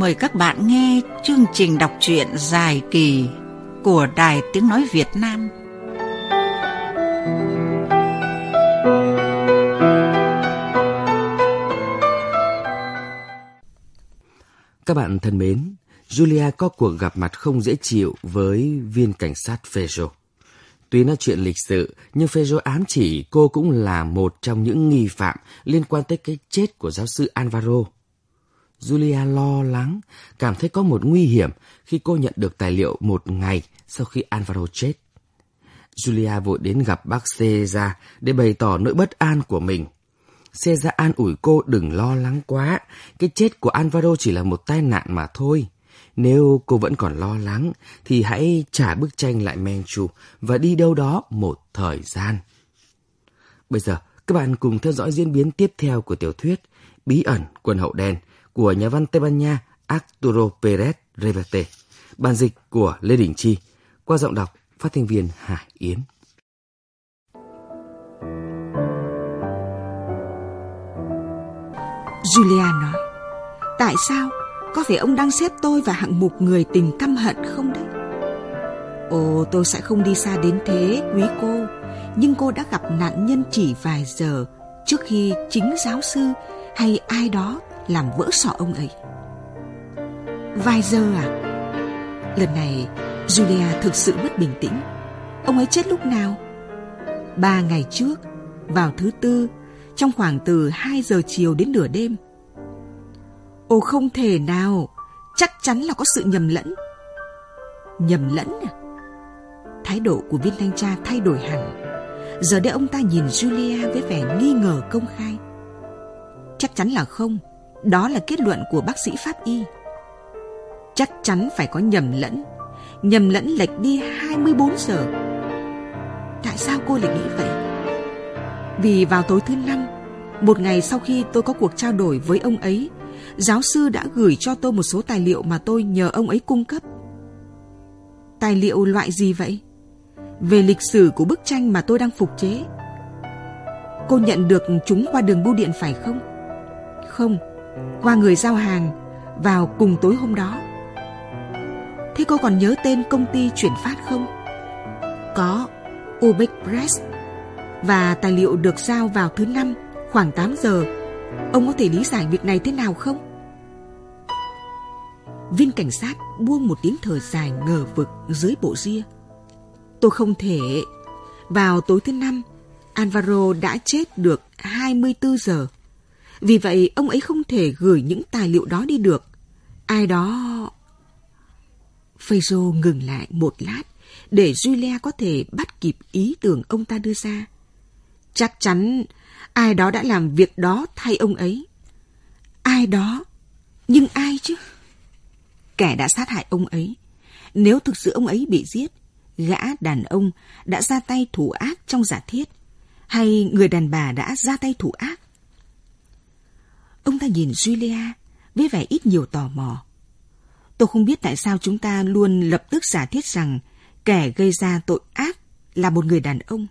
mời các bạn nghe chương trình đọc truyện dài kỳ của Đài Tiếng Nói Việt Nam. Các bạn thân mến, Julia có cuộc gặp mặt không dễ chịu với viên cảnh sát Pedro. Tuy nói chuyện lịch sự, nhưng Pedro ám chỉ cô cũng là một trong những nghi phạm liên quan tới cái chết của giáo sư Alvaro. Julia lo lắng, cảm thấy có một nguy hiểm khi cô nhận được tài liệu một ngày sau khi Alvaro chết. Julia vội đến gặp bác Cesar để bày tỏ nỗi bất an của mình. Cesar an ủi cô đừng lo lắng quá, cái chết của Alvaro chỉ là một tai nạn mà thôi. Nếu cô vẫn còn lo lắng thì hãy trả bức tranh lại Manchu và đi đâu đó một thời gian. Bây giờ các bạn cùng theo dõi diễn biến tiếp theo của tiểu thuyết Bí ẩn Quân hậu đen của nhà văn Tây Ban Nha Arturo Pérez Reverte, bản dịch của Lê Đình Chi, qua giọng đọc phát thanh viên Hải Yến. Julia nói, tại sao? Có phải ông đang xếp tôi vào hạng mục người tình căm hận không đấy? Ồ, tôi sẽ không đi xa đến thế, quý cô. Nhưng cô đã gặp nạn nhân chỉ vài giờ trước khi chính giáo sư hay ai đó làm vỡ sọ ông ấy. Vài giờ à? Lần này Julia thực sự mất bình tĩnh. Ông ấy chết lúc nào? 3 ngày trước, vào thứ Tư, trong khoảng từ 2 giờ chiều đến nửa đêm. Ồ, không thể nào, chắc chắn là có sự nhầm lẫn. Nhầm lẫn à? Thái độ của viên thanh tra thay đổi hẳn. Giờ đây ông ta nhìn Julia với vẻ nghi ngờ công khai. Chắc chắn là không, đó là kết luận của bác sĩ pháp y. Chắc chắn phải có nhầm lẫn lệch đi 24 giờ. Tại sao cô lại nghĩ vậy? Vì vào tối thứ Năm, một ngày sau khi tôi có cuộc trao đổi với ông ấy, giáo sư đã gửi cho tôi một số tài liệu mà tôi nhờ ông ấy cung cấp. Tài liệu loại gì vậy? Về lịch sử của bức tranh mà tôi đang phục chế. Cô nhận được chúng qua đường bưu điện phải không? Không, qua người giao hàng vào cùng tối hôm đó. Thế cô còn nhớ tên công ty chuyển phát không? Có, Ubeck Press. Và tài liệu được giao vào thứ Năm khoảng 8 giờ. Ông có thể lý giải việc này thế nào không? Viên cảnh sát buông một tiếng thở dài ngờ vực dưới bộ ria. Tôi không thể. Vào tối thứ Năm, Alvaro đã chết được 24 giờ. Vì vậy ông ấy không thể gửi những tài liệu đó đi được. Ai đó... Pedro ngừng lại một lát để Julia có thể bắt kịp ý tưởng ông ta đưa ra. Chắc chắn ai đó đã làm việc đó thay ông ấy. Ai đó? Nhưng ai chứ? Kẻ đã sát hại ông ấy. Nếu thực sự ông ấy bị giết, gã đàn ông đã ra tay thủ ác trong giả thiết, hay người đàn bà đã ra tay thủ ác? Ông ta nhìn Julia với vẻ ít nhiều tò mò. Tôi không biết tại sao chúng ta luôn lập tức giả thiết rằng kẻ gây ra tội ác là một người đàn ông.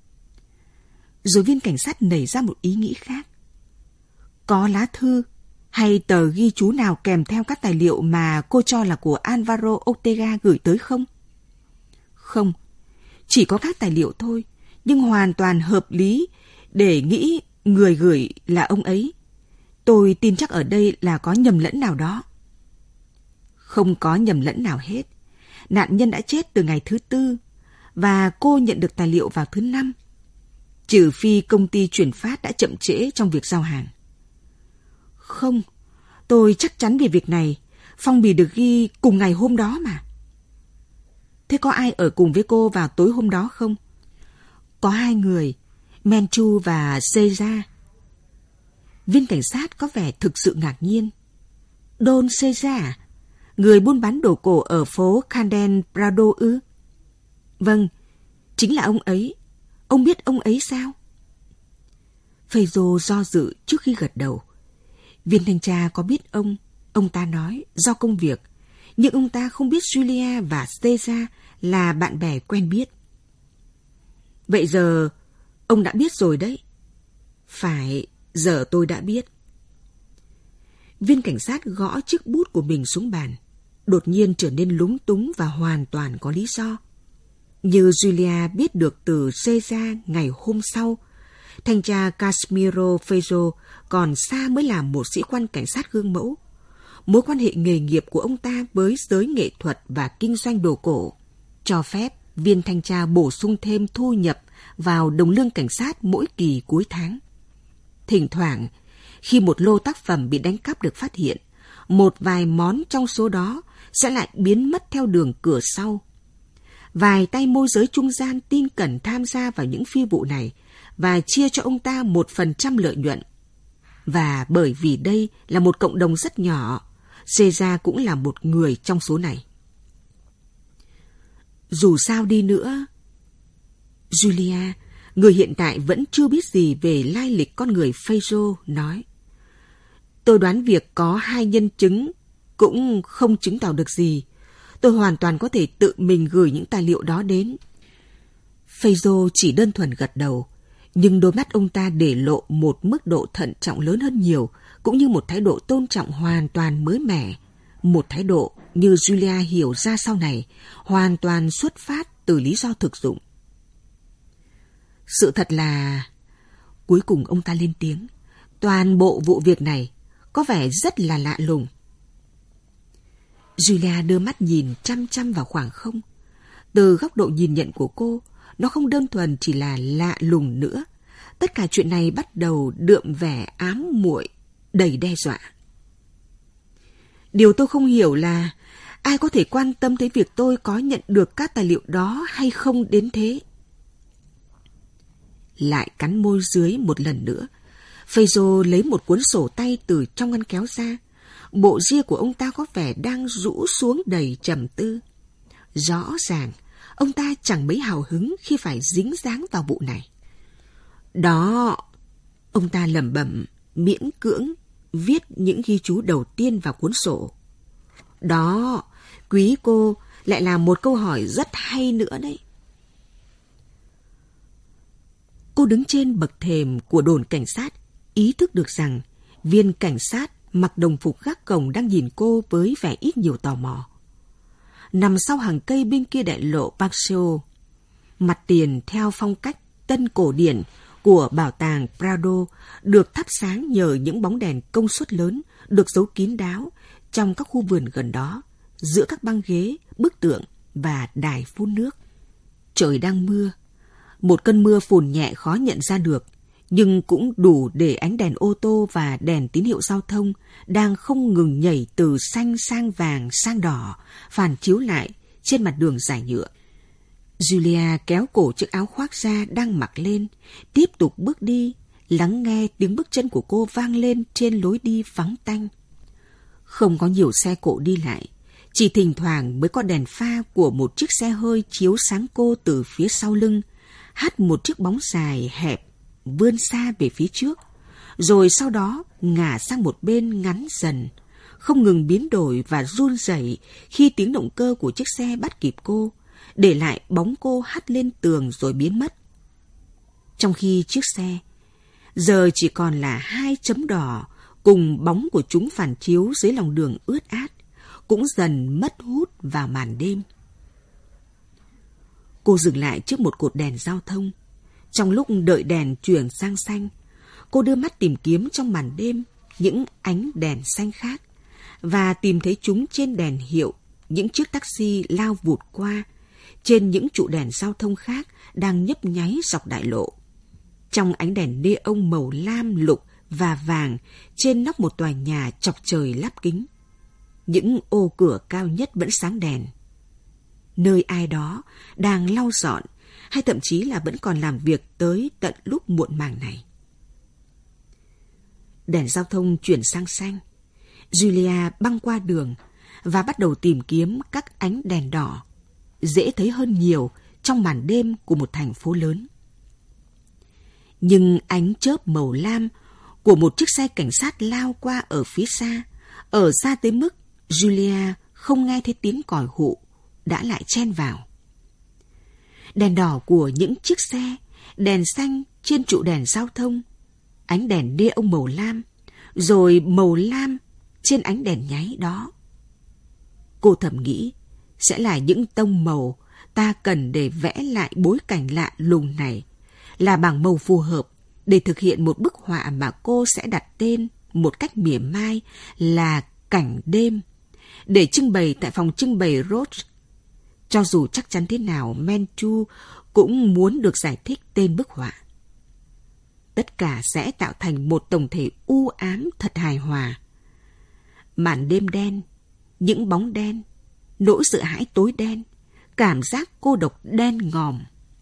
Rồi viên cảnh sát nảy ra một ý nghĩ khác. Có lá thư hay tờ ghi chú nào kèm theo các tài liệu mà cô cho là của Alvaro Ortega gửi tới không? Không, chỉ có các tài liệu thôi, nhưng hoàn toàn hợp lý để nghĩ người gửi là ông ấy. Tôi tin chắc ở đây là có nhầm lẫn nào đó. Không có nhầm lẫn nào hết. Nạn nhân đã chết từ ngày thứ Tư và cô nhận được tài liệu vào thứ Năm. Trừ phi công ty chuyển phát đã chậm trễ trong việc giao hàng. Không, tôi chắc chắn về việc này. Phong bì được ghi cùng ngày hôm đó mà. Thế có ai ở cùng với cô vào tối hôm đó không? Có 2 người, Manchu và Cesar. Viên cảnh sát có vẻ thực sự ngạc nhiên. Don Cesar, người buôn bán đồ cổ ở phố Candel Prado ư? Vâng, chính là ông ấy. Ông biết ông ấy sao? Pedro do dự trước khi gật đầu. Viên thanh tra có biết ông ta nói do công việc, nhưng ông ta không biết Julia và Cesar là bạn bè quen biết. Vậy giờ, ông đã biết rồi đấy. Phải, giờ tôi đã biết. Viên cảnh sát gõ chiếc bút của mình xuống bàn, đột nhiên trở nên lúng túng và hoàn toàn có lý do. Như Julia biết được từ Caesar ngày hôm sau, thanh tra Casimiro Fejo còn xa mới làm một sĩ quan cảnh sát gương mẫu. Mối quan hệ nghề nghiệp của ông ta với giới nghệ thuật và kinh doanh đồ cổ cho phép viên thanh tra bổ sung thêm thu nhập vào đồng lương cảnh sát mỗi kỳ cuối tháng. Thỉnh thoảng, khi một lô tác phẩm bị đánh cắp được phát hiện, một vài món trong số đó sẽ lại biến mất theo đường cửa sau. Vài tay môi giới trung gian tin cẩn tham gia vào những phi vụ này và chia cho ông ta 1% lợi nhuận. Và bởi vì đây là một cộng đồng rất nhỏ, Caesar cũng là một người trong số này. Dù sao đi nữa, Julia, người hiện tại vẫn chưa biết gì về lai lịch con người Fejo, nói: tôi đoán việc có 2 nhân chứng cũng không chứng tỏ được gì. Tôi hoàn toàn có thể tự mình gửi những tài liệu đó đến. Fejo chỉ đơn thuần gật đầu, nhưng đôi mắt ông ta để lộ một mức độ thận trọng lớn hơn nhiều, cũng như một thái độ tôn trọng hoàn toàn mới mẻ. Một thái độ, như Julia hiểu ra sau này, hoàn toàn xuất phát từ lý do thực dụng. Sự thật là... Cuối cùng ông ta lên tiếng, toàn bộ vụ việc này có vẻ rất là lạ lùng. Julia đưa mắt nhìn chăm chăm vào khoảng không. Từ góc độ nhìn nhận của cô, nó không đơn thuần chỉ là lạ lùng nữa. Tất cả chuyện này bắt đầu đượm vẻ ám muội, đầy đe dọa. Điều tôi không hiểu là ai có thể quan tâm tới việc tôi có nhận được các tài liệu đó hay không đến thế. Lại cắn môi dưới một lần nữa, Fejo lấy một cuốn sổ tay từ trong ngăn kéo ra. Bộ ria của ông ta có vẻ đang rũ xuống đầy trầm tư. Rõ ràng, ông ta chẳng mấy hào hứng khi phải dính dáng vào vụ này. Đó, ông ta lẩm bẩm, miễn cưỡng viết những ghi chú đầu tiên vào cuốn sổ. Đó, quý cô, lại là một câu hỏi rất hay nữa đấy. Cô đứng trên bậc thềm của đồn cảnh sát, ý thức được rằng viên cảnh sát mặc đồng phục gác cổng đang nhìn cô với vẻ ít nhiều tò mò. Nằm sau hàng cây bên kia đại lộ Paseo, mặt tiền theo phong cách tân cổ điển của bảo tàng Prado được thắp sáng nhờ những bóng đèn công suất lớn được giấu kín đáo trong các khu vườn gần đó, giữa các băng ghế, bức tượng và đài phun nước. Trời đang mưa, một cơn mưa phùn nhẹ khó nhận ra được, nhưng cũng đủ để ánh đèn ô tô và đèn tín hiệu giao thông đang không ngừng nhảy từ xanh sang vàng sang đỏ, phản chiếu lại trên mặt đường dài nhựa. Julia kéo cổ chiếc áo khoác ra đang mặc lên, tiếp tục bước đi, lắng nghe tiếng bước chân của cô vang lên trên lối đi vắng tanh. Không có nhiều xe cộ đi lại, chỉ thỉnh thoảng mới có đèn pha của một chiếc xe hơi chiếu sáng cô từ phía sau lưng, hắt một chiếc bóng dài hẹp vươn xa về phía trước, rồi sau đó ngả sang một bên ngắn dần, không ngừng biến đổi và run rẩy khi tiếng động cơ của chiếc xe bắt kịp cô, để lại bóng cô hắt lên tường rồi biến mất. Trong khi chiếc xe giờ chỉ còn là 2 chấm đỏ cùng bóng của chúng phản chiếu dưới lòng đường ướt át, cũng dần mất hút vào màn đêm. Cô dừng lại trước một cột đèn giao thông. Trong lúc đợi đèn chuyển sang xanh, cô đưa mắt tìm kiếm trong màn đêm những ánh đèn xanh khác và tìm thấy chúng trên đèn hiệu, những chiếc taxi lao vụt qua, trên những trụ đèn giao thông khác đang nhấp nháy dọc đại lộ. Trong ánh đèn neon màu lam, lục và vàng trên nóc một tòa nhà chọc trời láp kính, những ô cửa cao nhất vẫn sáng đèn. Nơi ai đó đang lau dọn hay thậm chí là vẫn còn làm việc tới tận lúc muộn màng này. Đèn giao thông chuyển sang xanh. Julia băng qua đường và bắt đầu tìm kiếm các ánh đèn đỏ, dễ thấy hơn nhiều trong màn đêm của một thành phố lớn. Nhưng ánh chớp màu lam của một chiếc xe cảnh sát lao qua ở phía xa, ở xa tới mức Julia không nghe thấy tiếng còi hụ, đã lại chen vào. Đèn đỏ của những chiếc xe, đèn xanh trên trụ đèn giao thông, ánh đèn neon màu lam, rồi màu lam trên ánh đèn nháy đó. Cô thầm nghĩ, sẽ là những tông màu ta cần để vẽ lại bối cảnh lạ lùng này, là bảng màu phù hợp để thực hiện một bức họa mà cô sẽ đặt tên một cách mỉa mai là Cảnh đêm, để trưng bày tại phòng trưng bày Roche. Cho dù chắc chắn thế nào, Manchu cũng muốn được giải thích tên bức họa. Tất cả sẽ tạo thành một tổng thể u ám thật hài hòa. Màn đêm đen, những bóng đen, nỗi sợ hãi tối đen, cảm giác cô độc đen ngòm.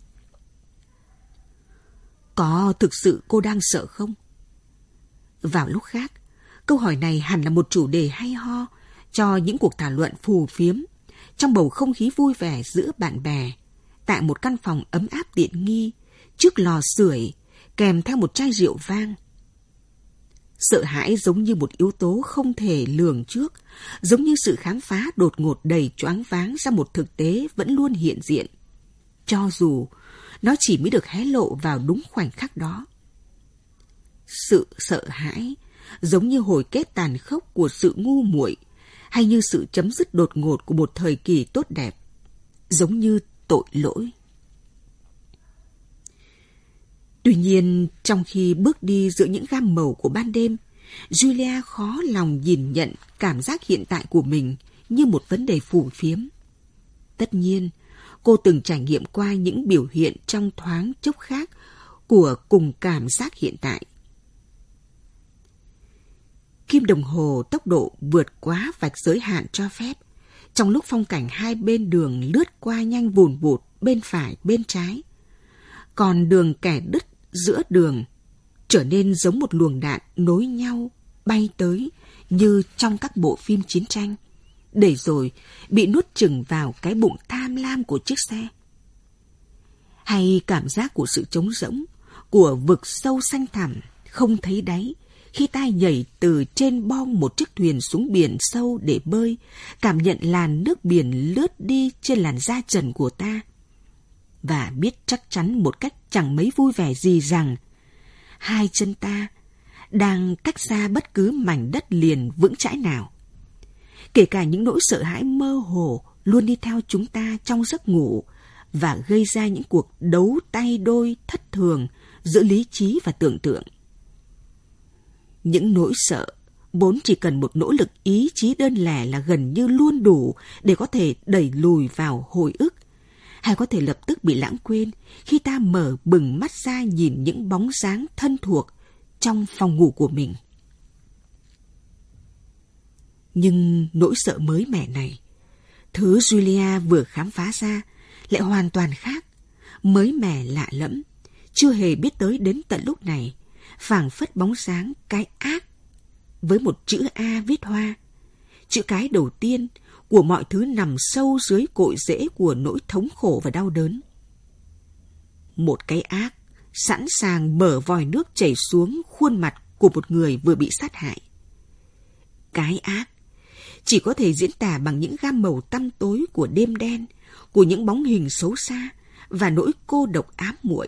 Có thực sự cô đang sợ không? Vào lúc khác, câu hỏi này hẳn là một chủ đề hay ho cho những cuộc thảo luận phù phiếm trong bầu không khí vui vẻ giữa bạn bè, tại một căn phòng ấm áp tiện nghi, trước lò sưởi, kèm theo một chai rượu vang. Sợ hãi giống như một yếu tố không thể lường trước, giống như sự khám phá đột ngột đầy choáng váng ra một thực tế vẫn luôn hiện diện, cho dù nó chỉ mới được hé lộ vào đúng khoảnh khắc đó. Sự sợ hãi giống như hồi kết tàn khốc của sự ngu muội, hay như sự chấm dứt đột ngột của một thời kỳ tốt đẹp, giống như tội lỗi. Tuy nhiên, trong khi bước đi giữa những gam màu của ban đêm, Julia khó lòng nhìn nhận cảm giác hiện tại của mình như một vấn đề phù phiếm. Tất nhiên, cô từng trải nghiệm qua những biểu hiện trong thoáng chốc khác của cùng cảm giác hiện tại. Kim đồng hồ tốc độ vượt quá vạch giới hạn cho phép, trong lúc phong cảnh hai bên đường lướt qua nhanh vùn vụt bên phải bên trái. Còn đường kẻ đứt giữa đường trở nên giống một luồng đạn nối nhau bay tới như trong các bộ phim chiến tranh, để rồi bị nuốt chửng vào cái bụng tham lam của chiếc xe. Hay cảm giác của sự trống rỗng, của vực sâu xanh thẳm không thấy đáy, khi ta nhảy từ trên bong một chiếc thuyền xuống biển sâu để bơi, cảm nhận làn nước biển lướt đi trên làn da trần của ta, và biết chắc chắn một cách chẳng mấy vui vẻ gì rằng hai chân ta đang cách xa bất cứ mảnh đất liền vững chãi nào. Kể cả những nỗi sợ hãi mơ hồ luôn đi theo chúng ta trong giấc ngủ và gây ra những cuộc đấu tay đôi thất thường giữa lý trí và tưởng tượng. Những nỗi sợ vốn chỉ cần một nỗ lực ý chí đơn lẻ là gần như luôn đủ để có thể đẩy lùi vào hồi ức, hay có thể lập tức bị lãng quên khi ta mở bừng mắt ra nhìn những bóng dáng thân thuộc trong phòng ngủ của mình. Nhưng nỗi sợ mới mẻ này, thứ Julia vừa khám phá ra, lại hoàn toàn khác, mới mẻ lạ lẫm, chưa hề biết tới đến tận lúc này, phảng phất bóng dáng cái ác với một chữ A viết hoa, chữ cái đầu tiên của mọi thứ nằm sâu dưới cội rễ của nỗi thống khổ và đau đớn. Một cái ác sẵn sàng mở vòi nước chảy xuống khuôn mặt của một người vừa bị sát hại. Cái ác chỉ có thể diễn tả bằng những gam màu tăm tối của đêm đen, của những bóng hình xấu xa và nỗi cô độc ám muội.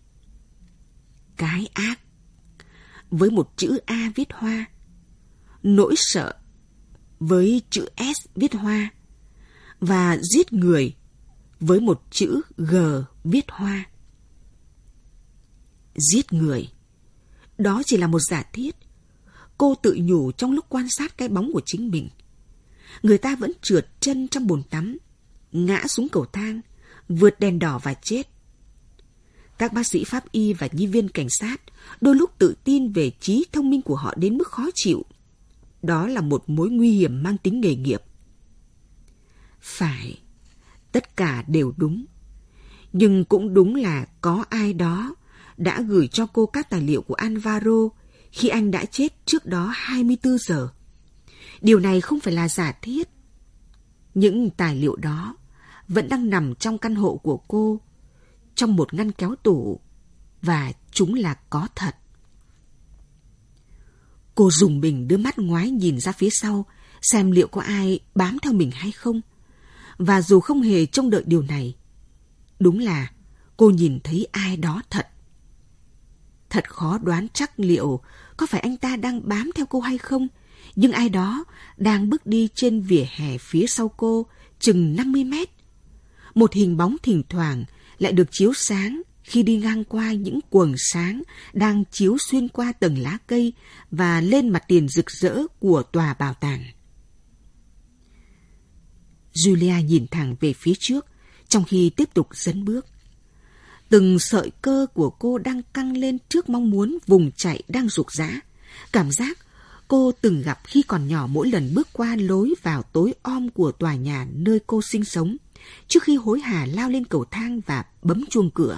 Cái ác với một chữ A viết hoa, nỗi sợ với chữ S viết hoa, và giết người với một chữ G viết hoa. Giết người, đó chỉ là một giả thiết, cô tự nhủ trong lúc quan sát cái bóng của chính mình. Người ta vẫn trượt chân trong bồn tắm, ngã xuống cầu thang, vượt đèn đỏ và chết. Các bác sĩ pháp y và nhân viên cảnh sát đôi lúc tự tin về trí thông minh của họ đến mức khó chịu. Đó là một mối nguy hiểm mang tính nghề nghiệp. Phải, tất cả đều đúng. Nhưng cũng đúng là có ai đó đã gửi cho cô các tài liệu của Alvaro khi anh đã chết trước đó 24 giờ. Điều này không phải là giả thiết. Những tài liệu đó vẫn đang nằm trong căn hộ của cô, trong một ngăn kéo tủ, và chúng là có thật. Cô rùng mình đưa mắt ngoái nhìn ra phía sau, xem liệu có ai bám theo mình hay không. Và dù không hề trông đợi điều này, đúng là cô nhìn thấy ai đó thật. Thật khó đoán chắc liệu có phải anh ta đang bám theo cô hay không, nhưng ai đó đang bước đi trên vỉa hè phía sau cô chừng 50 mét. Một hình bóng thỉnh thoảng lại được chiếu sáng khi đi ngang qua những quầng sáng đang chiếu xuyên qua tầng lá cây và lên mặt tiền rực rỡ của tòa bảo tàng. Julia nhìn thẳng về phía trước trong khi tiếp tục dấn bước. Từng sợi cơ của cô đang căng lên trước mong muốn vùng chạy đang rục rã. Cảm giác cô từng gặp khi còn nhỏ mỗi lần bước qua lối vào tối om của tòa nhà nơi cô sinh sống, trước khi hối hả lao lên cầu thang và bấm chuông cửa.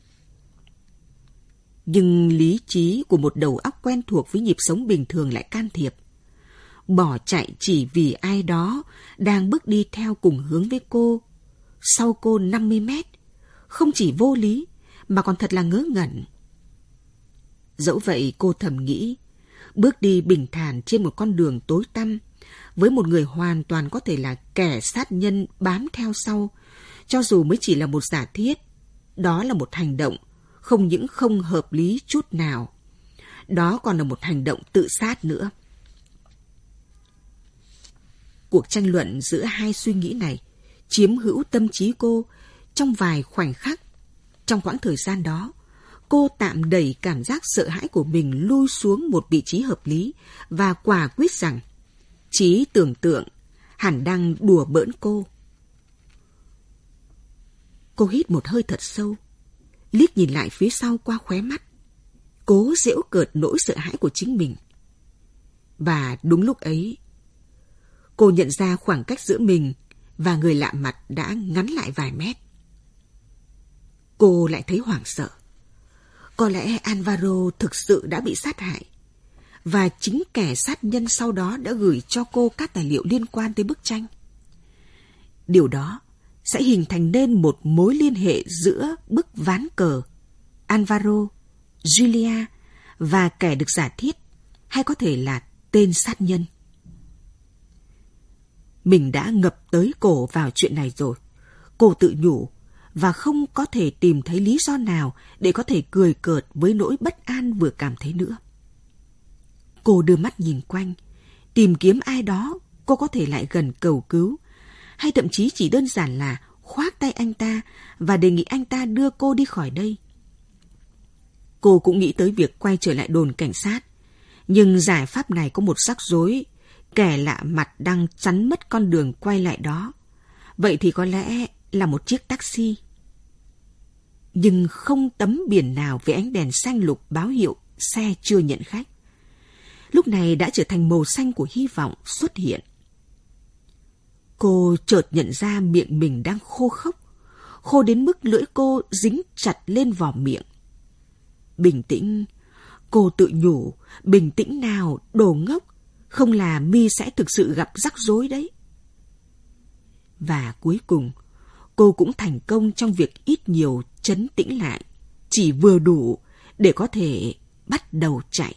Nhưng lý trí của một đầu óc quen thuộc với nhịp sống bình thường lại can thiệp. Bỏ chạy chỉ vì ai đó đang bước đi theo cùng hướng với cô, sau cô 50 mét, không chỉ vô lý mà còn thật là ngớ ngẩn. Dẫu vậy cô thầm nghĩ, bước đi bình thản trên một con đường tối tăm, với một người hoàn toàn có thể là kẻ sát nhân bám theo sau, cho dù mới chỉ là một giả thiết, đó là một hành động không những không hợp lý chút nào. Đó còn là một hành động tự sát nữa. Cuộc tranh luận giữa hai suy nghĩ này chiếm hữu tâm trí cô trong vài khoảnh khắc. Trong quãng thời gian đó, cô tạm đẩy cảm giác sợ hãi của mình lui xuống một vị trí hợp lý và quả quyết rằng trí tưởng tượng hẳn đang đùa bỡn cô. Cô hít một hơi thật sâu, liếc nhìn lại phía sau qua khóe mắt, cố giễu cợt nỗi sợ hãi của chính mình. Và đúng lúc ấy, cô nhận ra khoảng cách giữa mình và người lạ mặt đã ngắn lại vài mét. Cô lại thấy hoảng sợ. Có lẽ Alvaro thực sự đã bị sát hại, và chính kẻ sát nhân sau đó đã gửi cho cô các tài liệu liên quan tới bức tranh. Điều đó sẽ hình thành nên một mối liên hệ giữa bức ván cờ, Alvaro, Julia và kẻ được giả thiết, hay có thể là tên sát nhân. Mình đã ngập tới cổ vào chuyện này rồi, cô tự nhủ, và không có thể tìm thấy lý do nào để có thể cười cợt với nỗi bất an vừa cảm thấy nữa. Cô đưa mắt nhìn quanh, tìm kiếm ai đó cô có thể lại gần cầu cứu, hay thậm chí chỉ đơn giản là khoác tay anh ta và đề nghị anh ta đưa cô đi khỏi đây. Cô cũng nghĩ tới việc quay trở lại đồn cảnh sát, nhưng giải pháp này có một rắc rối, kẻ lạ mặt đang chắn mất con đường quay lại đó. Vậy thì có lẽ là một chiếc taxi. Nhưng không tấm biển nào với ánh đèn xanh lục báo hiệu xe chưa nhận khách. Lúc này đã trở thành màu xanh của hy vọng xuất hiện. Cô chợt nhận ra miệng mình đang khô khốc, khô đến mức lưỡi cô dính chặt lên vỏ miệng. Bình tĩnh, cô tự nhủ, bình tĩnh nào, đồ ngốc, không là mi sẽ thực sự gặp rắc rối đấy. Và cuối cùng, cô cũng thành công trong việc ít nhiều trấn tĩnh lại, chỉ vừa đủ để có thể bắt đầu chạy.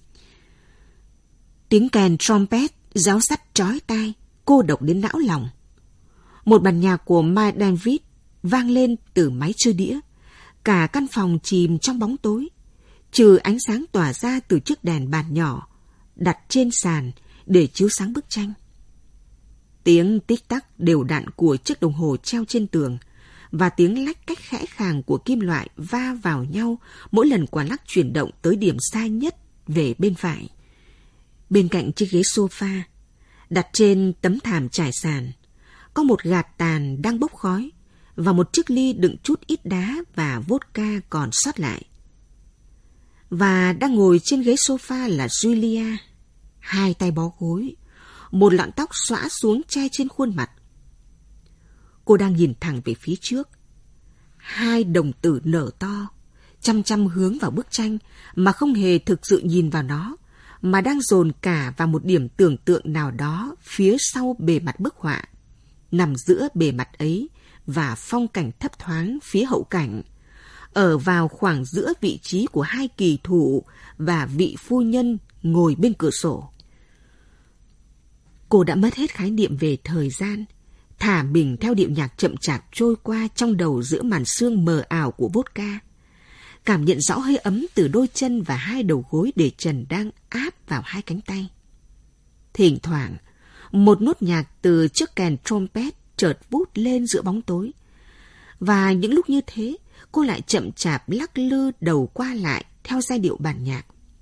Tiếng kèn trumpet réo rắt chói tai, cô độc đến não lòng. Một bản nhạc của Miles Davis vang lên từ máy chơi đĩa. Cả căn phòng chìm trong bóng tối, trừ ánh sáng tỏa ra từ chiếc đèn bàn nhỏ đặt trên sàn để chiếu sáng bức tranh. Tiếng tích tắc đều đặn của chiếc đồng hồ treo trên tường và tiếng lách cách khẽ khàng của kim loại va vào nhau mỗi lần quả lắc chuyển động tới điểm xa nhất về bên phải. Bên cạnh chiếc ghế sofa, đặt trên tấm thảm trải sàn, có một gạt tàn đang bốc khói và một chiếc ly đựng chút ít đá và vodka còn sót lại. Và đang ngồi trên ghế sofa là Julia, hai tay bó gối, một lọn tóc xõa xuống che trên khuôn mặt. Cô đang nhìn thẳng về phía trước. Hai đồng tử nở to, chăm chăm hướng vào bức tranh mà không hề thực sự nhìn vào nó, mà đang dồn cả vào một điểm tưởng tượng nào đó phía sau bề mặt bức họa, nằm giữa bề mặt ấy và phong cảnh thấp thoáng phía hậu cảnh, ở vào khoảng giữa vị trí của hai kỳ thủ và vị phu nhân ngồi bên cửa sổ. Cô đã mất hết khái niệm về thời gian, thả mình theo điệu nhạc chậm chạp trôi qua trong đầu giữa màn sương mờ ảo của vodka. Cảm nhận rõ hơi ấm từ đôi chân và hai đầu gối để trần đang áp vào hai cánh tay. Thỉnh thoảng, một nốt nhạc từ chiếc kèn trompet chợt vút lên giữa bóng tối. Và những lúc như thế, cô lại chậm chạp lắc lư đầu qua lại theo giai điệu bản nhạc.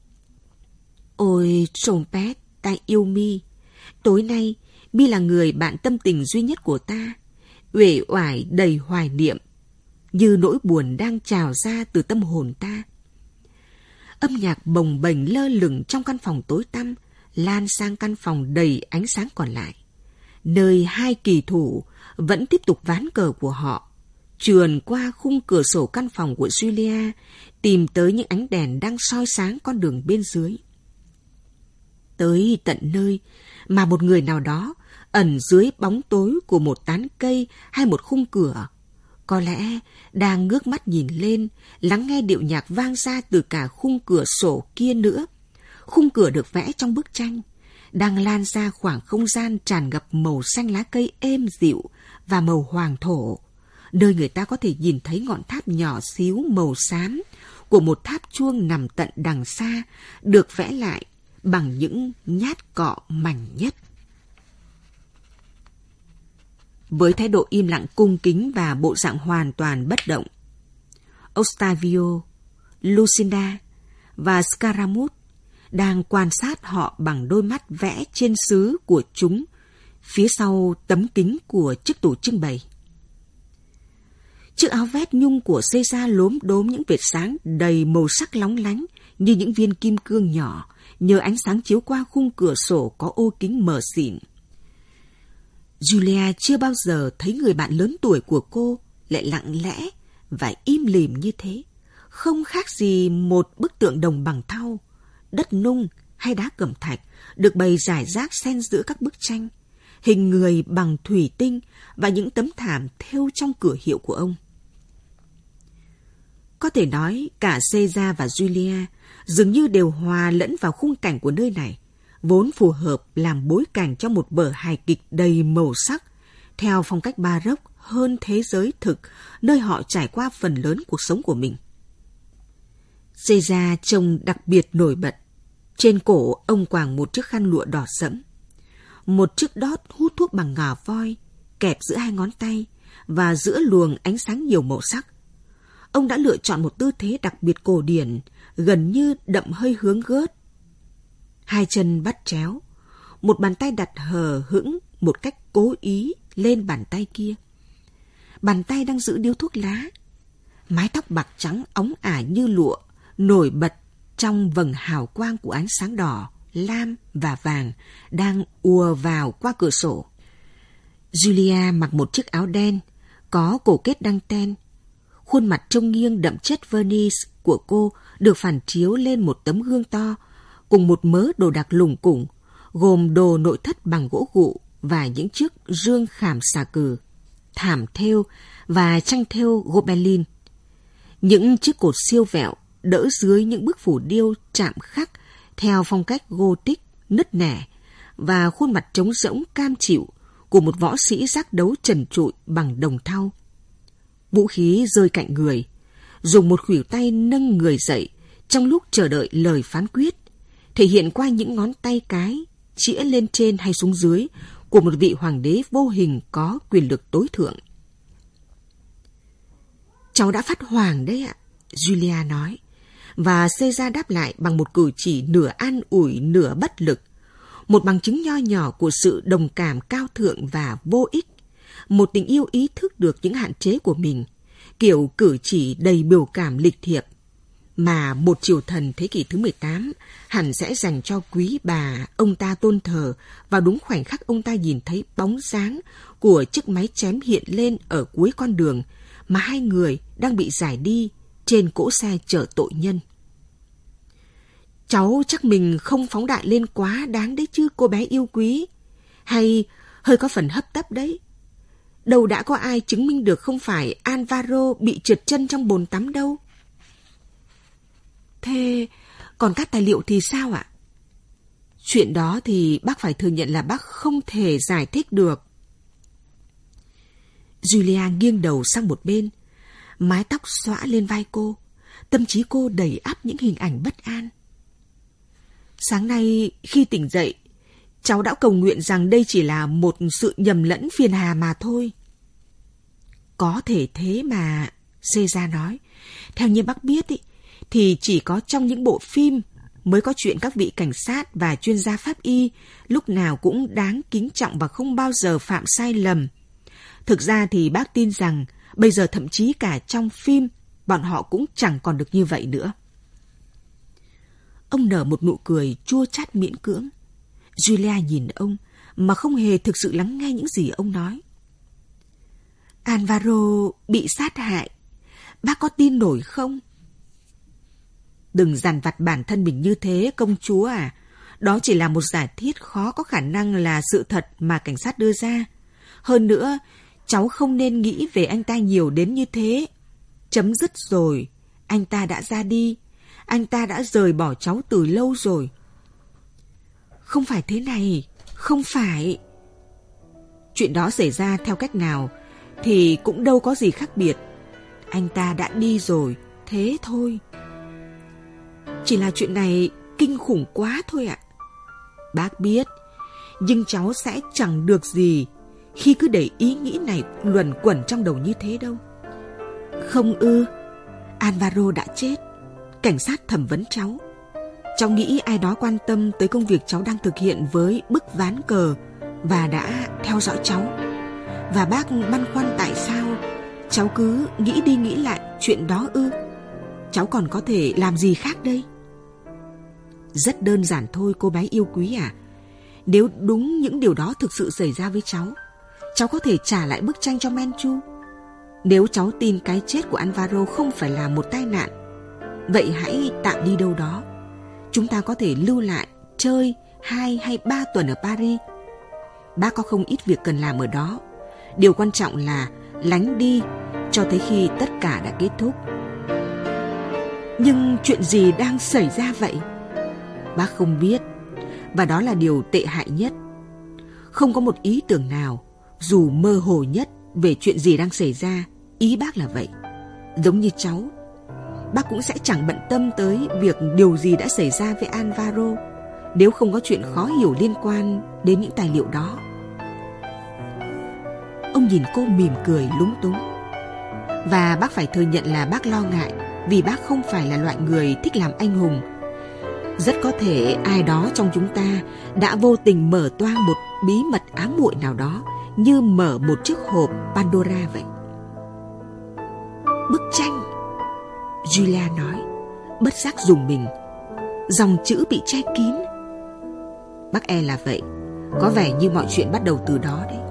Ôi trompet, ta yêu Mi. Tối nay, Mi là người bạn tâm tình duy nhất của ta. Uể oải đầy hoài niệm, như nỗi buồn đang trào ra từ tâm hồn ta. Âm nhạc bồng bềnh lơ lửng trong căn phòng tối tăm, lan sang căn phòng đầy ánh sáng còn lại, nơi hai kỳ thủ vẫn tiếp tục ván cờ của họ, trườn qua khung cửa sổ căn phòng của Julia, tìm tới những ánh đèn đang soi sáng con đường bên dưới. Tới tận nơi mà một người nào đó ẩn dưới bóng tối của một tán cây hay một khung cửa, có lẽ đang ngước mắt nhìn lên, lắng nghe điệu nhạc vang ra từ cả khung cửa sổ kia nữa. Khung cửa được vẽ trong bức tranh, đang lan ra khoảng không gian tràn ngập màu xanh lá cây êm dịu và màu hoàng thổ, nơi người ta có thể nhìn thấy ngọn tháp nhỏ xíu màu xám của một tháp chuông nằm tận đằng xa, được vẽ lại bằng những nhát cọ mảnh nhất. Với thái độ im lặng cung kính và bộ dạng hoàn toàn bất động, Octavio, Lucinda và Scaramouche đang quan sát họ bằng đôi mắt vẽ trên sứ của chúng phía sau tấm kính của chiếc tủ trưng bày. Chiếc áo vest nhung của Caesar lốm đốm những vệt sáng đầy màu sắc lóng lánh như những viên kim cương nhỏ nhờ ánh sáng chiếu qua khung cửa sổ có ô kính mờ xịn. Julia chưa bao giờ thấy người bạn lớn tuổi của cô lại lặng lẽ và im lìm như thế, không khác gì một bức tượng đồng bằng thau, đất nung hay đá cẩm thạch được bày rải rác xen giữa các bức tranh, hình người bằng thủy tinh và những tấm thảm thêu trong cửa hiệu của ông. Có thể nói cả Caesar và Julia dường như đều hòa lẫn vào khung cảnh của nơi này, vốn phù hợp làm bối cảnh cho một vở hài kịch đầy màu sắc, theo phong cách Baroque hơn thế giới thực, nơi họ trải qua phần lớn cuộc sống của mình. Caesar trông đặc biệt nổi bật. Trên cổ ông quàng một chiếc khăn lụa đỏ sẫm, một chiếc đót hút thuốc bằng ngà voi kẹp giữa hai ngón tay và giữa luồng ánh sáng nhiều màu sắc. Ông đã lựa chọn một tư thế đặc biệt cổ điển, gần như đậm hơi hướng gớt. Hai chân bắt chéo, một bàn tay đặt hờ hững một cách cố ý lên bàn tay kia. Bàn tay đang giữ điếu thuốc lá. Mái tóc bạc trắng óng ả như lụa, nổi bật trong vầng hào quang của ánh sáng đỏ, lam và vàng đang ùa vào qua cửa sổ. Julia mặc một chiếc áo đen, có cổ kết đăng ten. Khuôn mặt trông nghiêng đậm chất vernice của cô được phản chiếu lên một tấm gương to, cùng một mớ đồ đạc lủng củng, gồm đồ nội thất bằng gỗ gụ và những chiếc rương khảm xà cừ, thảm thêu và tranh thêu gobelin. Những chiếc cột siêu vẹo đỡ dưới những bức phủ điêu chạm khắc theo phong cách Gothic nứt nẻ và khuôn mặt trống rỗng cam chịu của một võ sĩ giác đấu trần trụi bằng đồng thau. Vũ khí rơi cạnh người, dùng một khuỷu tay nâng người dậy trong lúc chờ đợi lời phán quyết, thể hiện qua những ngón tay cái chĩa lên trên hay xuống dưới của một vị hoàng đế vô hình có quyền lực tối thượng. Cháu đã phát hoàng đấy ạ, Julia nói, và Caesar đáp lại bằng một cử chỉ nửa an ủi nửa bất lực, một bằng chứng nho nhỏ của sự đồng cảm cao thượng và vô ích, một tình yêu ý thức được những hạn chế của mình, kiểu cử chỉ đầy biểu cảm lịch thiệp mà một triều thần thế kỷ thứ 18 hẳn sẽ dành cho quý bà ông ta tôn thờ vào đúng khoảnh khắc ông ta nhìn thấy bóng dáng của chiếc máy chém hiện lên ở cuối con đường mà hai người đang bị giải đi trên cỗ xe chở tội nhân. Cháu chắc mình không phóng đại lên quá đáng đấy chứ cô bé yêu quý, hay hơi có phần hấp tấp đấy. Đâu đã có ai chứng minh được không phải Alvaro bị trượt chân trong bồn tắm đâu. Thế còn các tài liệu thì sao ạ? Chuyện đó thì bác phải thừa nhận là bác không thể giải thích được. Julia nghiêng đầu sang một bên, mái tóc xõa lên vai cô, tâm trí cô đầy ắp những hình ảnh bất an. Sáng nay khi tỉnh dậy, Cháu đã cầu nguyện rằng đây chỉ là một sự nhầm lẫn phiền hà mà thôi. Có thể thế mà, Caesar nói. Theo như bác biết ý, thì chỉ có trong những bộ phim mới có chuyện các vị cảnh sát và chuyên gia pháp y lúc nào cũng đáng kính trọng và không bao giờ phạm sai lầm. Thực ra thì bác tin rằng bây giờ thậm chí cả trong phim bọn họ cũng chẳng còn được như vậy nữa. Ông nở một nụ cười chua chát miễn cưỡng. Julia nhìn ông mà không hề thực sự lắng nghe những gì ông nói. Alvaro bị sát hại. Bác có tin nổi không? Đừng dằn vặt bản thân mình như thế, công chúa à. Đó chỉ là một giả thiết khó có khả năng là sự thật mà cảnh sát đưa ra. Hơn nữa, cháu không nên nghĩ về anh ta nhiều đến như thế. Chấm dứt rồi. Anh ta đã ra đi. Anh ta đã rời bỏ cháu từ lâu rồi. Không phải thế này. Không phải. Chuyện đó xảy ra theo cách nào thì cũng đâu có gì khác biệt. Anh ta đã đi rồi. Thế thôi. Chỉ là chuyện này kinh khủng quá thôi ạ. Bác biết. Nhưng cháu sẽ chẳng được gì khi cứ để ý nghĩ này luẩn quẩn trong đầu như thế đâu. Không ư? Alvaro đã chết. Cảnh sát thẩm vấn cháu. Cháu nghĩ ai đó quan tâm tới công việc cháu đang thực hiện với bức ván cờ và đã theo dõi cháu. Và bác băn khoăn tại sao cháu cứ nghĩ đi nghĩ lại chuyện đó ư? Cháu còn có thể làm gì khác đây? Rất đơn giản thôi cô bé yêu quý à. Nếu đúng những điều đó thực sự xảy ra với cháu, cháu có thể trả lại bức tranh cho Manchu. Nếu cháu tin cái chết của Alvaro không phải là một tai nạn, vậy hãy tạm đi đâu đó. Chúng ta có thể lưu lại chơi 2 hay 3 tuần ở Paris. Bác có không ít việc cần làm ở đó. Điều quan trọng là lánh đi cho tới khi tất cả đã kết thúc. Nhưng chuyện gì đang xảy ra vậy? Bác không biết. Và đó là điều tệ hại nhất. Không có một ý tưởng nào, dù mơ hồ nhất, về chuyện gì đang xảy ra. Ý bác là vậy. Giống như cháu, bác cũng sẽ chẳng bận tâm tới việc điều gì đã xảy ra với Alvaro nếu không có chuyện khó hiểu liên quan đến những tài liệu đó. Ông nhìn cô mỉm cười lúng túng. Và bác phải thừa nhận là bác lo ngại vì bác không phải là loại người thích làm anh hùng. Rất có thể ai đó trong chúng ta đã vô tình mở toang một bí mật ám muội nào đó, như mở một chiếc hộp Pandora vậy. Bức tranh, Julia nói, bất giác rùng mình. Dòng chữ bị che kín. Bác e là vậy. Có vẻ như mọi chuyện bắt đầu từ đó đấy.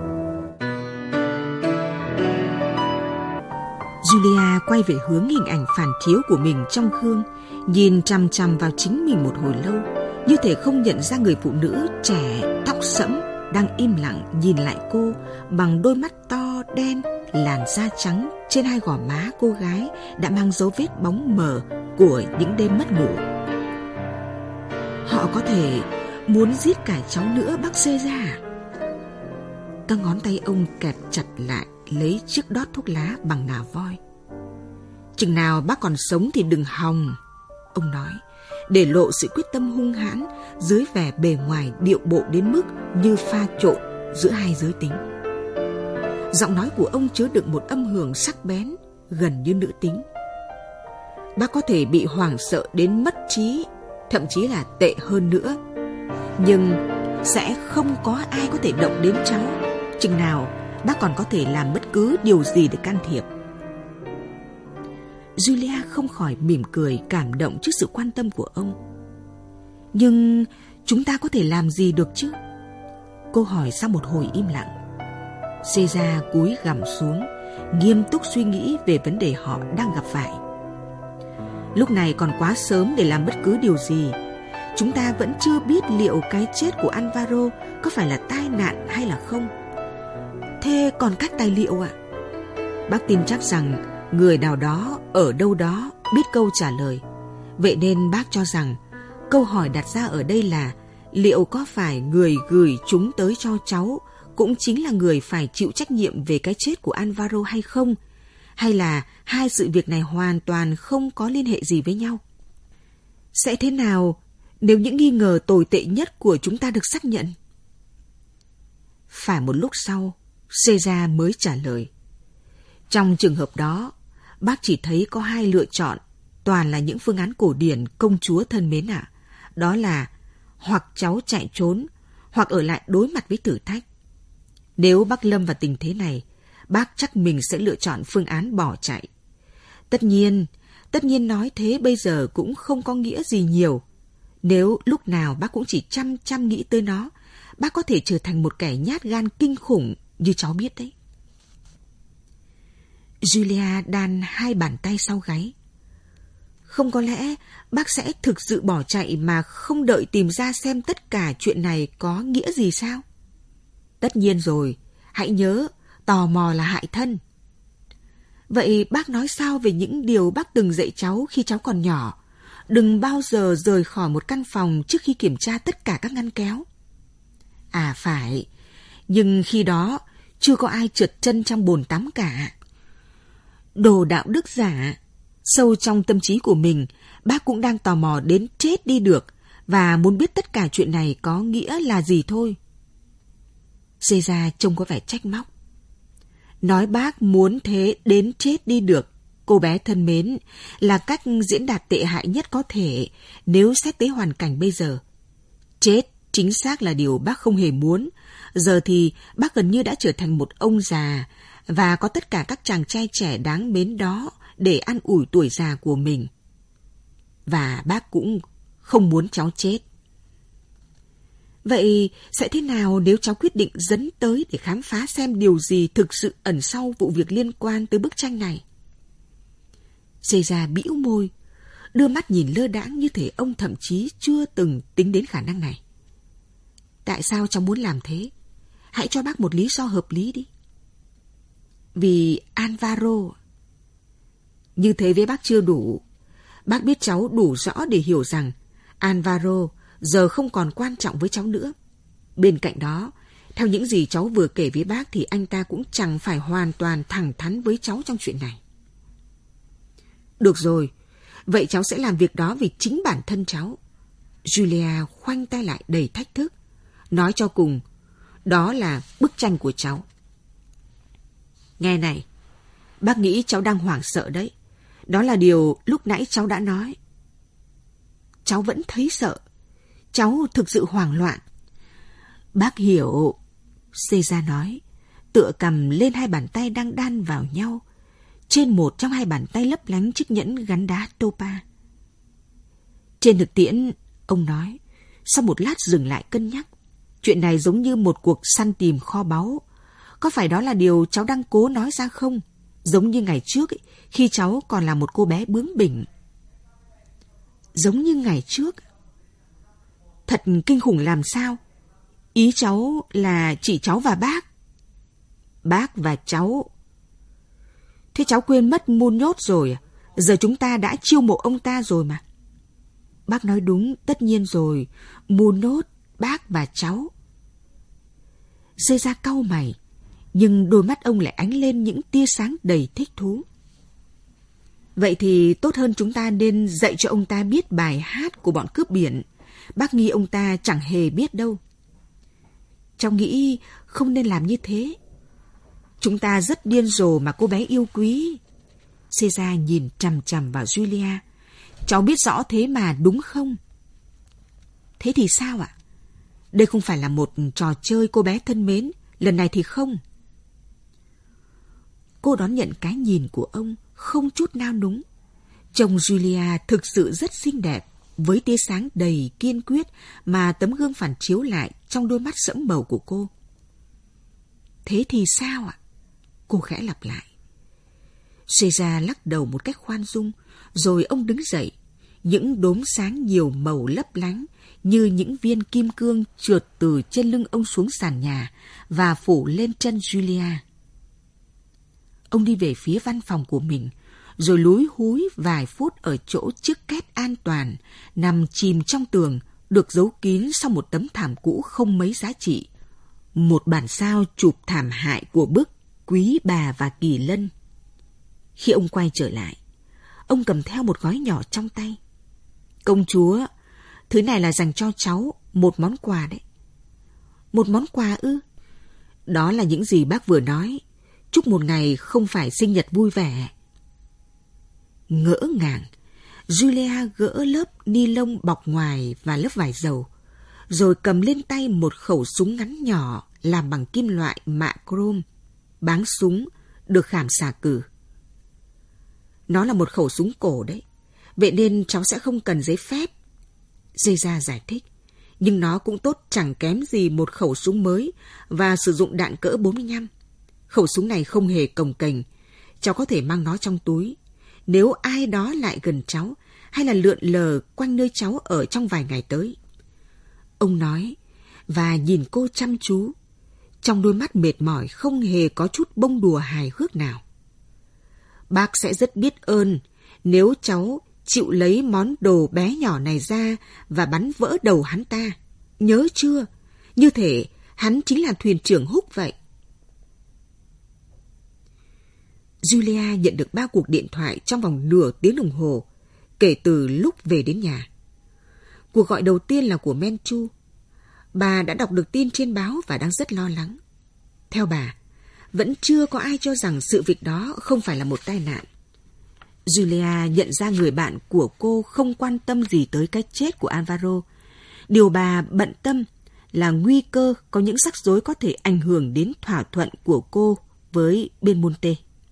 Julia quay về hướng hình ảnh phản chiếu của mình trong gương, nhìn chằm chằm vào chính mình một hồi lâu, như thể không nhận ra người phụ nữ trẻ tóc sẫm đang im lặng nhìn lại cô bằng đôi mắt to đen, làn da trắng trên hai gò má cô gái đã mang dấu vết bóng mờ của những đêm mất ngủ. Họ có thể muốn giết cả cháu nữa, bác Caesar. Các ngón tay ông kẹp chặt lại lấy chiếc đót thuốc lá bằng ngà voi. Chừng nào bác còn sống thì đừng hòng, ông nói, để lộ sự quyết tâm hung hãn dưới vẻ bề ngoài điệu bộ đến mức như pha trộn giữa hai giới tính. Giọng nói của ông chứa đựng một âm hưởng sắc bén, gần như nữ tính. Bác có thể bị hoảng sợ đến mất trí, thậm chí là tệ hơn nữa, nhưng sẽ không có ai có thể động đến cháu chừng nào bác còn có thể làm bất cứ điều gì để can thiệp. Julia không khỏi mỉm cười cảm động trước sự quan tâm của ông. Nhưng chúng ta có thể làm gì được chứ? Cô hỏi sau một hồi im lặng. Caesar cúi gằm xuống, nghiêm túc suy nghĩ về vấn đề họ đang gặp phải. Lúc này còn quá sớm để làm bất cứ điều gì. Chúng ta vẫn chưa biết liệu cái chết của Alvaro có phải là tai nạn hay là không. Thế còn các tài liệu ạ? Bác tin chắc rằng người nào đó ở đâu đó biết câu trả lời. Vậy nên bác cho rằng câu hỏi đặt ra ở đây là liệu có phải người gửi chúng tới cho cháu cũng chính là người phải chịu trách nhiệm về cái chết của Alvaro hay không? Hay là hai sự việc này hoàn toàn không có liên hệ gì với nhau? Sẽ thế nào nếu những nghi ngờ tồi tệ nhất của chúng ta được xác nhận? Phải một lúc sau, Caesar mới trả lời. Trong trường hợp đó, bác chỉ thấy có 2 lựa chọn, toàn là những phương án cổ điển, công chúa thân mến ạ. Đó là hoặc cháu chạy trốn, hoặc ở lại đối mặt với thử thách. Nếu bác lâm vào tình thế này, bác chắc mình sẽ lựa chọn phương án bỏ chạy. Tất nhiên nói thế bây giờ cũng không có nghĩa gì nhiều. Nếu lúc nào bác cũng chỉ chăm nghĩ tới nó, bác có thể trở thành một kẻ nhát gan kinh khủng như cháu biết đấy. Julia đan 2 bàn tay sau gáy. Không có lẽ bác sẽ thực sự bỏ chạy mà không đợi tìm ra xem tất cả chuyện này có nghĩa gì sao? Tất nhiên rồi, hãy nhớ, tò mò là hại thân. Vậy bác nói sao về những điều bác từng dạy cháu khi cháu còn nhỏ? Đừng bao giờ rời khỏi một căn phòng trước khi kiểm tra tất cả các ngăn kéo. À phải, nhưng khi đó chưa có ai trượt chân trong bồn tắm cả. Đồ đạo đức giả, sâu trong tâm trí của mình, bác cũng đang tò mò đến chết đi được và muốn biết tất cả chuyện này có nghĩa là gì thôi. Caesar trông có vẻ trách móc. Nói bác muốn thế đến chết đi được, cô bé thân mến, là cách diễn đạt tệ hại nhất có thể nếu xét tới hoàn cảnh bây giờ. Chết chính xác là điều bác không hề muốn. Giờ thì bác gần như đã trở thành một ông già và có tất cả các chàng trai trẻ đáng mến đó để an ủi tuổi già của mình. Và bác cũng không muốn cháu chết. Vậy sẽ thế nào nếu cháu quyết định dấn tới để khám phá xem điều gì thực sự ẩn sau vụ việc liên quan tới bức tranh này? Caesar bĩu môi, đưa mắt nhìn lơ đãng như thể ông thậm chí chưa từng tính đến khả năng này. Tại sao cháu muốn làm thế? Hãy cho bác một lý do hợp lý đi. Vì Alvaro. Như thế với bác chưa đủ. Bác biết cháu đủ rõ để hiểu rằng Alvaro giờ không còn quan trọng với cháu nữa. Bên cạnh đó, theo những gì cháu vừa kể với bác thì anh ta cũng chẳng phải hoàn toàn thẳng thắn với cháu trong chuyện này. Được rồi, vậy cháu sẽ làm việc đó vì chính bản thân cháu. Julia khoanh tay lại đầy thách thức. Nói cho cùng, đó là bức tranh của cháu. Nghe này, bác nghĩ cháu đang hoảng sợ đấy. Đó là điều lúc nãy cháu đã nói. Cháu vẫn thấy sợ. Cháu thực sự hoảng loạn. Bác hiểu, Caesar nói, tựa cầm lên 2 bàn tay đang đan vào nhau. Trên một trong 2 bàn tay lấp lánh chiếc nhẫn gắn đá topa. Trên thực tiễn, ông nói, sau một lát dừng lại cân nhắc, chuyện này giống như một cuộc săn tìm kho báu. Có phải đó là điều cháu đang cố nói ra không? Giống như ngày trước ấy, khi cháu còn là một cô bé bướng bỉnh. Giống như ngày trước? Thật kinh khủng làm sao? Ý cháu là chỉ cháu và bác. Bác và cháu. Thế cháu quên mất Munoz rồi à? Giờ chúng ta đã chiêu mộ ông ta rồi mà. Bác nói đúng, tất nhiên rồi. Munoz, bác và cháu. Caesar cau mày, nhưng đôi mắt ông lại ánh lên những tia sáng đầy thích thú. Vậy thì tốt hơn chúng ta nên dạy cho ông ta biết bài hát của bọn cướp biển. Bác nghi ông ta chẳng hề biết đâu. Cháu nghĩ không nên làm như thế. Chúng ta rất điên rồ mà cô bé yêu quý. Caesar nhìn chằm chằm vào Julia. Cháu biết rõ thế mà đúng không? Thế thì sao ạ? Đây không phải là một trò chơi cô bé thân mến. Lần này thì không. Cô đón nhận cái nhìn của ông không chút nao núng. Chồng Julia thực sự rất xinh đẹp, với tia sáng đầy kiên quyết mà tấm gương phản chiếu lại trong đôi mắt sẫm màu của cô. Thế thì sao ạ? Cô khẽ lặp lại. Caesar lắc đầu một cách khoan dung, rồi ông đứng dậy. Những đốm sáng nhiều màu lấp lánh như những viên kim cương trượt từ trên lưng ông xuống sàn nhà và phủ lên chân Julia. Ông đi về phía văn phòng của mình, rồi lúi húi vài phút ở chỗ chiếc két an toàn, nằm chìm trong tường, được giấu kín sau một tấm thảm cũ không mấy giá trị. Một bản sao chụp thảm hại của bức Quý Bà và Kỳ Lân. Khi ông quay trở lại, ông cầm theo một gói nhỏ trong tay. Công chúa, Thứ này là dành cho cháu, một món quà đấy. Một món quà ư? Đó là những gì bác vừa nói. Chúc một ngày không phải sinh nhật vui vẻ. Ngỡ ngàng, Julia gỡ lớp ni lông bọc ngoài và lớp vải dầu, rồi cầm lên tay một khẩu súng ngắn nhỏ làm bằng kim loại mạ chrome. Báng súng được khảm xà cừ. Nó là một khẩu súng cổ đấy, vậy nên cháu sẽ không cần giấy phép. Zeza giải thích, nhưng nó cũng tốt chẳng kém gì một khẩu súng mới và sử dụng đạn cỡ 45. Khẩu súng này không hề cồng kềnh, cháu có thể mang nó trong túi. Nếu ai đó lại gần cháu hay là lượn lờ quanh nơi cháu ở trong vài ngày tới. Ông nói và nhìn cô chăm chú. Trong đôi mắt mệt mỏi không hề có chút bông đùa hài hước nào. Bác sẽ rất biết ơn nếu cháu chịu lấy món đồ bé nhỏ này ra và bắn vỡ đầu hắn ta. Nhớ chưa? Như thể hắn chính là thuyền trưởng Húc vậy. Julia nhận được 3 cuộc điện thoại trong vòng nửa tiếng đồng hồ kể từ lúc về đến nhà. Cuộc gọi đầu tiên là của Menchu. Bà đã đọc được tin trên báo và đang rất lo lắng. Theo bà, vẫn chưa có ai cho rằng sự việc đó không phải là một tai nạn. Julia nhận ra người bạn của cô không quan tâm gì tới cái chết của Alvaro. Điều bà bận tâm là nguy cơ có những rắc rối có thể ảnh hưởng đến thỏa thuận của cô với bên Monte.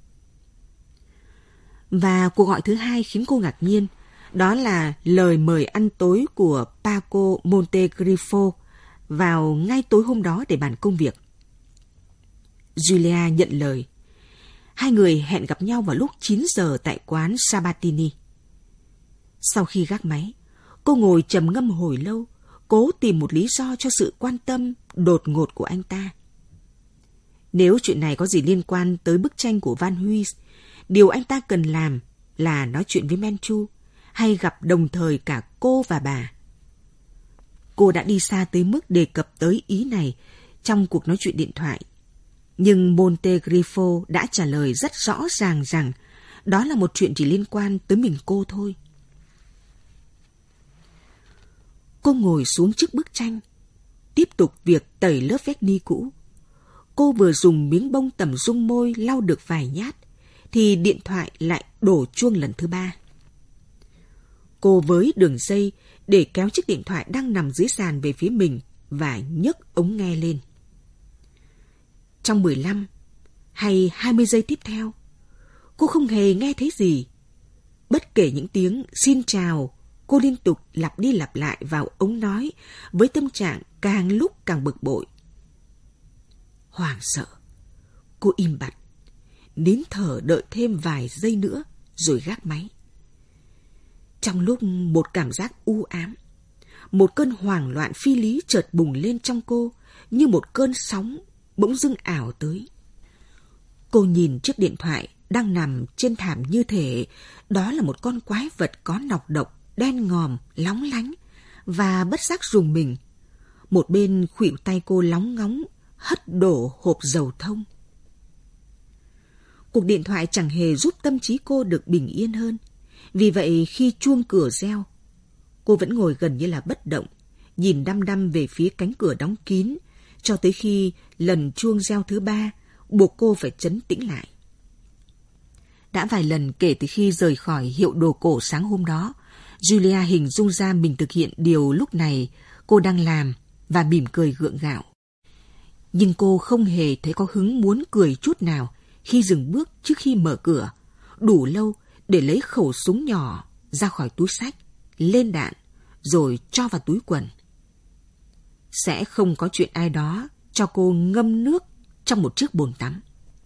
Và cuộc gọi thứ hai khiến cô ngạc nhiên. Đó là lời mời ăn tối của Paco Montegrifo vào ngay tối hôm đó để bàn công việc. Julia nhận lời. Hai người hẹn gặp nhau vào lúc 9 giờ tại quán Sabatini. Sau khi gác máy, cô ngồi trầm ngâm hồi lâu, cố tìm một lý do cho sự quan tâm đột ngột của anh ta. Nếu chuyện này có gì liên quan tới bức tranh của Van Huynh, điều anh ta cần làm là nói chuyện với Menchu hay gặp đồng thời cả cô và bà. Cô đã đi xa tới mức đề cập tới ý này trong cuộc nói chuyện điện thoại. Nhưng Montegrifo đã trả lời rất rõ ràng rằng đó là một chuyện chỉ liên quan tới mình cô thôi. Cô ngồi xuống trước bức tranh, tiếp tục việc tẩy lớp vét ni cũ. Cô vừa dùng miếng bông tẩm dung môi lau được vài nhát, thì điện thoại lại đổ chuông lần thứ 3. Cô với đường dây để kéo chiếc điện thoại đang nằm dưới sàn về phía mình và nhấc ống nghe lên. Trong 15 hay 20 giây tiếp theo, cô không hề nghe thấy gì. Bất kể những tiếng xin chào, cô liên tục lặp đi lặp lại vào ống nói với tâm trạng càng lúc càng bực bội. Hoảng sợ, cô im bặt, nín thở đợi thêm vài giây nữa rồi gác máy. Trong lúc một cảm giác u ám, một cơn hoảng loạn phi lý chợt bùng lên trong cô như một cơn sóng bỗng dưng ảo tới. Cô nhìn chiếc điện thoại đang nằm trên thảm như thể đó là một con quái vật có nọc độc, đen ngòm, lóng lánh, và bất giác rùng mình. Một bên khuỷu tay cô lóng ngóng, hất đổ hộp dầu thông. Cuộc điện thoại chẳng hề giúp tâm trí cô được bình yên hơn. Vì vậy khi chuông cửa reo, cô vẫn ngồi gần như là bất động, nhìn đăm đăm về phía cánh cửa đóng kín, cho tới khi lần chuông reo thứ 3 buộc cô phải trấn tĩnh lại. Đã vài lần kể từ khi rời khỏi hiệu đồ cổ sáng hôm đó, Julia hình dung ra mình thực hiện điều lúc này cô đang làm và mỉm cười gượng gạo. Nhưng cô không hề thấy có hứng muốn cười chút nào khi dừng bước trước khi mở cửa, đủ lâu để lấy khẩu súng nhỏ ra khỏi túi xách, lên đạn, rồi cho vào túi quần. Sẽ không có chuyện ai đó cho cô ngâm nước trong một chiếc bồn tắm.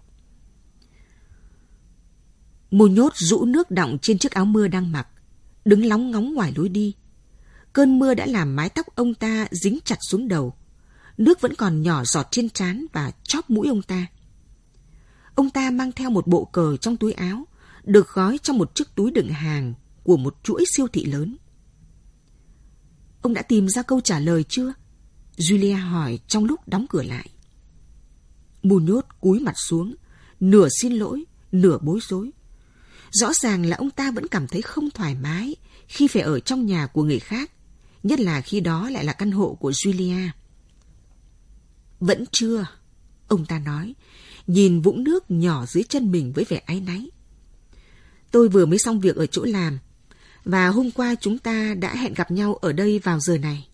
Muñoz rũ nước đọng trên chiếc áo mưa đang mặc, đứng lóng ngóng ngoài lối đi. Cơn mưa đã làm mái tóc ông ta dính chặt xuống đầu. Nước vẫn còn nhỏ giọt trên trán và chóp mũi ông ta. Ông ta mang theo một bộ cờ trong túi áo, được gói trong một chiếc túi đựng hàng của một chuỗi siêu thị lớn. Ông đã tìm ra câu trả lời chưa? Julia hỏi trong lúc đóng cửa lại. Muñoz cúi mặt xuống, nửa xin lỗi, nửa bối rối. Rõ ràng là ông ta vẫn cảm thấy không thoải mái khi phải ở trong nhà của người khác, nhất là khi đó lại là căn hộ của Julia. Vẫn chưa, ông ta nói, nhìn vũng nước nhỏ dưới chân mình với vẻ áy náy. Tôi vừa mới xong việc ở chỗ làm, và hôm qua chúng ta đã hẹn gặp nhau ở đây vào giờ này.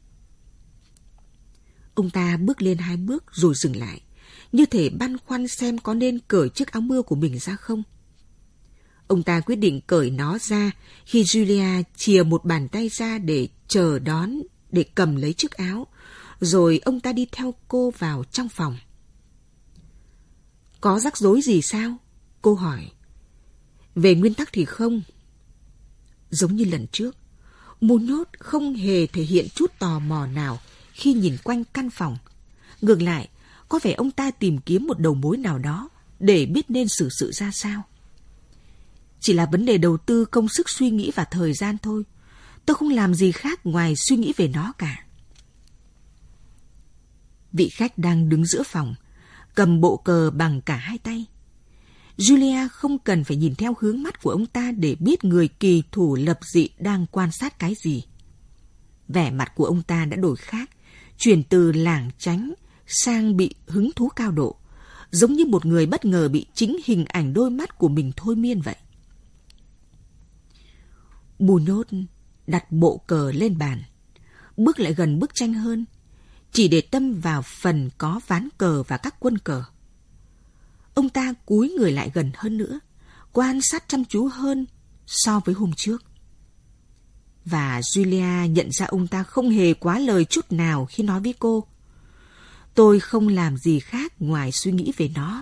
Ông ta bước lên 2 bước rồi dừng lại, như thể băn khoăn xem có nên cởi chiếc áo mưa của mình ra không. Ông ta quyết định cởi nó ra khi Julia chìa một bàn tay ra để chờ đón, để cầm lấy chiếc áo, rồi ông ta đi theo cô vào trong phòng. Có rắc rối gì sao? Cô hỏi. Về nguyên tắc thì không. Giống như lần trước, Munoz không hề thể hiện chút tò mò nào khi nhìn quanh căn phòng. Ngược lại, có vẻ ông ta tìm kiếm một đầu mối nào đó để biết nên xử sự ra sao. Chỉ là vấn đề đầu tư công sức suy nghĩ và thời gian thôi. Tôi không làm gì khác ngoài suy nghĩ về nó cả. Vị khách đang đứng giữa phòng, cầm bộ cờ bằng cả 2 tay. Julia không cần phải nhìn theo hướng mắt của ông ta để biết người kỳ thủ lập dị đang quan sát cái gì. Vẻ mặt của ông ta đã đổi khác, chuyển từ lảng tránh sang bị hứng thú cao độ, giống như một người bất ngờ bị chính hình ảnh đôi mắt của mình thôi miên vậy. Munoz đặt bộ cờ lên bàn, bước lại gần bức tranh hơn, chỉ để tâm vào phần có ván cờ và các quân cờ. Ông ta cúi người lại gần hơn nữa, quan sát chăm chú hơn so với hôm trước. Và Julia nhận ra ông ta không hề quá lời chút nào khi nói với cô. Tôi không làm gì khác ngoài suy nghĩ về nó.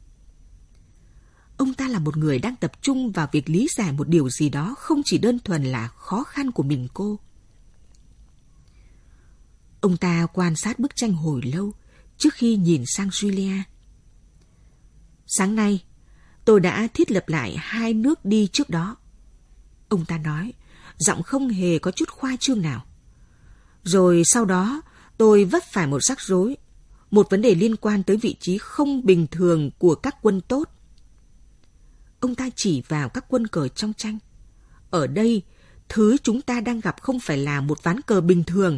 Ông ta là một người đang tập trung vào việc lý giải một điều gì đó không chỉ đơn thuần là khó khăn của mình cô. Ông ta quan sát bức tranh hồi lâu trước khi nhìn sang Julia. Sáng nay, tôi đã thiết lập lại 2 nước đi trước đó. Ông ta nói, giọng không hề có chút khoa trương nào. Rồi sau đó, tôi vấp phải một rắc rối, một vấn đề liên quan tới vị trí không bình thường của các quân tốt. Ông ta chỉ vào các quân cờ trong tranh. Ở đây, thứ chúng ta đang gặp không phải là một ván cờ bình thường.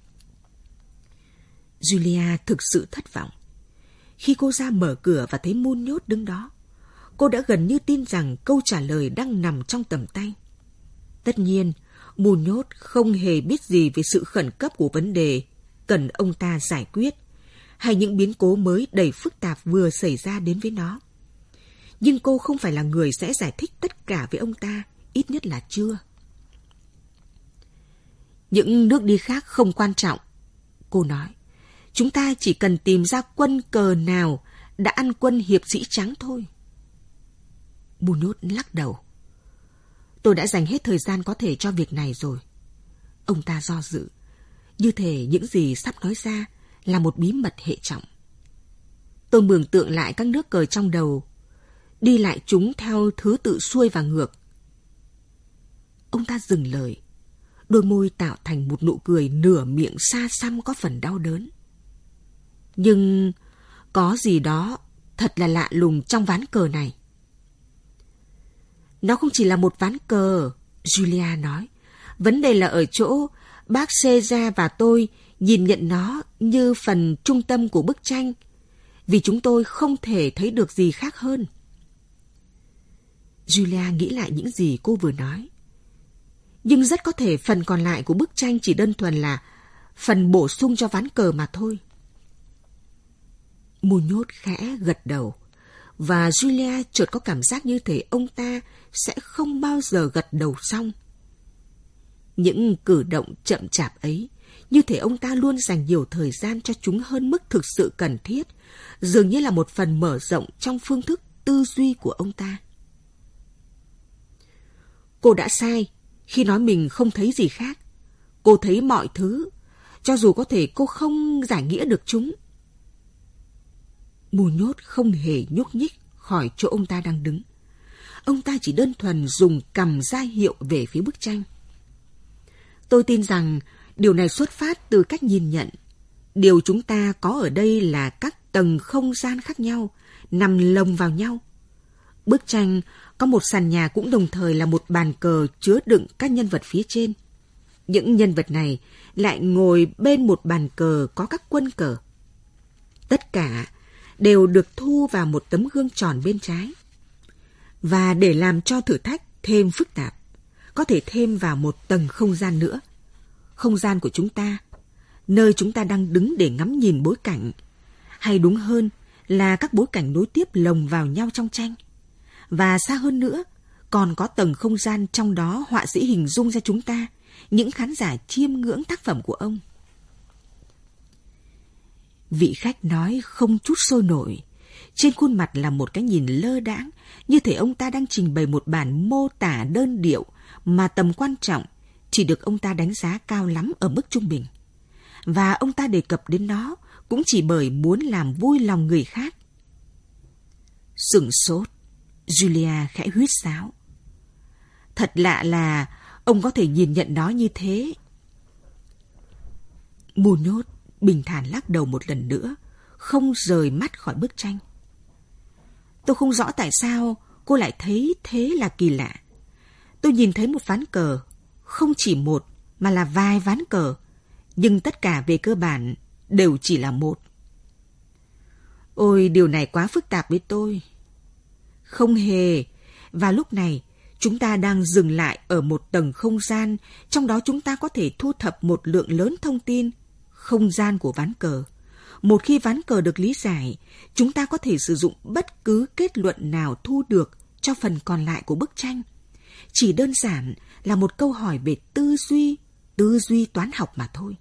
Julia thực sự thất vọng. Khi cô ra mở cửa và thấy Munoz đứng đó, cô đã gần như tin rằng câu trả lời đang nằm trong tầm tay. Tất nhiên, Munoz không hề biết gì về sự khẩn cấp của vấn đề cần ông ta giải quyết, hay những biến cố mới đầy phức tạp vừa xảy ra đến với nó. Nhưng cô không phải là người sẽ giải thích tất cả với ông ta, ít nhất là chưa. Những nước đi khác không quan trọng, cô nói. Chúng ta chỉ cần tìm ra quân cờ nào đã ăn quân hiệp sĩ trắng thôi. Munoz lắc đầu. Tôi đã dành hết thời gian có thể cho việc này rồi. Ông ta do dự, như thể những gì sắp nói ra là một bí mật hệ trọng. Tôi mường tượng lại các nước cờ trong đầu, đi lại chúng theo thứ tự xuôi và ngược. Ông ta dừng lời, đôi môi tạo thành một nụ cười nửa miệng xa xăm có phần đau đớn. Nhưng có gì đó thật là lạ lùng trong ván cờ này. Nó không chỉ là một ván cờ, Julia nói. Vấn đề là ở chỗ bác Caesar và tôi nhìn nhận nó như phần trung tâm của bức tranh, vì chúng tôi không thể thấy được gì khác hơn. Julia nghĩ lại những gì cô vừa nói. Nhưng rất có thể phần còn lại của bức tranh chỉ đơn thuần là phần bổ sung cho ván cờ mà thôi. Munoz khẽ gật đầu, và Julia chợt có cảm giác như thể ông ta sẽ không bao giờ gật đầu xong. Những cử động chậm chạp ấy, như thể ông ta luôn dành nhiều thời gian cho chúng hơn mức thực sự cần thiết, dường như là một phần mở rộng trong phương thức tư duy của ông ta. Cô đã sai khi nói mình không thấy gì khác. Cô thấy mọi thứ, cho dù có thể cô không giải nghĩa được chúng. Munoz không hề nhúc nhích khỏi chỗ ông ta đang đứng. Ông ta chỉ đơn thuần dùng cằm ra hiệu về phía bức tranh. Tôi tin rằng điều này xuất phát từ cách nhìn nhận. Điều chúng ta có ở đây là các tầng không gian khác nhau, nằm lồng vào nhau. Bức tranh có một sàn nhà cũng đồng thời là một bàn cờ chứa đựng các nhân vật phía trên. Những nhân vật này lại ngồi bên một bàn cờ có các quân cờ. Tất cả đều được thu vào một tấm gương tròn bên trái. Và để làm cho thử thách thêm phức tạp, có thể thêm vào một tầng không gian nữa. Không gian của chúng ta, nơi chúng ta đang đứng để ngắm nhìn bối cảnh, hay đúng hơn là các bối cảnh nối tiếp lồng vào nhau trong tranh. Và xa hơn nữa, còn có tầng không gian trong đó họa sĩ hình dung ra chúng ta, những khán giả chiêm ngưỡng tác phẩm của ông. Vị khách nói không chút sôi nổi, trên khuôn mặt là một cái nhìn lơ đãng, như thể ông ta đang trình bày một bản mô tả đơn điệu mà tầm quan trọng chỉ được ông ta đánh giá cao lắm ở mức trung bình. Và ông ta đề cập đến nó cũng chỉ bởi muốn làm vui lòng người khác. Sửng sốt, Julia khẽ huýt sáo. Thật lạ là ông có thể nhìn nhận nó như thế. Munoz bình thản lắc đầu một lần nữa, không rời mắt khỏi bức tranh. Tôi không rõ tại sao cô lại thấy thế là kỳ lạ. Tôi nhìn thấy một ván cờ, không chỉ một mà là vài ván cờ, nhưng tất cả về cơ bản đều chỉ là một. Ôi, điều này quá phức tạp với tôi. Không hề. Và lúc này, chúng ta đang dừng lại ở một tầng không gian, trong đó chúng ta có thể thu thập một lượng lớn thông tin, không gian của ván cờ. Một khi ván cờ được lý giải, chúng ta có thể sử dụng bất cứ kết luận nào thu được cho phần còn lại của bức tranh. Chỉ đơn giản là một câu hỏi về tư duy toán học mà thôi.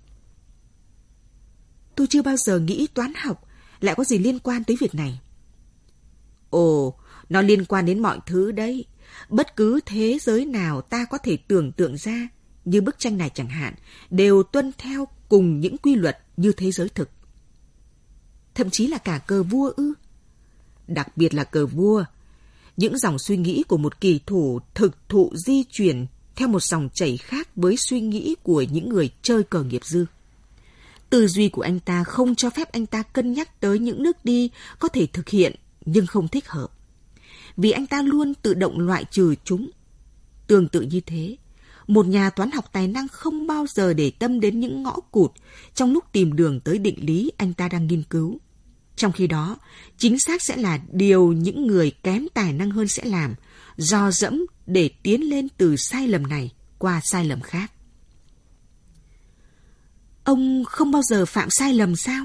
Tôi chưa bao giờ nghĩ toán học lại có gì liên quan tới việc này. Ồ, nó liên quan đến mọi thứ đấy. Bất cứ thế giới nào ta có thể tưởng tượng ra, như bức tranh này chẳng hạn, đều tuân theo cùng những quy luật như thế giới thực. Thậm chí là cả cờ vua ư? Đặc biệt là cờ vua. Những dòng suy nghĩ của một kỳ thủ thực thụ di chuyển theo một dòng chảy khác với suy nghĩ của những người chơi cờ nghiệp dư. Tư duy của anh ta không cho phép anh ta cân nhắc tới những nước đi có thể thực hiện nhưng không thích hợp, vì anh ta luôn tự động loại trừ chúng. Tương tự như thế, một nhà toán học tài năng không bao giờ để tâm đến những ngõ cụt trong lúc tìm đường tới định lý anh ta đang nghiên cứu. Trong khi đó, chính xác sẽ là điều những người kém tài năng hơn sẽ làm, dò dẫm để tiến lên từ sai lầm này qua sai lầm khác. Ông không bao giờ phạm sai lầm sao?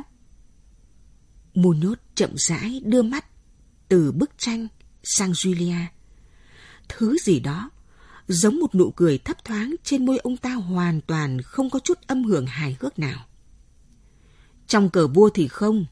Munoz chậm rãi đưa mắt từ bức tranh sang Julia. Thứ gì đó, giống một nụ cười thấp thoáng trên môi ông ta hoàn toàn không có chút âm hưởng hài hước nào. Trong cờ vua thì không.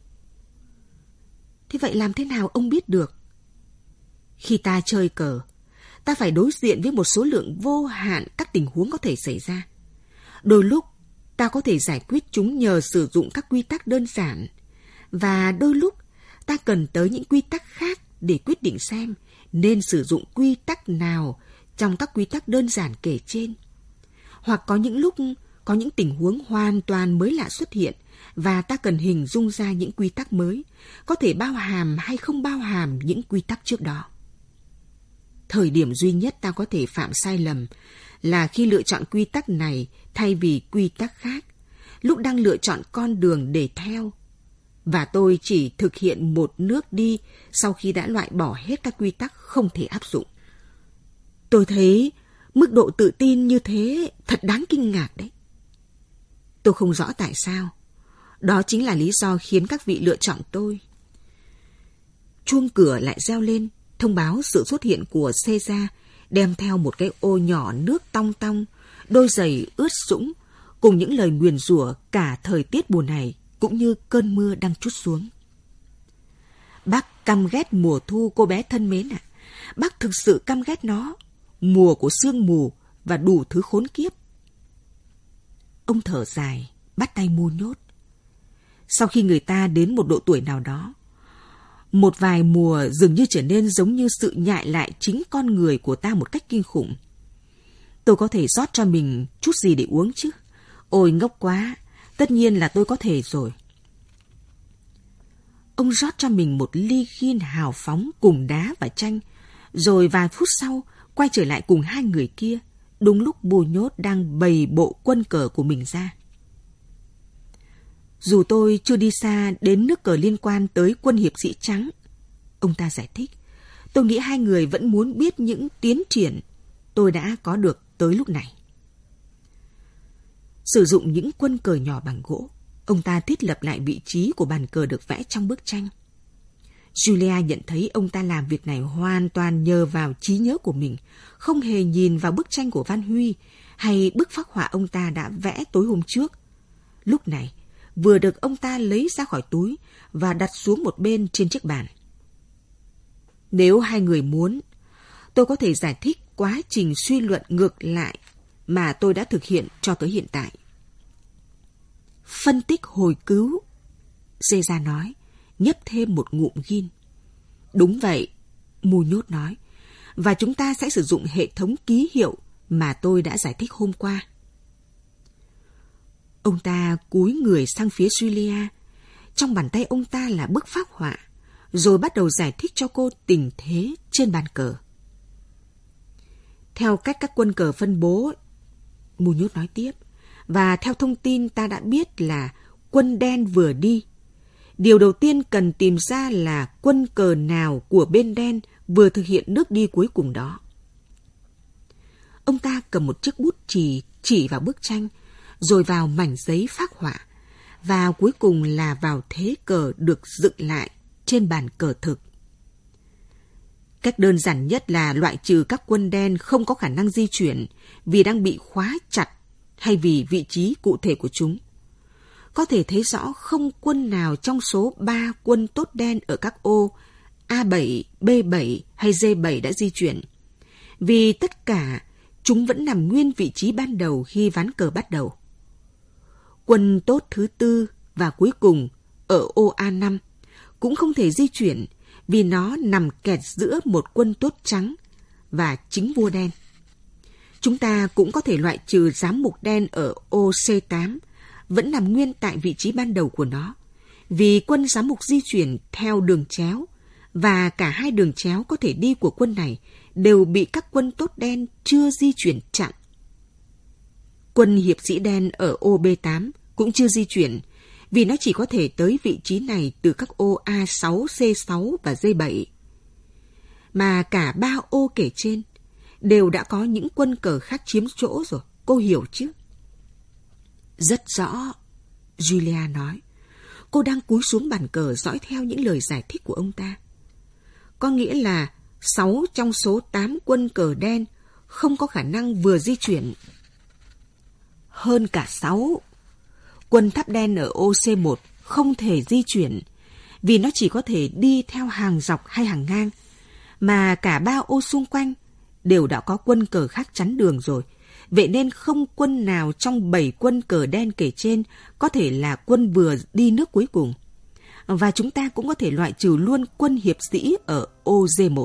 Thế vậy làm thế nào ông biết được? Khi ta chơi cờ, ta phải đối diện với một số lượng vô hạn các tình huống có thể xảy ra. Đôi lúc, ta có thể giải quyết chúng nhờ sử dụng các quy tắc đơn giản, và đôi lúc ta cần tới những quy tắc khác để quyết định xem nên sử dụng quy tắc nào trong các quy tắc đơn giản kể trên. Hoặc có những lúc có những tình huống hoàn toàn mới lạ xuất hiện và ta cần hình dung ra những quy tắc mới, có thể bao hàm hay không bao hàm những quy tắc trước đó. Thời điểm duy nhất ta có thể phạm sai lầm là khi lựa chọn quy tắc này thay vì quy tắc khác, lúc đang lựa chọn con đường để theo. Và tôi chỉ thực hiện một nước đi sau khi đã loại bỏ hết các quy tắc không thể áp dụng. Tôi thấy mức độ tự tin như thế thật đáng kinh ngạc đấy. Tôi không rõ tại sao. Đó chính là lý do khiến các vị lựa chọn tôi. Chuông cửa lại reo lên, thông báo sự xuất hiện của Caesar, đem theo một cái ô nhỏ nước tong tong, đôi giày ướt sũng, cùng những lời nguyền rủa cả thời tiết mùa này, cũng như cơn mưa đang trút xuống. Bác căm ghét mùa thu, cô bé thân mến ạ. Bác thực sự căm ghét nó, mùa của sương mù và đủ thứ khốn kiếp. Ông thở dài, bắt tay Munoz. Sau khi người ta đến một độ tuổi nào đó, một vài mùa dường như trở nên giống như sự nhại lại chính con người của ta một cách kinh khủng. Tôi có thể rót cho mình chút gì để uống chứ? Ôi ngốc quá, tất nhiên là tôi có thể rồi. Ông rót cho mình một ly gin hào phóng cùng đá và chanh, rồi vài phút sau quay trở lại cùng hai người kia, đúng lúc Bù Nhốt đang bày bộ quân cờ của mình ra. Dù tôi chưa đi xa đến nước cờ liên quan tới quân hiệp sĩ trắng, ông ta giải thích, tôi nghĩ hai người vẫn muốn biết những tiến triển tôi đã có được tới lúc này. Sử dụng những quân cờ nhỏ bằng gỗ, ông ta thiết lập lại vị trí của bàn cờ được vẽ trong bức tranh. Julia nhận thấy ông ta làm việc này hoàn toàn nhờ vào trí nhớ của mình, không hề nhìn vào bức tranh của Văn Huy hay bức phác họa ông ta đã vẽ tối hôm trước. Lúc này, vừa được ông ta lấy ra khỏi túi và đặt xuống một bên trên chiếc bàn. Nếu hai người muốn, tôi có thể giải thích quá trình suy luận ngược lại mà tôi đã thực hiện cho tới hiện tại. Phân tích hồi cứu, Caesar nói, nhấp thêm một ngụm gin. Đúng vậy, Mù Nhốt nói, và chúng ta sẽ sử dụng hệ thống ký hiệu mà tôi đã giải thích hôm qua. Ông ta cúi người sang phía Julia. Trong bàn tay ông ta là bức phác họa, rồi bắt đầu giải thích cho cô tình thế trên bàn cờ. Theo cách các quân cờ phân bố, Mù Nhốt nói tiếp, và theo thông tin ta đã biết là quân đen vừa đi, điều đầu tiên cần tìm ra là quân cờ nào của bên đen vừa thực hiện nước đi cuối cùng đó. Ông ta cầm một chiếc bút chỉ vào bức tranh, rồi vào mảnh giấy phác họa, và cuối cùng là vào thế cờ được dựng lại trên bàn cờ thực. Cách đơn giản nhất là loại trừ các quân đen không có khả năng di chuyển vì đang bị khóa chặt hay vì vị trí cụ thể của chúng. Có thể thấy rõ không quân nào trong số 3 quân tốt đen ở các ô A7, B7 hay D7 đã di chuyển, vì tất cả chúng vẫn nằm nguyên vị trí ban đầu khi ván cờ bắt đầu. Quân tốt thứ tư và cuối cùng ở ô A5 cũng không thể di chuyển vì nó nằm kẹt giữa một quân tốt trắng và chính vua đen. Chúng ta cũng có thể loại trừ giám mục đen ở ô C8 vẫn nằm nguyên tại vị trí ban đầu của nó, vì quân giám mục di chuyển theo đường chéo, và cả hai đường chéo có thể đi của quân này đều bị các quân tốt đen chưa di chuyển chặn. Quân hiệp sĩ đen ở ô B8 cũng chưa di chuyển, vì nó chỉ có thể tới vị trí này từ các ô A6, C6 và D7. Mà cả 3 ô kể trên đều đã có những quân cờ khác chiếm chỗ rồi, cô hiểu chứ? Rất rõ, Julia nói. Cô đang cúi xuống bàn cờ dõi theo những lời giải thích của ông ta. Có nghĩa là 6 trong số 8 quân cờ đen không có khả năng vừa di chuyển. Hơn cả 6. Quân tháp đen ở ô C1 không thể di chuyển vì nó chỉ có thể đi theo hàng dọc hay hàng ngang, mà cả 3 ô xung quanh đều đã có quân cờ khác chắn đường rồi. Vậy nên không quân nào trong 7 quân cờ đen kể trên có thể là quân vừa đi nước cuối cùng. Và chúng ta cũng có thể loại trừ luôn quân hiệp sĩ ở ô D1.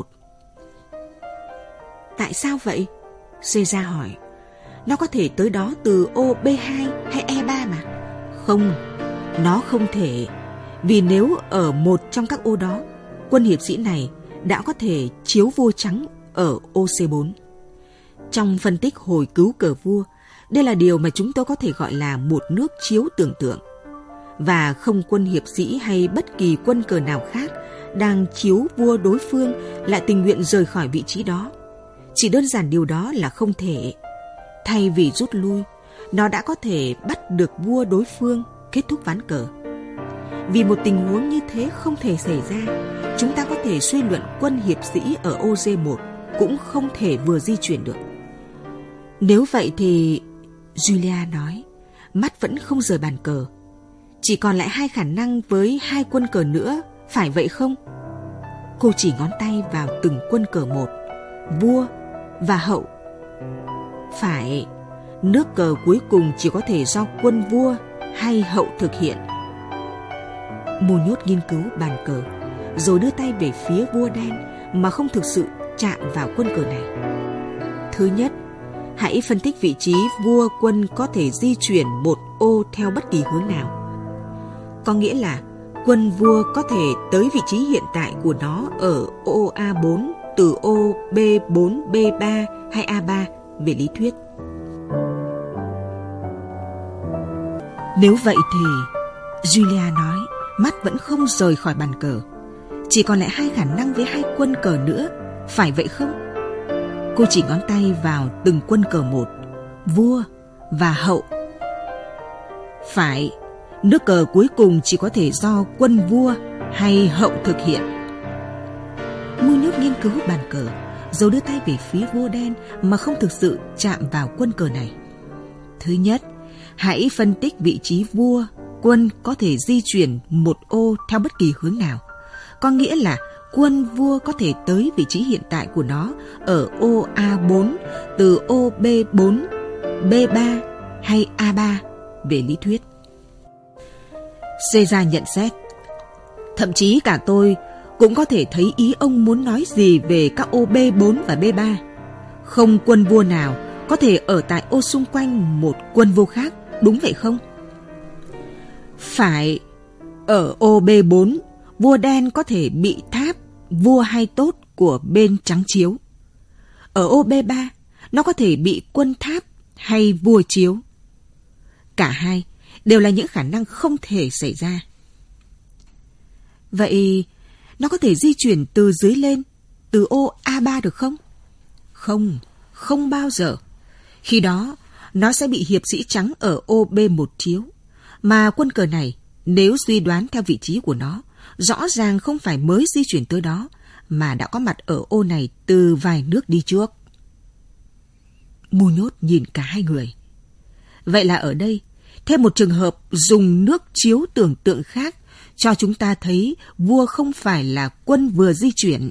Tại sao vậy? Caesar hỏi. Nó có thể tới đó từ ô B2 hay E3 mà. Không, nó không thể. Vì nếu ở một trong các ô đó, quân hiệp sĩ này đã có thể chiếu vua trắng ở ô C4. Trong phân tích hồi cứu cờ vua, đây là điều mà chúng tôi có thể gọi là một nước chiếu tưởng tượng. Và không quân hiệp sĩ hay bất kỳ quân cờ nào khác đang chiếu vua đối phương lại tình nguyện rời khỏi vị trí đó. Chỉ đơn giản điều đó là không thể. Thay vì rút lui, nó đã có thể bắt được vua đối phương kết thúc ván cờ. Vì một tình huống như thế không thể xảy ra, chúng ta có thể suy luận quân hiệp sĩ ở ô D1 cũng không thể vừa di chuyển được. Nếu vậy thì, Julia nói, mắt vẫn không rời bàn cờ. Chỉ còn lại 2 khả năng với 2 quân cờ nữa, phải vậy không? Cô chỉ ngón tay vào từng quân cờ một, vua và hậu. Phải, nước cờ cuối cùng chỉ có thể do quân vua hay hậu thực hiện. Mù Nhốt nghiên cứu bàn cờ, rồi đưa tay về phía vua đen mà không thực sự chạm vào quân cờ này. Thứ nhất, hãy phân tích vị trí vua quân có thể di chuyển một ô theo bất kỳ hướng nào. Có nghĩa là quân vua có thể tới vị trí hiện tại của nó ở ô A4 từ ô B4, B3 hay A3 về lý thuyết. Nếu vậy thì, Julia nói, mắt vẫn không rời khỏi bàn cờ. Chỉ còn lại 2 khả năng với 2 quân cờ nữa, phải vậy không? Cô chỉ ngón tay vào từng quân cờ một, vua và hậu. Phải, nước cờ cuối cùng chỉ có thể do quân vua hay hậu thực hiện. Mu Nhốt nghiên cứu bàn cờ, rồi đưa tay về phía vua đen mà không thực sự chạm vào quân cờ này. Thứ nhất, hãy phân tích vị trí vua, quân có thể di chuyển một ô theo bất kỳ hướng nào. Có nghĩa là quân vua có thể tới vị trí hiện tại của nó ở ô A4 từ ô B4, B3 hay A3 về lý thuyết. Caesar nhận xét, thậm chí cả tôi cũng có thể thấy ý ông muốn nói gì về các ô B4 và B3. Không quân vua nào có thể ở tại ô xung quanh một quân vua khác, đúng vậy không? Phải, ở ô B4, vua đen có thể bị tháp vua hay tốt của bên trắng chiếu. Ở ô B3, nó có thể bị quân tháp hay vua chiếu. Cả hai đều là những khả năng không thể xảy ra. Vậy, nó có thể di chuyển từ dưới lên, từ ô A3 được không? Không, không bao giờ. Khi đó, nó sẽ bị hiệp sĩ trắng ở ô B1 chiếu. Mà quân cờ này, nếu suy đoán theo vị trí của nó, rõ ràng không phải mới di chuyển tới đó, mà đã có mặt ở ô này từ vài nước đi trước. Mu Nhốt nhìn cả hai người. Vậy là ở đây, thêm một trường hợp dùng nước chiếu tưởng tượng khác cho chúng ta thấy vua không phải là quân vừa di chuyển.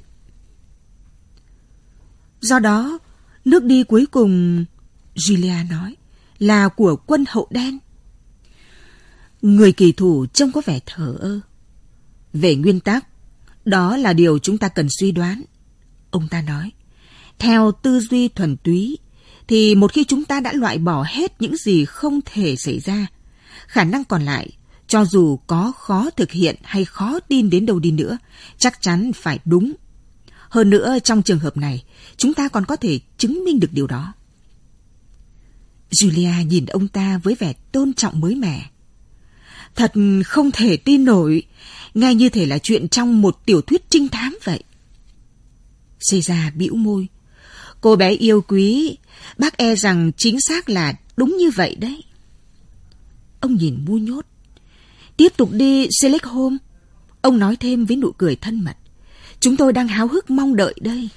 Do đó, nước đi cuối cùng, Julia nói, là của quân hậu đen. Người kỳ thủ trông có vẻ thờ ơ. Về nguyên tắc, đó là điều chúng ta cần suy đoán. Ông ta nói, theo tư duy thuần túy, thì một khi chúng ta đã loại bỏ hết những gì không thể xảy ra, khả năng còn lại, cho dù có khó thực hiện hay khó tin đến đâu đi nữa, chắc chắn phải đúng. Hơn nữa, trong trường hợp này, chúng ta còn có thể chứng minh được điều đó. Julia nhìn ông ta với vẻ tôn trọng mới mẻ. Thật không thể tin nổi, nghe như thể là chuyện trong một tiểu thuyết trinh thám vậy. Caesar bĩu môi. Cô bé yêu quý, bác e rằng chính xác là đúng như vậy đấy. Ông nhìn Mu Nhốt. Tiếp tục đi, Sherlock Holmes. Ông nói thêm với nụ cười thân mật. Chúng tôi đang háo hức mong đợi đây.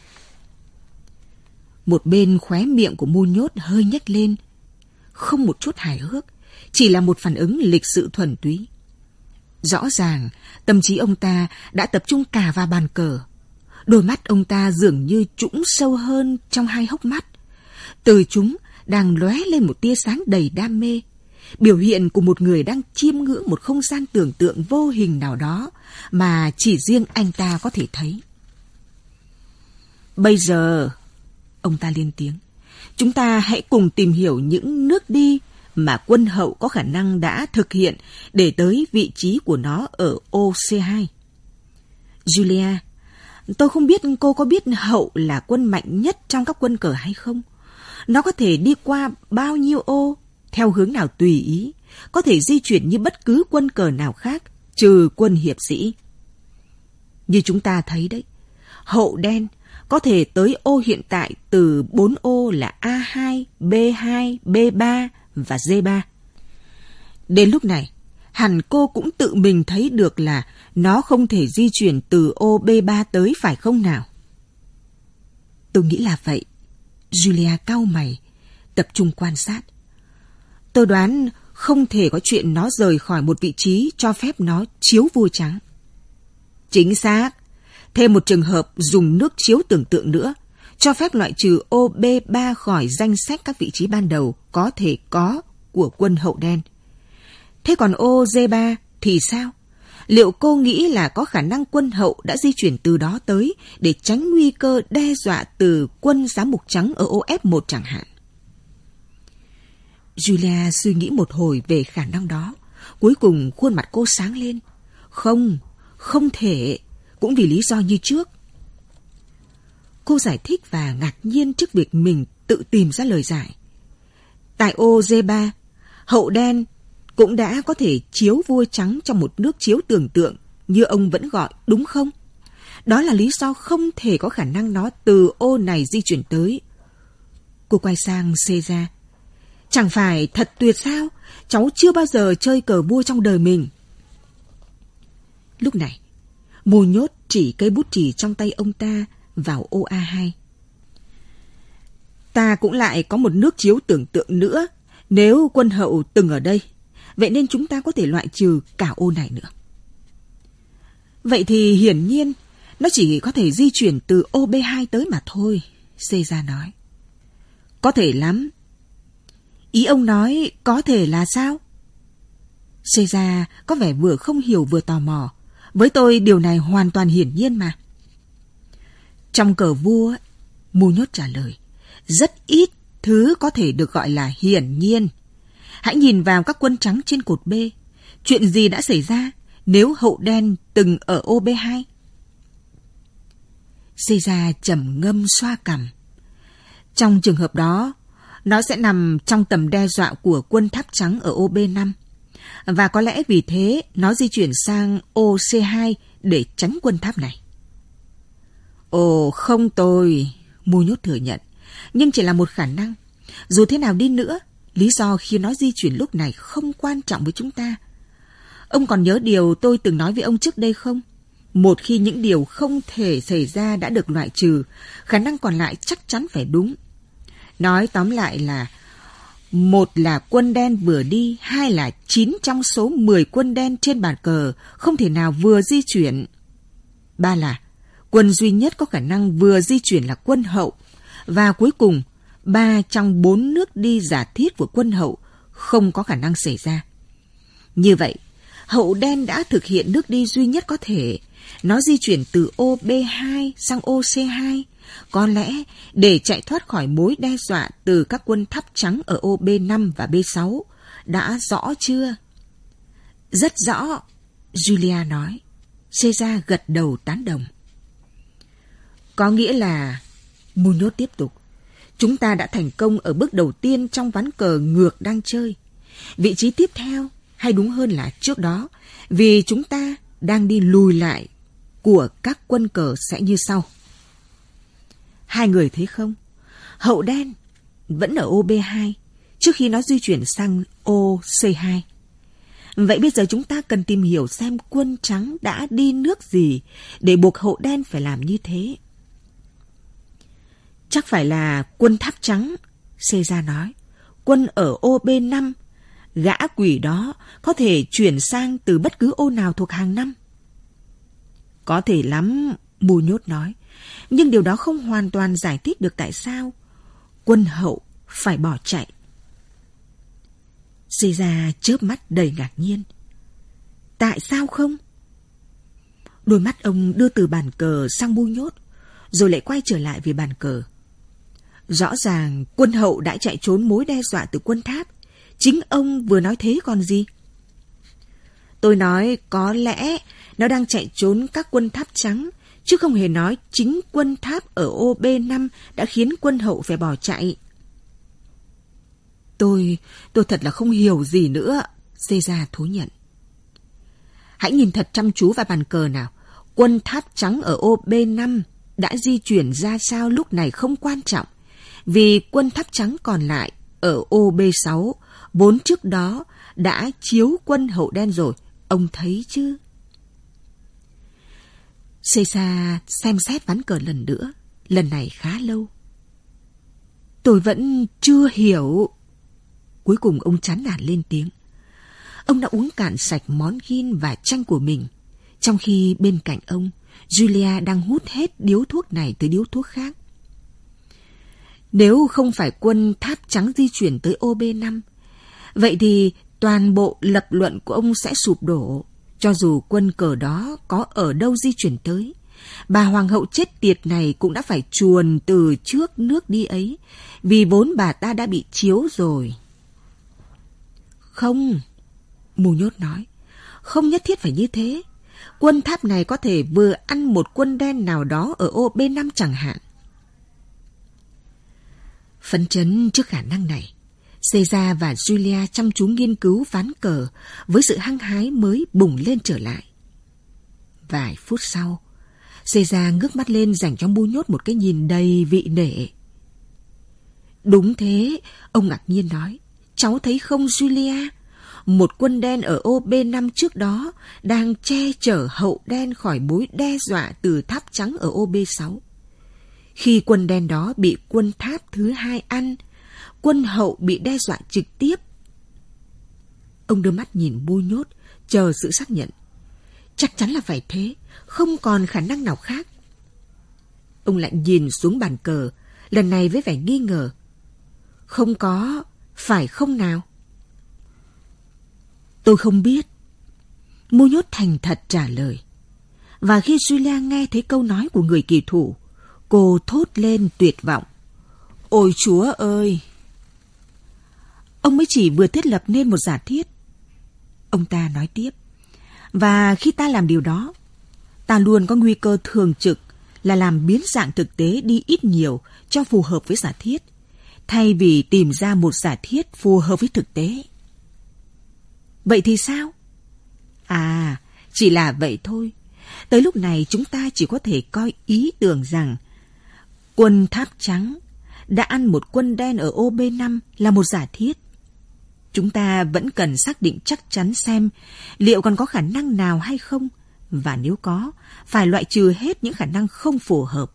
Một bên khóe miệng của Mu Nhốt hơi nhếch lên. Không một chút hài hước, chỉ là một phản ứng lịch sự thuần túy. Rõ ràng, tâm trí ông ta đã tập trung cả vào bàn cờ. Đôi mắt ông ta dường như trũng sâu hơn trong hai hốc mắt. Từ chúng đang lóe lên một tia sáng đầy đam mê, biểu hiện của một người đang chiêm ngưỡng một không gian tưởng tượng vô hình nào đó mà chỉ riêng anh ta có thể thấy. Bây giờ, ông ta lên tiếng, chúng ta hãy cùng tìm hiểu những nước đi mà quân hậu có khả năng đã thực hiện để tới vị trí của nó ở ô C2. Julia, tôi không biết cô có biết hậu là quân mạnh nhất trong các quân cờ hay không? Nó có thể đi qua bao nhiêu ô, theo hướng nào tùy ý, có thể di chuyển như bất cứ quân cờ nào khác, trừ quân hiệp sĩ. Như chúng ta thấy đấy, hậu đen có thể tới ô hiện tại từ 4 ô là A2, B2, B3 và D3. Đến lúc này, hẳn cô cũng tự mình thấy được là nó không thể di chuyển từ ô B3 tới, phải không nào? Tôi nghĩ là vậy. Julia cau mày, tập trung quan sát. Tôi đoán không thể có chuyện nó rời khỏi một vị trí cho phép nó chiếu vua trắng. Chính xác. Thêm một trường hợp dùng nước chiếu tưởng tượng nữa, cho phép loại trừ ô B3 khỏi danh sách các vị trí ban đầu có thể có của quân hậu đen. Thế còn ô D3 thì sao? Liệu cô nghĩ là có khả năng quân hậu đã di chuyển từ đó tới để tránh nguy cơ đe dọa từ quân giám mục trắng ở ô F1 chẳng hạn? Julia suy nghĩ một hồi về khả năng đó. Cuối cùng khuôn mặt cô sáng lên. Không thể, cũng vì lý do như trước. Cô giải thích và ngạc nhiên trước việc mình tự tìm ra lời giải. Tại ô D3, hậu đen cũng đã có thể chiếu vua trắng trong một nước chiếu tưởng tượng như ông vẫn gọi, đúng không? Đó là lý do không thể có khả năng nó từ ô này di chuyển tới. Cô quay sang Caesar. Chẳng phải thật tuyệt sao? Cháu chưa bao giờ chơi cờ vua trong đời mình. Lúc này, Mù Nhốt chỉ cây bút chì trong tay ông ta vào ô A2. Ta cũng lại có một nước chiếu tưởng tượng nữa nếu quân hậu từng ở đây. Vậy nên chúng ta có thể loại trừ cả ô này nữa. Vậy thì hiển nhiên nó chỉ có thể di chuyển từ ô B2 tới mà thôi, Caesar nói. Có thể lắm. Ý ông nói có thể là sao? Caesar có vẻ vừa không hiểu vừa tò mò. Với tôi điều này hoàn toàn hiển nhiên mà. Trong cờ vua, Mù Nhốt trả lời, rất ít thứ có thể được gọi là hiển nhiên. Hãy nhìn vào các quân trắng trên cột B. Chuyện gì đã xảy ra nếu hậu đen từng ở ô B2? Caesar trầm ngâm xoa cằm. Trong trường hợp đó, nó sẽ nằm trong tầm đe dọa của quân tháp trắng ở ô B5. Và có lẽ vì thế nó di chuyển sang ô C2 để tránh quân tháp này. Ồ, không tồi, Mù Nhốt thừa nhận. Nhưng chỉ là một khả năng. Dù thế nào đi nữa, lý do khi nó di chuyển lúc này không quan trọng với chúng ta. Ông còn nhớ điều tôi từng nói với ông trước đây không? Một khi những điều không thể xảy ra đã được loại trừ, khả năng còn lại chắc chắn phải đúng. Nói tóm lại là, một là quân đen vừa đi, hai là 9 trong số 10 quân đen trên bàn cờ không thể nào vừa di chuyển. Ba là quân duy nhất có khả năng vừa di chuyển là quân hậu. Và cuối cùng, 3 trong 4 nước đi giả thiết của quân hậu không có khả năng xảy ra. Như vậy, hậu đen đã thực hiện nước đi duy nhất có thể. Nó di chuyển từ ô B2 sang ô C2, có lẽ để chạy thoát khỏi mối đe dọa từ các quân tháp trắng ở ô B5 và B6. Đã rõ chưa? Rất rõ, Julia nói. Caesar gật đầu tán đồng. Có nghĩa là, Mù Nhốt tiếp tục, chúng ta đã thành công ở bước đầu tiên trong ván cờ ngược đang chơi. Vị trí tiếp theo, hay đúng hơn là trước đó, vì chúng ta đang đi lùi lại, của các quân cờ sẽ như sau. Hai người thấy không? Hậu đen vẫn ở ô B2 trước khi nó di chuyển sang ô C2. Vậy bây giờ chúng ta cần tìm hiểu xem quân trắng đã đi nước gì để buộc hậu đen phải làm như thế. Chắc phải là quân tháp trắng, Caesar nói. Quân ở ô B5, gã quỷ đó có thể chuyển sang từ bất cứ ô nào thuộc hàng 5. Có thể lắm, Mù Nhốt nói. Nhưng điều đó không hoàn toàn giải thích được tại sao quân hậu phải bỏ chạy. Caesar chớp mắt đầy ngạc nhiên. Tại sao không? Đôi mắt ông đưa từ bàn cờ sang Mù Nhốt, rồi lại quay trở lại về bàn cờ. Rõ ràng quân hậu đã chạy trốn mối đe dọa từ quân tháp. Chính ông vừa nói thế còn gì? Tôi nói có lẽ nó đang chạy trốn các quân tháp trắng, chứ không hề nói chính quân tháp ở ô B5 đã khiến quân hậu phải bỏ chạy. Tôi thật là không hiểu gì nữa, Caesar thú nhận. Hãy nhìn thật chăm chú vào bàn cờ nào. Quân tháp trắng ở ô B5 đã di chuyển ra sao lúc này không quan trọng, vì quân tháp trắng còn lại ở ô B6 vốn trước đó đã chiếu quân hậu đen rồi, ông thấy chứ? Caesar xem xét ván cờ lần nữa, lần này khá lâu. Tôi vẫn chưa hiểu. Cuối cùng ông chán nản lên tiếng. Ông đã uống cạn sạch món gin và chanh của mình, trong khi bên cạnh ông, Julia đang hút hết điếu thuốc này tới điếu thuốc khác. Nếu không phải quân tháp trắng di chuyển tới ô B5, vậy thì toàn bộ lập luận của ông sẽ sụp đổ, cho dù quân cờ đó có ở đâu di chuyển tới. Bà hoàng hậu chết tiệt này cũng đã phải chuồn từ trước nước đi ấy, vì vốn bà ta đã bị chiếu rồi. Không, Mù Nhốt nói, không nhất thiết phải như thế. Quân tháp này có thể vừa ăn một quân đen nào đó ở ô B5 chẳng hạn. Phấn chấn trước khả năng này, Caesar và Julia chăm chú nghiên cứu ván cờ với sự hăng hái mới bùng lên trở lại. Vài phút sau, Caesar ngước mắt lên dành cho Mu Nhốt một cái nhìn đầy vị nể. Đúng thế, ông ngạc nhiên nói. Cháu thấy không Julia? Một quân đen ở ô B5 trước đó đang che chở hậu đen khỏi mối đe dọa từ tháp trắng ở ô B6. Khi quân đen đó bị quân tháp thứ hai ăn, quân hậu bị đe dọa trực tiếp. Ông đưa mắt nhìn Mu Nhốt, chờ sự xác nhận. Chắc chắn là phải thế, không còn khả năng nào khác. Ông lại nhìn xuống bàn cờ, lần này với vẻ nghi ngờ. Không có, phải không nào? Tôi không biết. Mu Nhốt thành thật trả lời. Và khi Julia nghe thấy câu nói của người kỳ thủ, cô thốt lên tuyệt vọng. Ôi Chúa ơi! Ông mới chỉ vừa thiết lập nên một giả thiết. Ông ta nói tiếp. Và khi ta làm điều đó, ta luôn có nguy cơ thường trực là làm biến dạng thực tế đi ít nhiều cho phù hợp với giả thiết, thay vì tìm ra một giả thiết phù hợp với thực tế. Vậy thì sao? À, chỉ là vậy thôi. Tới lúc này chúng ta chỉ có thể coi ý tưởng rằng quân tháp trắng đã ăn một quân đen ở ô B5 là một giả thiết. Chúng ta vẫn cần xác định chắc chắn xem liệu còn có khả năng nào hay không, và nếu có, phải loại trừ hết những khả năng không phù hợp.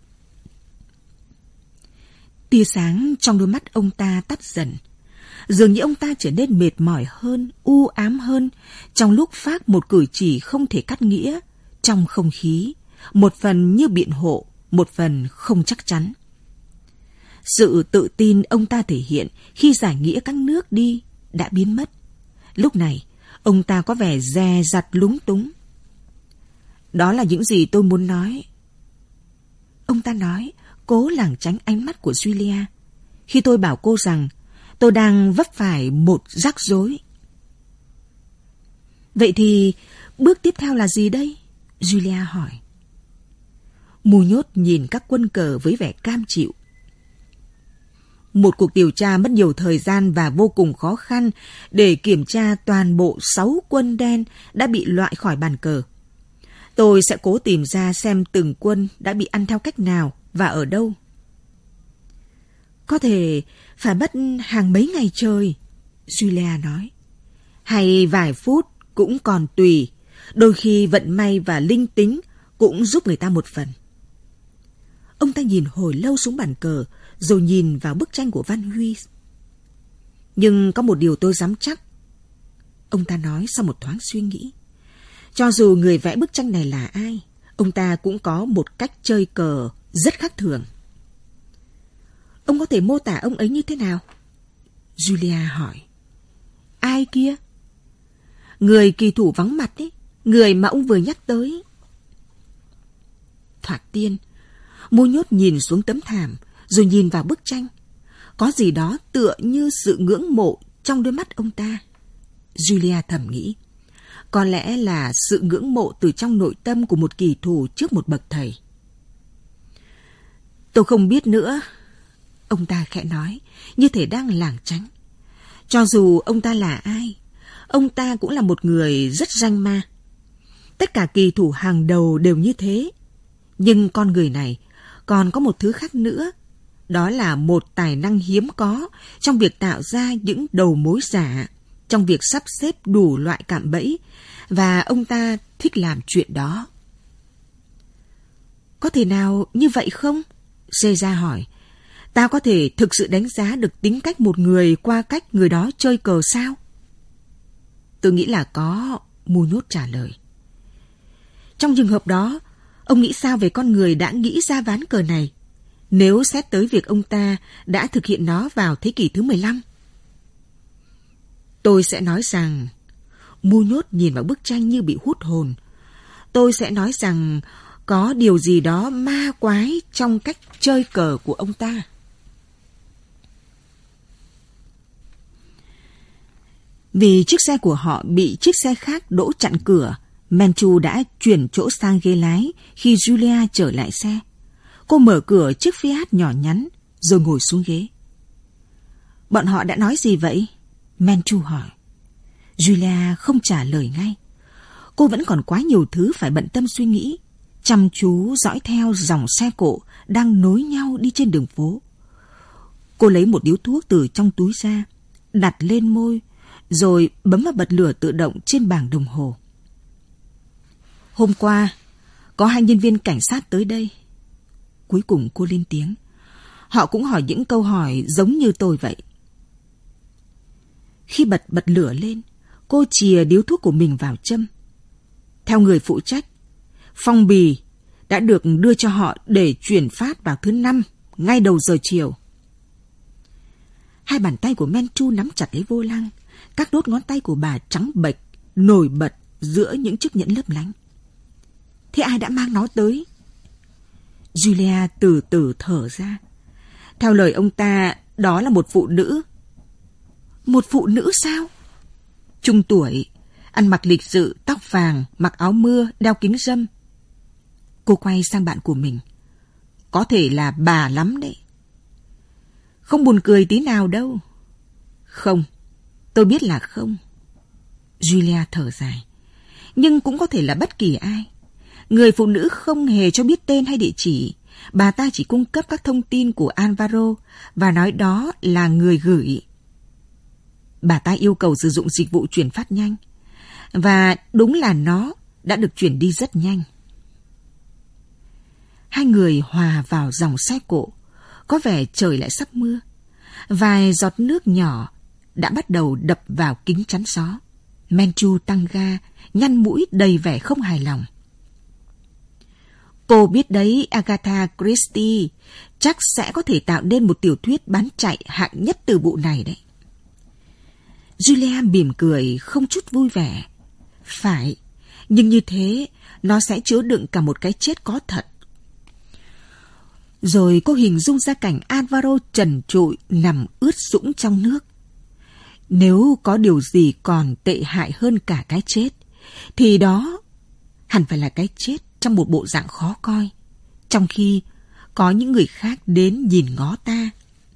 Tia sáng trong đôi mắt ông ta tắt dần. Dường như ông ta trở nên mệt mỏi hơn, u ám hơn, trong lúc phác một cử chỉ không thể cắt nghĩa, trong không khí, một phần như biện hộ, một phần không chắc chắn. Sự tự tin ông ta thể hiện khi giải nghĩa các nước đi đã biến mất. Lúc này, ông ta có vẻ dè dặt lúng túng. Đó là những gì tôi muốn nói. Ông ta nói, cố lảng tránh ánh mắt của Julia. Khi tôi bảo cô rằng tôi đang vấp phải một rắc rối. Vậy thì bước tiếp theo là gì đây? Julia hỏi. Mu Nhốt nhìn các quân cờ với vẻ cam chịu. Một cuộc điều tra mất nhiều thời gian và vô cùng khó khăn để kiểm tra toàn bộ 6 quân đen đã bị loại khỏi bàn cờ. Tôi sẽ cố tìm ra xem từng quân đã bị ăn theo cách nào và ở đâu. Có thể phải mất hàng mấy ngày trời, Julia nói. Hay vài phút cũng còn tùy, đôi khi vận may và linh tính cũng giúp người ta một phần. Ông ta nhìn hồi lâu xuống bàn cờ, rồi nhìn vào bức tranh của Van Huy. Nhưng có một điều tôi dám chắc. Ông ta nói sau một thoáng suy nghĩ. Cho dù người vẽ bức tranh này là ai, ông ta cũng có một cách chơi cờ rất khác thường. Ông có thể mô tả ông ấy như thế nào? Julia hỏi. Ai kia? Người kỳ thủ vắng mặt ấy, người mà ông vừa nhắc tới. Thoạt tiên, Mu Nhốt nhìn xuống tấm thảm, rồi nhìn vào bức tranh. Có gì đó tựa như sự ngưỡng mộ trong đôi mắt ông ta. Julia thầm nghĩ. Có lẽ là sự ngưỡng mộ từ trong nội tâm của một kỳ thủ trước một bậc thầy. Tôi không biết nữa. Ông ta khẽ nói, như thể đang lảng tránh. Cho dù ông ta là ai, ông ta cũng là một người rất danh ma. Tất cả kỳ thủ hàng đầu đều như thế. Nhưng con người này còn có một thứ khác nữa. Đó là một tài năng hiếm có trong việc tạo ra những đầu mối giả, trong việc sắp xếp đủ loại cạm bẫy, và ông ta thích làm chuyện đó. Có thể nào như vậy không? Caesar hỏi. Ta có thể thực sự đánh giá được tính cách một người qua cách người đó chơi cờ sao? Tôi nghĩ là có, Mu Nhốt trả lời. Trong trường hợp đó, ông nghĩ sao về con người đã nghĩ ra ván cờ này, nếu xét tới việc ông ta đã thực hiện nó vào thế kỷ thứ 15? Tôi sẽ nói rằng... Mu Nhốt nhìn vào bức tranh như bị hút hồn. Tôi sẽ nói rằng có điều gì đó ma quái trong cách chơi cờ của ông ta. Vì chiếc xe của họ bị chiếc xe khác đỗ chặn cửa, Manchu đã chuyển chỗ sang ghế lái khi Julia trở lại xe. Cô mở cửa chiếc Fiat nhỏ nhắn, rồi ngồi xuống ghế. Bọn họ đã nói gì vậy? Manchu hỏi. Julia không trả lời ngay. Cô vẫn còn quá nhiều thứ phải bận tâm suy nghĩ, chăm chú dõi theo dòng xe cộ đang nối nhau đi trên đường phố. Cô lấy một điếu thuốc từ trong túi ra, đặt lên môi, rồi bấm vào bật lửa tự động trên bảng đồng hồ. Hôm qua, có 2 nhân viên cảnh sát tới đây. Cuối cùng cô lên tiếng. Họ cũng hỏi những câu hỏi giống như tôi vậy. Khi bật lửa lên, cô chìa điếu thuốc của mình vào châm. Theo người phụ trách, phong bì đã được đưa cho họ để chuyển phát vào thứ 5, ngay đầu giờ chiều. Hai bàn tay của Manchu nắm chặt lấy vô lăng, các đốt ngón tay của bà trắng bệch, nổi bật giữa những chiếc nhẫn lấp lánh. Thế ai đã mang nó tới? Julia từ từ thở ra. Theo lời ông ta, đó là một phụ nữ. Một phụ nữ sao? Trung tuổi, ăn mặc lịch sự, tóc vàng, mặc áo mưa, đeo kính râm. Cô quay sang bạn của mình. Có thể là bà lắm đấy. Không buồn cười tí nào đâu. Không, tôi biết là không. Julia thở dài. Nhưng cũng có thể là bất kỳ ai. Người phụ nữ không hề cho biết tên hay địa chỉ. Bà ta chỉ cung cấp các thông tin của Alvaro và nói đó là người gửi. Bà ta yêu cầu sử dụng dịch vụ chuyển phát nhanh. Và đúng là nó đã được chuyển đi rất nhanh. Hai người hòa vào dòng xe cộ. Có vẻ trời lại sắp mưa. Vài giọt nước nhỏ đã bắt đầu đập vào kính chắn gió. Manchu tăng ga, nhăn mũi đầy vẻ không hài lòng. Cô biết đấy, Agatha Christie chắc sẽ có thể tạo nên một tiểu thuyết bán chạy hạng nhất từ vụ này đấy. Julia mỉm cười không chút vui vẻ. Phải, nhưng như thế nó sẽ chứa đựng cả một cái chết có thật. Rồi cô hình dung ra cảnh Alvaro trần trụi nằm ướt sũng trong nước. Nếu có điều gì còn tệ hại hơn cả cái chết, thì đó hẳn phải là cái chết trong một bộ dạng khó coi, trong khi có những người khác đến nhìn ngó ta.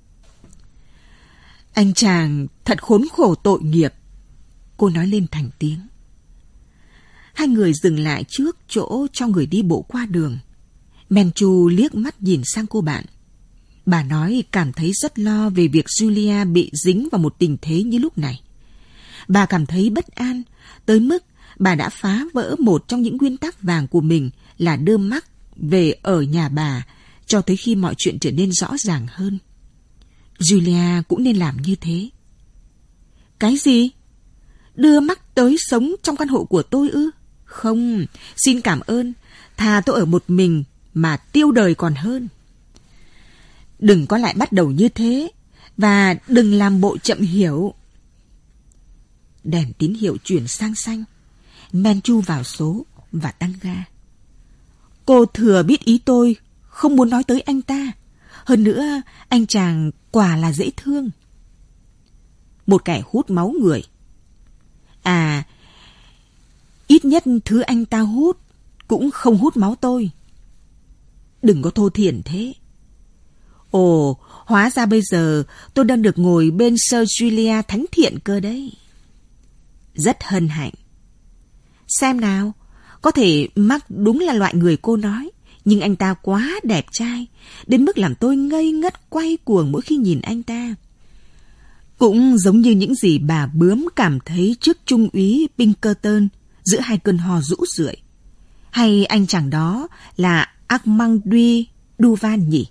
Anh chàng thật khốn khổ tội nghiệp, cô nói lên thành tiếng. Hai người dừng lại trước chỗ cho người đi bộ qua đường. Manchu liếc mắt nhìn sang cô bạn. Bà nói cảm thấy rất lo về việc Julia bị dính vào một tình thế như lúc này. Bà cảm thấy bất an, tới mức bà đã phá vỡ một trong những nguyên tắc vàng của mình là đưa Mark về ở nhà bà cho tới khi mọi chuyện trở nên rõ ràng hơn. Julia cũng nên làm như thế. Cái gì? Đưa Mark tới sống trong căn hộ của tôi ư? Không, xin cảm ơn. Thà tôi ở một mình mà tiêu đời còn hơn. Đừng có lại bắt đầu như thế, và đừng làm bộ chậm hiểu. Đèn tín hiệu chuyển sang xanh. Manchu vào số và tăng ga. Cô thừa biết ý tôi, không muốn nói tới anh ta. Hơn nữa, anh chàng quả là dễ thương. Một kẻ hút máu người. À, ít nhất thứ anh ta hút cũng không hút máu tôi. Đừng có thô thiển thế. Ồ, hóa ra bây giờ tôi đang được ngồi bên Sir Julia thánh thiện cơ đấy. Rất hân hạnh. Xem nào, có thể Mark đúng là loại người cô nói, nhưng anh ta quá đẹp trai, đến mức làm tôi ngây ngất quay cuồng mỗi khi nhìn anh ta. Cũng giống như những gì bà bướm cảm thấy trước trung úy Pinkerton giữa hai cơn ho rũ rượi. Hay anh chàng đó là Armand Duvan nhỉ?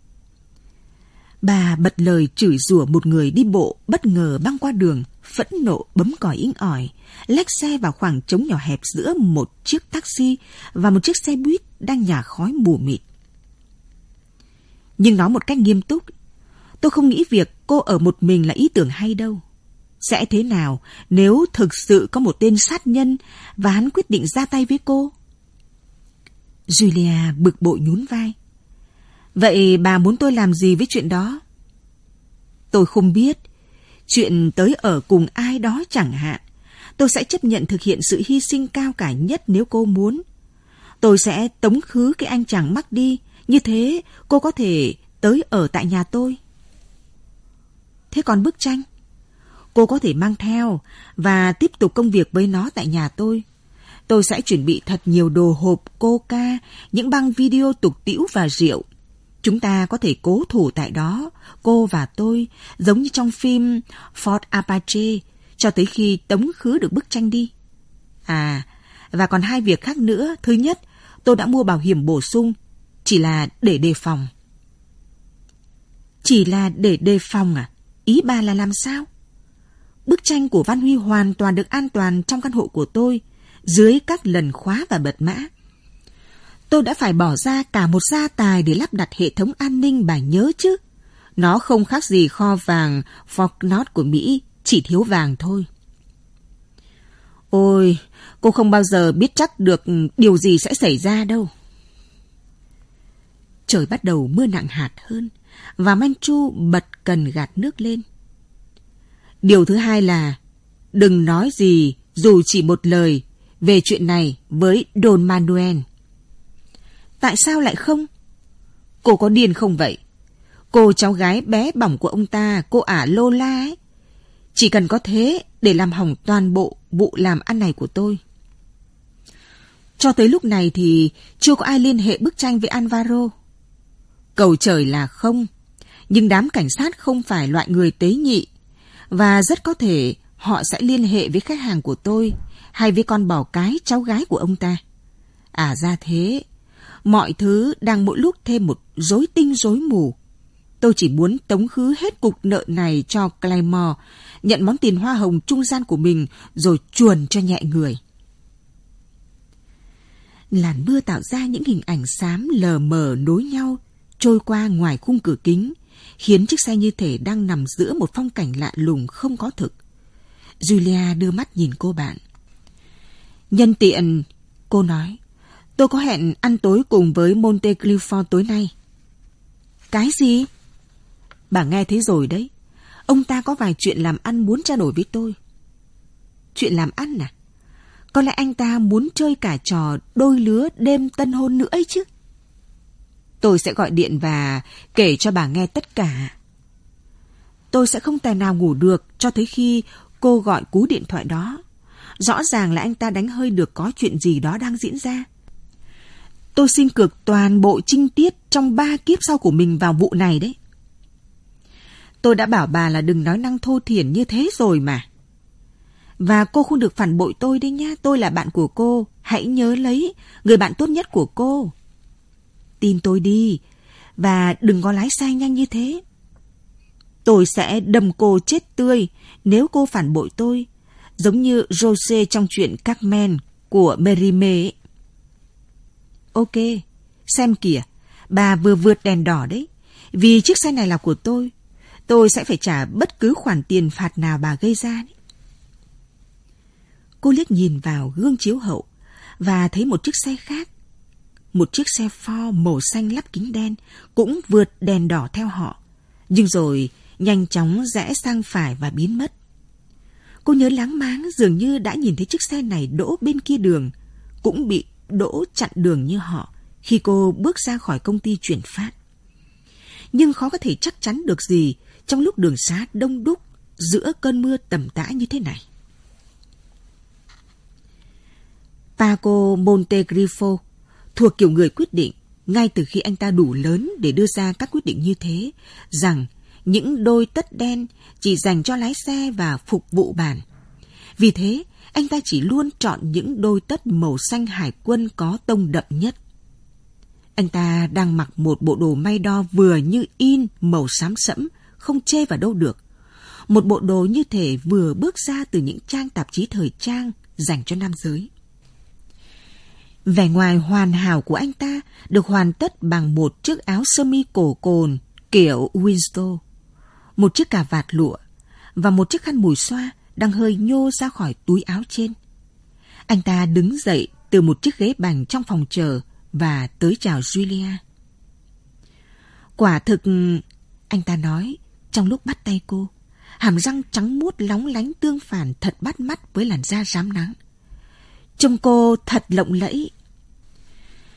Bà bật lời chửi rủa một người đi bộ bất ngờ băng qua đường, phẫn nộ bấm còi inh ỏi, lách xe vào khoảng trống nhỏ hẹp giữa một chiếc taxi và một chiếc xe buýt đang nhả khói mù mịt. Nhưng nói một cách nghiêm túc, tôi không nghĩ việc cô ở một mình là ý tưởng hay đâu. Sẽ thế nào nếu thực sự có một tên sát nhân và hắn quyết định ra tay với cô? Julia bực bội nhún vai. Vậy bà muốn tôi làm gì với chuyện đó? Tôi không biết. Chuyện tới ở cùng ai đó chẳng hạn. Tôi sẽ chấp nhận thực hiện sự hy sinh cao cả nhất nếu cô muốn. Tôi sẽ tống khứ cái anh chàng Mark đi. Như thế cô có thể tới ở tại nhà tôi. Thế còn bức tranh? Cô có thể mang theo và tiếp tục công việc với nó tại nhà tôi. Tôi sẽ chuẩn bị thật nhiều đồ hộp, coca, những băng video tục tĩu và rượu. Chúng ta có thể cố thủ tại đó, cô và tôi, giống như trong phim Fort Apache, cho tới khi tống khứ được bức tranh đi. À, và còn 2 việc khác nữa. Thứ nhất, tôi đã mua bảo hiểm bổ sung, chỉ là để đề phòng. Chỉ là để đề phòng à? Ý bà là làm sao? Bức tranh của Văn Huy hoàn toàn được an toàn trong căn hộ của tôi, dưới các lần khóa và bật mã. Tôi đã phải bỏ ra cả một gia tài để lắp đặt hệ thống an ninh, bà nhớ chứ. Nó không khác gì kho vàng Fort Knox của Mỹ, chỉ thiếu vàng thôi. Ôi, cô không bao giờ biết chắc được điều gì sẽ xảy ra đâu. Trời bắt đầu mưa nặng hạt hơn, và Manchu bật cần gạt nước lên. Điều thứ hai là đừng nói gì dù chỉ một lời về chuyện này với Don Manuel. Tại sao lại không? Cô có điên không vậy? Cô cháu gái bé bỏng của ông ta, cô ả Lola ấy, chỉ cần có thế để làm hỏng toàn bộ vụ làm ăn này của tôi. Cho tới lúc này thì chưa có ai liên hệ bức tranh với Alvaro. Cầu trời là không, nhưng đám cảnh sát không phải loại người tế nhị, và rất có thể họ sẽ liên hệ với khách hàng của tôi hay với con bò cái cháu gái của ông ta. À ra thế, mọi thứ đang mỗi lúc thêm một rối tinh rối mù. Tôi chỉ muốn tống khứ hết cục nợ này cho Claymore, nhận món tiền hoa hồng trung gian của mình rồi chuồn cho nhẹ người. Làn mưa tạo ra những hình ảnh xám lờ mờ nối nhau trôi qua ngoài khung cửa kính, khiến chiếc xe như thể đang nằm giữa một phong cảnh lạ lùng không có thực. Julia đưa mắt nhìn cô bạn. Nhân tiện, cô nói, tôi có hẹn ăn tối cùng với Montecristo tối nay. Cái gì? Bà nghe thấy rồi đấy. Ông ta có vài chuyện làm ăn muốn trao đổi với tôi. Chuyện làm ăn à? Có lẽ anh ta muốn chơi cả trò đôi lứa đêm tân hôn nữa ấy chứ. Tôi sẽ gọi điện và kể cho bà nghe tất cả. Tôi sẽ không tài nào ngủ được cho tới khi cô gọi cú điện thoại đó. Rõ ràng là anh ta đánh hơi được có chuyện gì đó đang diễn ra. Tôi xin cược toàn bộ trinh tiết trong 3 kiếp sau của mình vào vụ này đấy. Tôi đã bảo bà là đừng nói năng thô thiển như thế rồi mà. Và cô không được phản bội tôi đấy nhá. Tôi là bạn của cô. Hãy nhớ lấy, người bạn tốt nhất của cô. Tin tôi đi. Và đừng có lái xe nhanh như thế. Tôi sẽ đâm cô chết tươi nếu cô phản bội tôi. Giống như Jose trong chuyện Carmen của Mérimée ấy. Ok, xem kìa. Bà vừa vượt đèn đỏ đấy. Vì chiếc xe này là của tôi sẽ phải trả bất cứ khoản tiền phạt nào bà gây ra đấy. Cô liếc nhìn vào gương chiếu hậu và thấy một chiếc xe khác. Một chiếc xe Ford màu xanh lắp kính đen cũng vượt đèn đỏ theo họ, nhưng rồi nhanh chóng rẽ sang phải và biến mất. Cô nhớ láng máng dường như đã nhìn thấy chiếc xe này đỗ bên kia đường, cũng bị đỗ chặn đường như họ khi cô bước ra khỏi công ty chuyển phát. Nhưng khó có thể chắc chắn được gì trong lúc đường xá đông đúc giữa cơn mưa tầm tã như thế này. Paco Montecristo thuộc kiểu người quyết định ngay từ khi anh ta đủ lớn để đưa ra các quyết định như thế, rằng những đôi tất đen chỉ dành cho lái xe và phục vụ bàn. Vì thế, anh ta chỉ luôn chọn những đôi tất màu xanh hải quân có tông đậm nhất. Anh ta đang mặc một bộ đồ may đo vừa như in màu xám sẫm, không chê vào đâu được. Một bộ đồ như thể vừa bước ra từ những trang tạp chí thời trang dành cho nam giới. Vẻ ngoài hoàn hảo của anh ta được hoàn tất bằng một chiếc áo sơ mi cổ cồn kiểu Winston, một chiếc cà vạt lụa và một chiếc khăn mùi xoa đang hơi nhô ra khỏi túi áo trên. Anh ta đứng dậy từ một chiếc ghế bành trong phòng chờ và tới chào Julia. Quả thực, anh ta nói trong lúc bắt tay cô, hàm răng trắng muốt lóng lánh tương phản thật bắt mắt với làn da rám nắng. Trông cô thật lộng lẫy.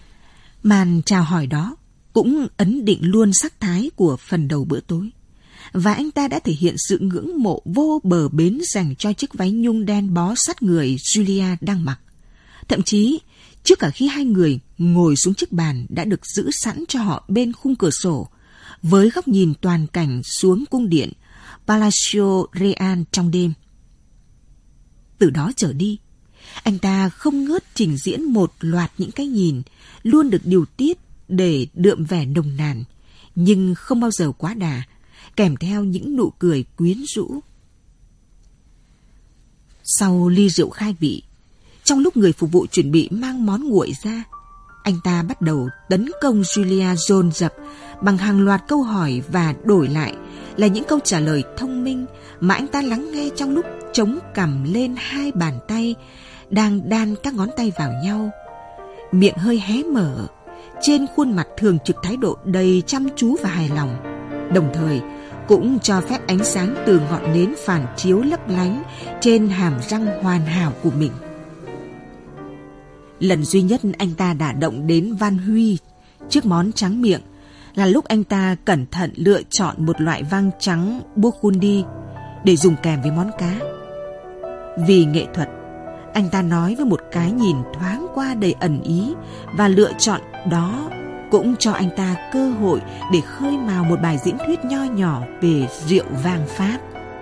Màn chào hỏi đó cũng ấn định luôn sắc thái của phần đầu bữa tối. và anh ta đã thể hiện sự ngưỡng mộ vô bờ bến dành cho chiếc váy nhung đen bó sát người Julia đang mặc. Thậm chí, trước cả khi hai người ngồi xuống chiếc bàn đã được giữ sẵn cho họ bên khung cửa sổ, với góc nhìn toàn cảnh xuống cung điện Palacio Real trong đêm. Từ đó trở đi, anh ta không ngớt trình diễn một loạt những cái nhìn luôn được điều tiết để đượm vẻ nồng nàn, nhưng không bao giờ quá đà, kèm theo những nụ cười quyến rũ. Sau ly rượu khai vị, trong lúc người phục vụ chuẩn bị mang món nguội ra, anh ta bắt đầu tấn công Julia dồn dập bằng hàng loạt câu hỏi và đổi lại là những câu trả lời thông minh mà anh ta lắng nghe trong lúc chống cằm lên hai bàn tay đang đan các ngón tay vào nhau. Miệng hơi hé mở, trên khuôn mặt thường trực thái độ đầy chăm chú và hài lòng, đồng thời cũng cho phép ánh sáng từ ngọn nến phản chiếu lấp lánh trên hàm răng hoàn hảo của mình. Lần duy nhất anh ta đả động đến Van Huy trước món tráng miệng là lúc anh ta cẩn thận lựa chọn một loại vang trắng Burgundy để dùng kèm với món cá. Vì nghệ thuật, anh ta nói với một cái nhìn thoáng qua đầy ẩn ý, và lựa chọn đó cũng cho anh ta cơ hội để khơi mào một bài diễn thuyết nho nhỏ về rượu vang Pháp.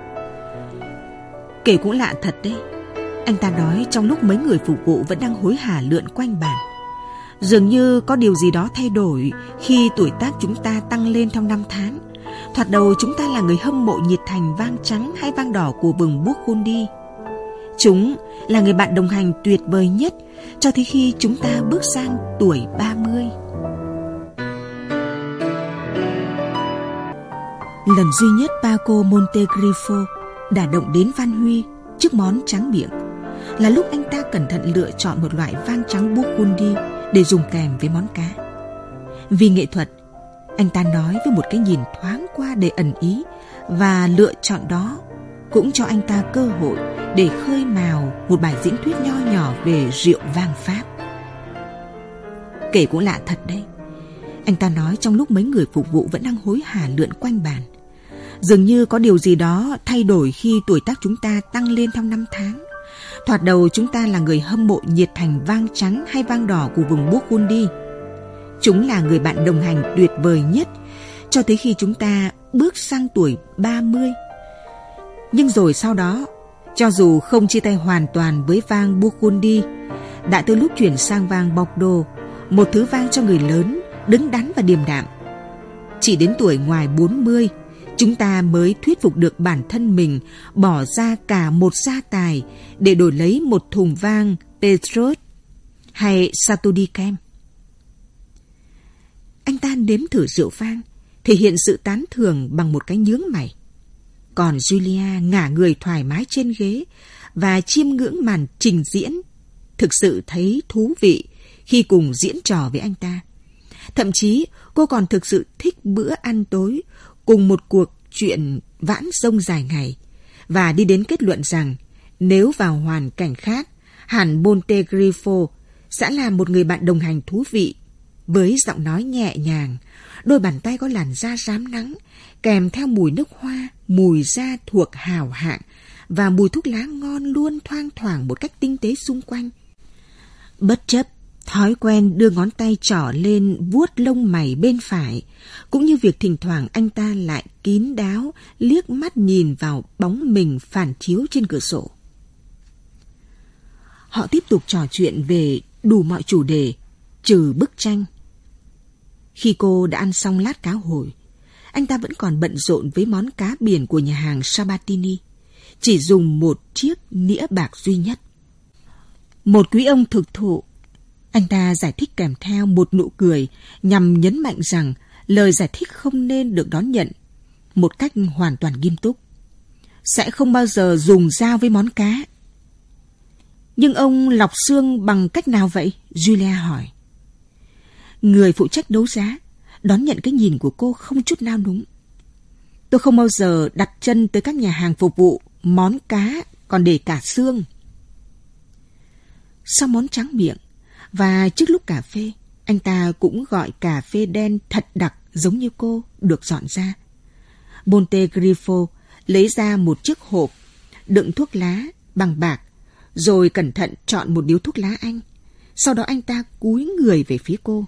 Kể cũng lạ thật đấy, anh ta nói trong lúc mấy người phục vụ vẫn đang hối hả lượn quanh bàn. Dường như có điều gì đó thay đổi khi tuổi tác chúng ta tăng lên theo năm tháng. Thoạt đầu chúng ta là người hâm mộ nhiệt thành vang trắng hay vang đỏ của vừng Burgundy. Chúng là người bạn đồng hành tuyệt vời nhất cho tới khi chúng ta bước sang tuổi 30. Lần duy nhất Paco Montegrifo đả động đến Van Huy trước món tráng miệng là lúc anh ta cẩn thận lựa chọn một loại vang trắng Burgundy để dùng kèm với món cá. Vì nghệ thuật, anh ta nói với một cái nhìn thoáng qua đầy ẩn ý, và lựa chọn đó cũng cho anh ta cơ hội để khơi mào một bài diễn thuyết nho nhỏ về rượu vang Pháp. Kể cũng lạ thật đấy, anh ta nói trong lúc mấy người phục vụ vẫn đang hối hả lượn quanh bàn. Dường như có điều gì đó thay đổi khi tuổi tác chúng ta tăng lên theo năm tháng. Thoạt đầu chúng ta là người hâm mộ nhiệt thành vang trắng hay vang đỏ của vùng Burgundy. Chúng là người bạn đồng hành tuyệt vời nhất cho tới khi chúng ta bước sang tuổi 30. Nhưng rồi sau đó, cho dù không chia tay hoàn toàn với vang Burgundy, đã tới lúc chuyển sang vang Bordeaux, một thứ vang cho người lớn, đứng đắn và điềm đạm. Chỉ đến tuổi ngoài 40, chúng ta mới thuyết phục được bản thân mình bỏ ra cả một gia tài để đổi lấy một thùng vang Petrus hay Satodicam. Anh ta nếm thử rượu vang, thể hiện sự tán thưởng bằng một cái nhướng mày. Còn Julia ngả người thoải mái trên ghế và chiêm ngưỡng màn trình diễn, thực sự thấy thú vị khi cùng diễn trò với anh ta. Thậm chí cô còn thực sự thích bữa ăn tối cùng một cuộc chuyện vãn rông dài ngày, và đi đến kết luận rằng nếu vào hoàn cảnh khác, hẳn Montegrifo sẽ là một người bạn đồng hành thú vị, với giọng nói nhẹ nhàng, đôi bàn tay có làn da rám nắng, kèm theo mùi nước hoa, mùi da thuộc hào hạng và mùi thuốc lá ngon luôn thoang thoảng một cách tinh tế xung quanh. Bất chấp thói quen đưa ngón tay trỏ lên vuốt lông mày bên phải, cũng như việc thỉnh thoảng anh ta lại kín đáo liếc mắt nhìn vào bóng mình phản chiếu trên cửa sổ. Họ tiếp tục trò chuyện về đủ mọi chủ đề, trừ bức tranh. Khi cô đã ăn xong lát cá hồi, anh ta vẫn còn bận rộn với món cá biển của nhà hàng Sabatini, chỉ dùng một chiếc nĩa bạc duy nhất. Một quý ông thực thụ, anh ta giải thích kèm theo một nụ cười nhằm nhấn mạnh rằng lời giải thích không nên được đón nhận một cách hoàn toàn nghiêm túc. Sẽ không bao giờ dùng dao với món cá. Nhưng ông lọc xương bằng cách nào vậy? Julia hỏi. Người phụ trách đấu giá đón nhận cái nhìn của cô không chút nao núng. Tôi không bao giờ đặt chân tới các nhà hàng phục vụ món cá còn để cả xương. Sau món tráng miệng và trước lúc cà phê, anh ta cũng gọi cà phê đen thật đặc giống như cô được dọn ra. Montegrifo lấy ra một chiếc hộp đựng thuốc lá bằng bạc, rồi cẩn thận chọn một điếu thuốc lá Anh. Sau đó anh ta cúi người về phía cô.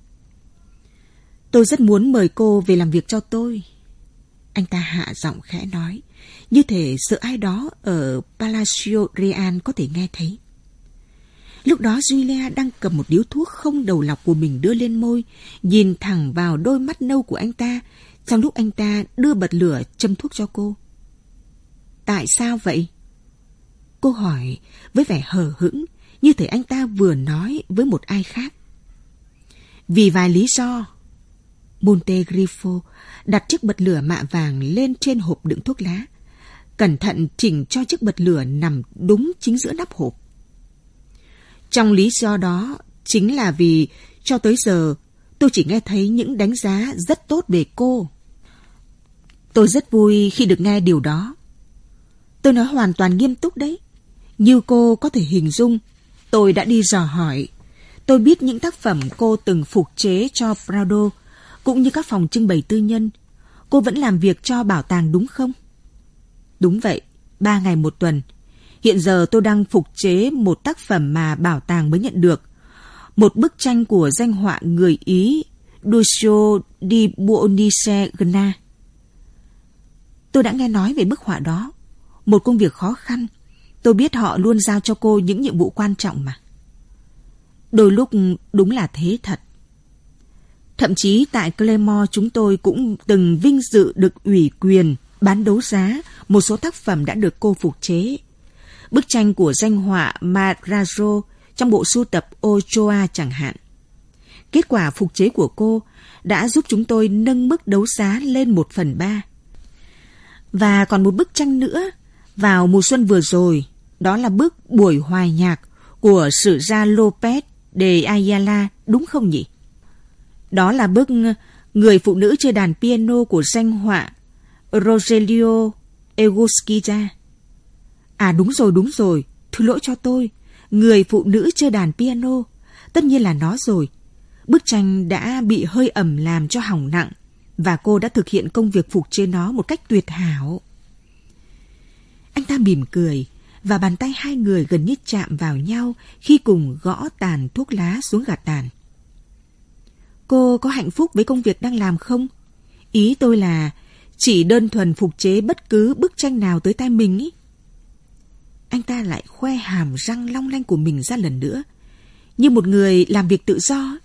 Tôi rất muốn mời cô về làm việc cho tôi. Anh ta hạ giọng khẽ nói, như thể sợ ai đó ở Palacio Real có thể nghe thấy. Lúc đó Julia đang cầm một điếu thuốc không đầu lọc của mình đưa lên môi, nhìn thẳng vào đôi mắt nâu của anh ta, trong lúc anh ta đưa bật lửa châm thuốc cho cô. Tại sao vậy? Cô hỏi với vẻ hờ hững, như thể anh ta vừa nói với một ai khác. Vì vài lý do. Montegrifo đặt chiếc bật lửa mạ vàng lên trên hộp đựng thuốc lá, cẩn thận chỉnh cho chiếc bật lửa nằm đúng chính giữa nắp hộp. Trong lý do đó chính là vì cho tới giờ tôi chỉ nghe thấy những đánh giá rất tốt về cô. Tôi rất vui khi được nghe điều đó. Tôi nói hoàn toàn nghiêm túc đấy. Như cô có thể hình dung, tôi đã đi dò hỏi. Tôi biết những tác phẩm cô từng phục chế cho Prado, cũng như các phòng trưng bày tư nhân. Cô vẫn làm việc cho bảo tàng đúng không? Đúng vậy, 3 ngày một tuần. Hiện giờ tôi đang phục chế một tác phẩm mà bảo tàng mới nhận được. Một bức tranh của danh họa người Ý Duccio di Buonisegna. Tôi đã nghe nói về bức họa đó. Một công việc khó khăn. Tôi biết họ luôn giao cho cô những nhiệm vụ quan trọng mà. Đôi lúc đúng là thế thật. Thậm chí tại Clermont chúng tôi cũng từng vinh dự được ủy quyền bán đấu giá một số tác phẩm đã được cô phục chế. Bức tranh của danh họa Marajo trong bộ sưu tập Ochoa chẳng hạn. Kết quả phục chế của cô đã giúp chúng tôi nâng mức đấu giá lên 1/3. Và còn một bức tranh nữa vào mùa xuân vừa rồi, đó là bức Buổi Hòa Nhạc của sử gia Lopez de Ayala, đúng không nhỉ? Đó là bức Người phụ nữ chơi đàn piano của danh họa Rogelio Egusquiza. À đúng rồi, thứ lỗi cho tôi. Người phụ nữ chơi đàn piano. Tất nhiên là nó rồi. Bức tranh đã bị hơi ẩm làm cho hỏng nặng, và cô đã thực hiện công việc phục chế nó một cách tuyệt hảo. Anh ta mỉm cười, và bàn tay hai người gần như chạm vào nhau khi cùng gõ tàn thuốc lá xuống gạt tàn. Cô có hạnh phúc với công việc đang làm không? Ý tôi là chỉ đơn thuần phục chế bất cứ bức tranh nào tới tay mình ý. Anh ta lại khoe hàm răng long lanh của mình ra lần nữa, như một người làm việc tự do.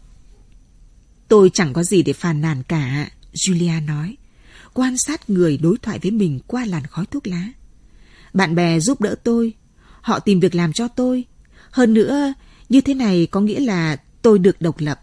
Tôi chẳng có gì để phàn nàn cả, Julia nói, quan sát người đối thoại với mình qua làn khói thuốc lá. Bạn bè giúp đỡ tôi, họ tìm việc làm cho tôi. Hơn nữa, như thế này có nghĩa là tôi được độc lập.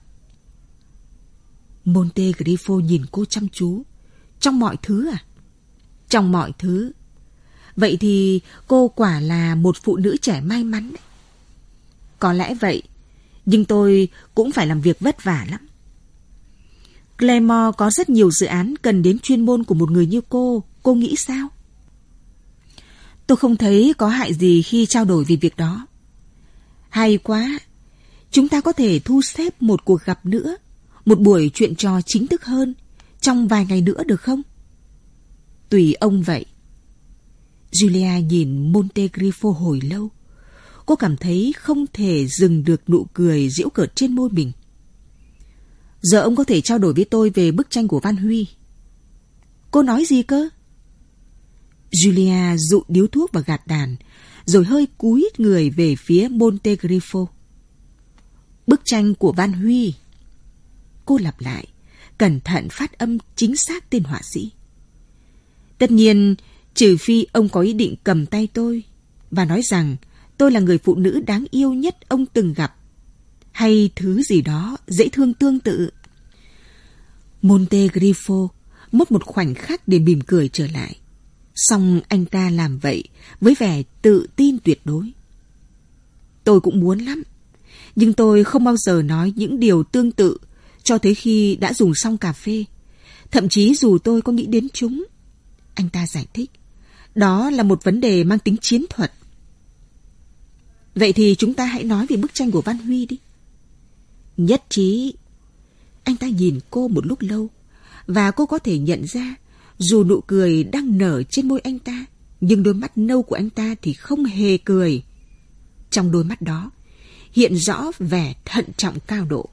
Montegrifo nhìn cô chăm chú. Trong mọi thứ à? Trong mọi thứ. Vậy thì cô quả là một phụ nữ trẻ may mắn đấy. Có lẽ vậy, nhưng tôi cũng phải làm việc vất vả lắm. Clermont có rất nhiều dự án cần đến chuyên môn của một người như cô nghĩ sao? Tôi không thấy có hại gì khi trao đổi về việc đó. Hay quá, chúng ta có thể thu xếp một cuộc gặp nữa, một buổi chuyện trò chính thức hơn, trong vài ngày nữa được không? Tùy ông vậy. Julia nhìn Montegrifo hồi lâu. Cô cảm thấy không thể dừng được nụ cười giễu cợt trên môi mình. Giờ ông có thể trao đổi với tôi về bức tranh của Van Huy. Cô nói gì cơ? Julia dụ điếu thuốc và gạt đàn, rồi hơi cúi người về phía Montegrifo. Bức tranh của Van Huy. Cô lặp lại, cẩn thận phát âm chính xác tên họa sĩ. Tất nhiên, trừ phi ông có ý định cầm tay tôi và nói rằng tôi là người phụ nữ đáng yêu nhất ông từng gặp, hay thứ gì đó dễ thương tương tự. Montegrifo mất một khoảnh khắc để mỉm cười trở lại. Song anh ta làm vậy với vẻ tự tin tuyệt đối. Tôi cũng muốn lắm, nhưng tôi không bao giờ nói những điều tương tự cho tới khi đã dùng xong cà phê. Thậm chí dù tôi có nghĩ đến chúng. Anh ta giải thích, đó là một vấn đề mang tính chiến thuật. Vậy thì chúng ta hãy nói về bức tranh của Van Huy đi. Nhất trí. Anh ta nhìn cô một lúc lâu, và cô có thể nhận ra Dù nụ cười đang nở trên môi anh ta, nhưng đôi mắt nâu của anh ta thì không hề cười. Trong đôi mắt đó hiện rõ vẻ thận trọng cao độ.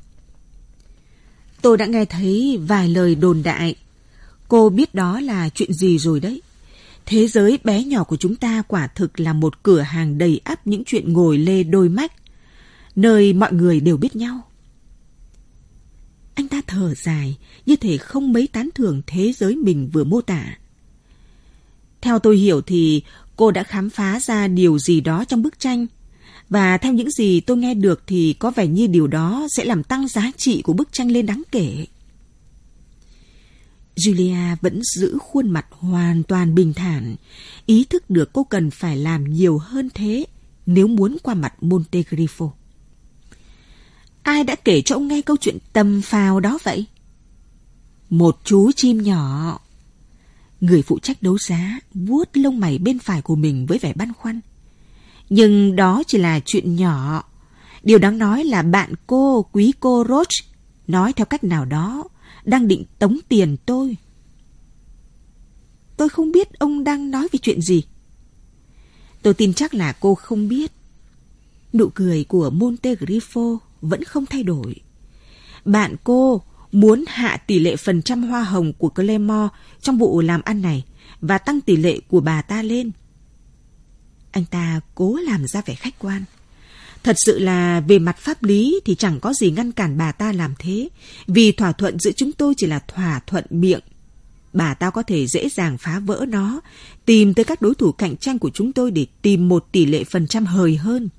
Tôi đã nghe thấy vài lời đồn đại. Cô biết đó là chuyện gì rồi đấy. Thế giới bé nhỏ của chúng ta quả thực là một cửa hàng đầy ắp những chuyện ngồi lê đôi mách, nơi mọi người đều biết nhau. Anh ta thở dài, như thể không mấy tán thưởng thế giới mình vừa mô tả. Theo tôi hiểu thì cô đã khám phá ra điều gì đó trong bức tranh, và theo những gì tôi nghe được thì có vẻ như điều đó sẽ làm tăng giá trị của bức tranh lên đáng kể. Julia vẫn giữ khuôn mặt hoàn toàn bình thản, ý thức được cô cần phải làm nhiều hơn thế nếu muốn qua mặt Montegrifo. Ai đã kể cho ông nghe câu chuyện tầm phào đó vậy? Một chú chim nhỏ. Người phụ trách đấu giá vuốt lông mày bên phải của mình với vẻ băn khoăn. Nhưng đó chỉ là chuyện nhỏ. Điều đáng nói là bạn cô, quý cô Roach, nói theo cách nào đó, đang định tống tiền tôi. Tôi không biết ông đang nói về chuyện gì. Tôi tin chắc là cô không biết. Nụ cười của Montegrifo vẫn không thay đổi. Bạn cô muốn hạ tỷ lệ phần trăm hoa hồng của Clemore trong vụ làm ăn này và tăng tỷ lệ của bà ta lên. Anh ta cố làm ra vẻ khách quan. Thật sự là về mặt pháp lý thì chẳng có gì ngăn cản bà ta làm thế, vì thỏa thuận giữa chúng tôi chỉ là thỏa thuận miệng. Bà ta có thể dễ dàng phá vỡ nó, tìm tới các đối thủ cạnh tranh của chúng tôi để tìm một tỷ lệ phần trăm hời hơn.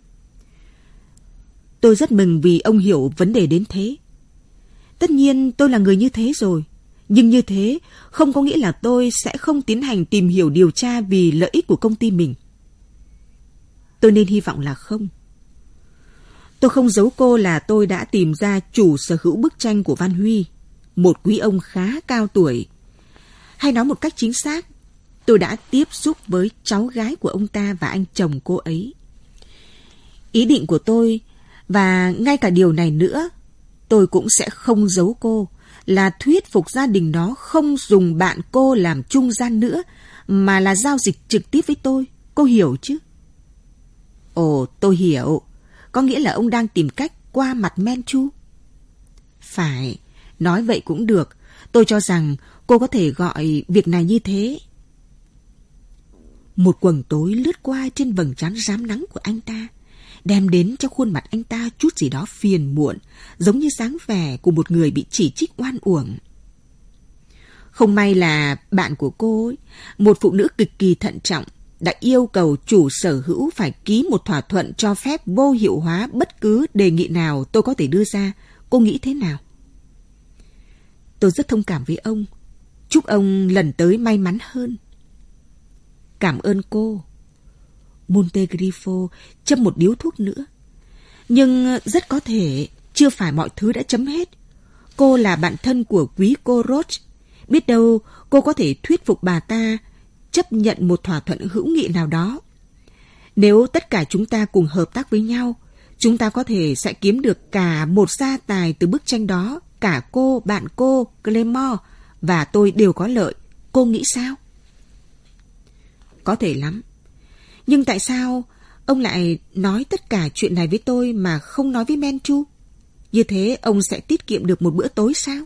Tôi rất mừng vì ông hiểu vấn đề đến thế. Tất nhiên tôi là người như thế rồi, nhưng như thế không có nghĩa là tôi sẽ không tiến hành tìm hiểu điều tra vì lợi ích của công ty mình. Tôi nên hy vọng là không. Tôi không giấu cô là tôi đã tìm ra chủ sở hữu bức tranh của Văn Huy, một quý ông khá cao tuổi. Hay nói một cách chính xác, tôi đã tiếp xúc với cháu gái của ông ta và anh chồng cô ấy. Ý định của tôi, và ngay cả điều này nữa, tôi cũng sẽ không giấu cô, là thuyết phục gia đình đó không dùng bạn cô làm trung gian nữa, mà là giao dịch trực tiếp với tôi. Cô hiểu chứ? Ồ, tôi hiểu. Có nghĩa là ông đang tìm cách qua mặt Manchu? Phải, nói vậy cũng được. Tôi cho rằng cô có thể gọi việc này như thế. Một quầng tối lướt qua trên vầng trán rám nắng của anh ta, đem đến cho khuôn mặt anh ta chút gì đó phiền muộn, giống như dáng vẻ của một người bị chỉ trích oan uổng. Không may là bạn của cô ấy, một phụ nữ cực kỳ thận trọng, đã yêu cầu chủ sở hữu phải ký một thỏa thuận cho phép vô hiệu hóa bất cứ đề nghị nào tôi có thể đưa ra. Cô nghĩ thế nào? Tôi rất thông cảm với ông. Chúc ông lần tới may mắn hơn. Cảm ơn cô. Montegrifo châm một điếu thuốc nữa. Nhưng rất có thể chưa phải mọi thứ đã chấm hết. Cô là bạn thân của quý cô Roach. Biết đâu cô có thể thuyết phục bà ta chấp nhận một thỏa thuận hữu nghị nào đó. Nếu tất cả chúng ta cùng hợp tác với nhau, chúng ta có thể sẽ kiếm được cả một gia tài từ bức tranh đó. Cả cô, bạn cô, Clemore và tôi đều có lợi. Cô nghĩ sao? Có thể lắm. Nhưng tại sao ông lại nói tất cả chuyện này với tôi mà không nói với Manchu? Như thế ông sẽ tiết kiệm được một bữa tối sao?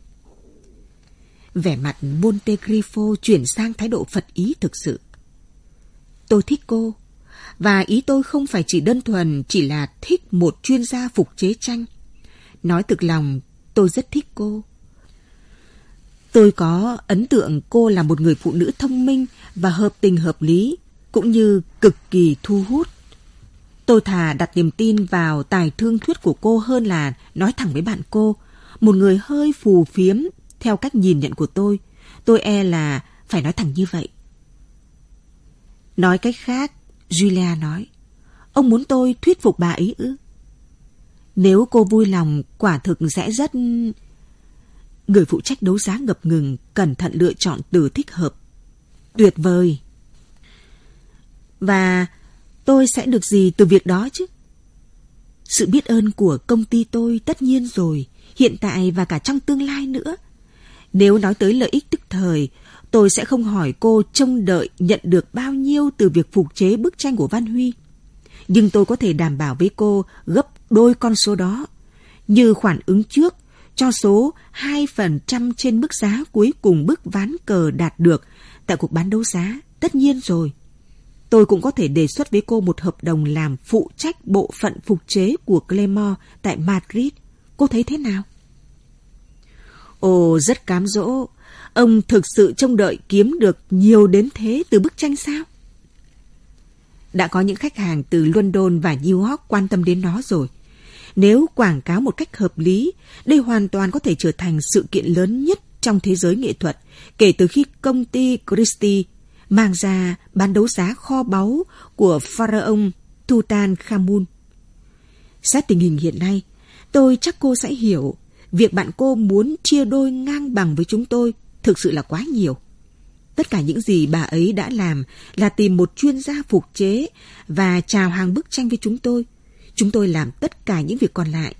Vẻ mặt Montegrifo chuyển sang thái độ phật ý thực sự. Tôi thích cô, và ý tôi không phải chỉ đơn thuần chỉ là thích một chuyên gia phục chế tranh. Nói thực lòng, tôi rất thích cô. Tôi có ấn tượng cô là một người phụ nữ thông minh và hợp tình hợp lý, cũng như cực kỳ thu hút. Tôi thà đặt niềm tin vào tài thương thuyết của cô hơn là nói thẳng với bạn cô, một người hơi phù phiếm theo cách nhìn nhận của tôi. Tôi e là phải nói thẳng như vậy. Nói cách khác, Julia nói, ông muốn tôi thuyết phục bà ấy ư? Nếu cô vui lòng, quả thực sẽ rất... Người phụ trách đấu giá ngập ngừng, cẩn thận lựa chọn từ thích hợp. Tuyệt vời. Và tôi sẽ được gì từ việc đó chứ? Sự biết ơn của công ty tôi tất nhiên rồi, hiện tại và cả trong tương lai nữa. Nếu nói tới lợi ích tức thời, tôi sẽ không hỏi cô trông đợi nhận được bao nhiêu từ việc phục chế bức tranh của Văn Huy. Nhưng tôi có thể đảm bảo với cô gấp đôi con số đó, như khoản ứng trước cho số 2% trên mức giá cuối cùng bức ván cờ đạt được tại cuộc bán đấu giá. Tất nhiên rồi. Tôi cũng có thể đề xuất với cô một hợp đồng làm phụ trách bộ phận phục chế của Claymore tại Madrid. Cô thấy thế nào? Ồ, rất cám dỗ. Ông thực sự trông đợi kiếm được nhiều đến thế từ bức tranh sao? Đã có những khách hàng từ London và New York quan tâm đến nó rồi. Nếu quảng cáo một cách hợp lý, đây hoàn toàn có thể trở thành sự kiện lớn nhất trong thế giới nghệ thuật kể từ khi công ty Christie mang ra bán đấu giá kho báu của pharaoh Tutankhamun. Xét tình hình hiện nay, tôi chắc cô sẽ hiểu việc bạn cô muốn chia đôi ngang bằng với chúng tôi thực sự là quá nhiều. Tất cả những gì bà ấy đã làm là tìm một chuyên gia phục chế và chào hàng bức tranh với chúng tôi. Chúng tôi làm tất cả những việc còn lại.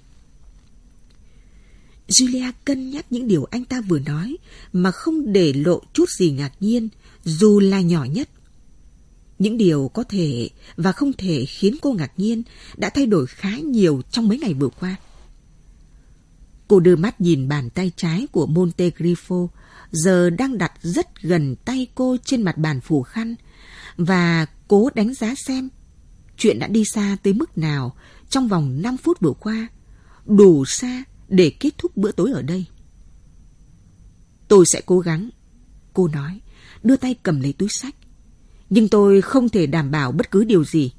Julia cân nhắc những điều anh ta vừa nói mà không để lộ chút gì ngạc nhiên, dù là nhỏ nhất. Những điều có thể và không thể khiến cô ngạc nhiên đã thay đổi khá nhiều trong mấy ngày vừa qua. Cô đưa mắt nhìn bàn tay trái của Montegrifo, giờ đang đặt rất gần tay cô trên mặt bàn phủ khăn, và cố đánh giá xem chuyện đã đi xa tới mức nào trong vòng 5 phút vừa qua, đủ xa để kết thúc bữa tối ở đây. Tôi sẽ cố gắng, cô nói, đưa tay cầm lấy túi xách. Nhưng tôi không thể đảm bảo bất cứ điều gì.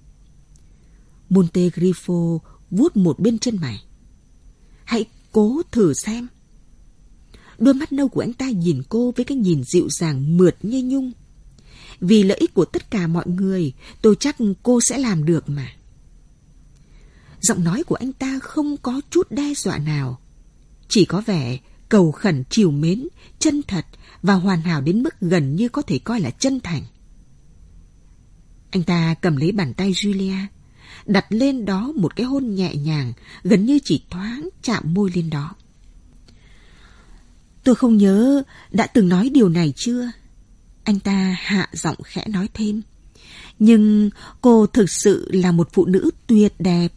Montegrifo vuốt một bên chân mày. Hãy cố thử xem. Đôi mắt nâu của anh ta nhìn cô với cái nhìn dịu dàng mượt như nhung. Vì lợi ích của tất cả mọi người, tôi chắc cô sẽ làm được mà. Giọng nói của anh ta không có chút đe dọa nào, chỉ có vẻ cầu khẩn trìu mến, chân thật và hoàn hảo đến mức gần như có thể coi là chân thành. Anh ta cầm lấy bàn tay Julia, đặt lên đó một cái hôn nhẹ nhàng, gần như chỉ thoáng chạm môi lên đó. Tôi không nhớ đã từng nói điều này chưa? Anh ta hạ giọng khẽ nói thêm. Nhưng cô thực sự là một phụ nữ tuyệt đẹp.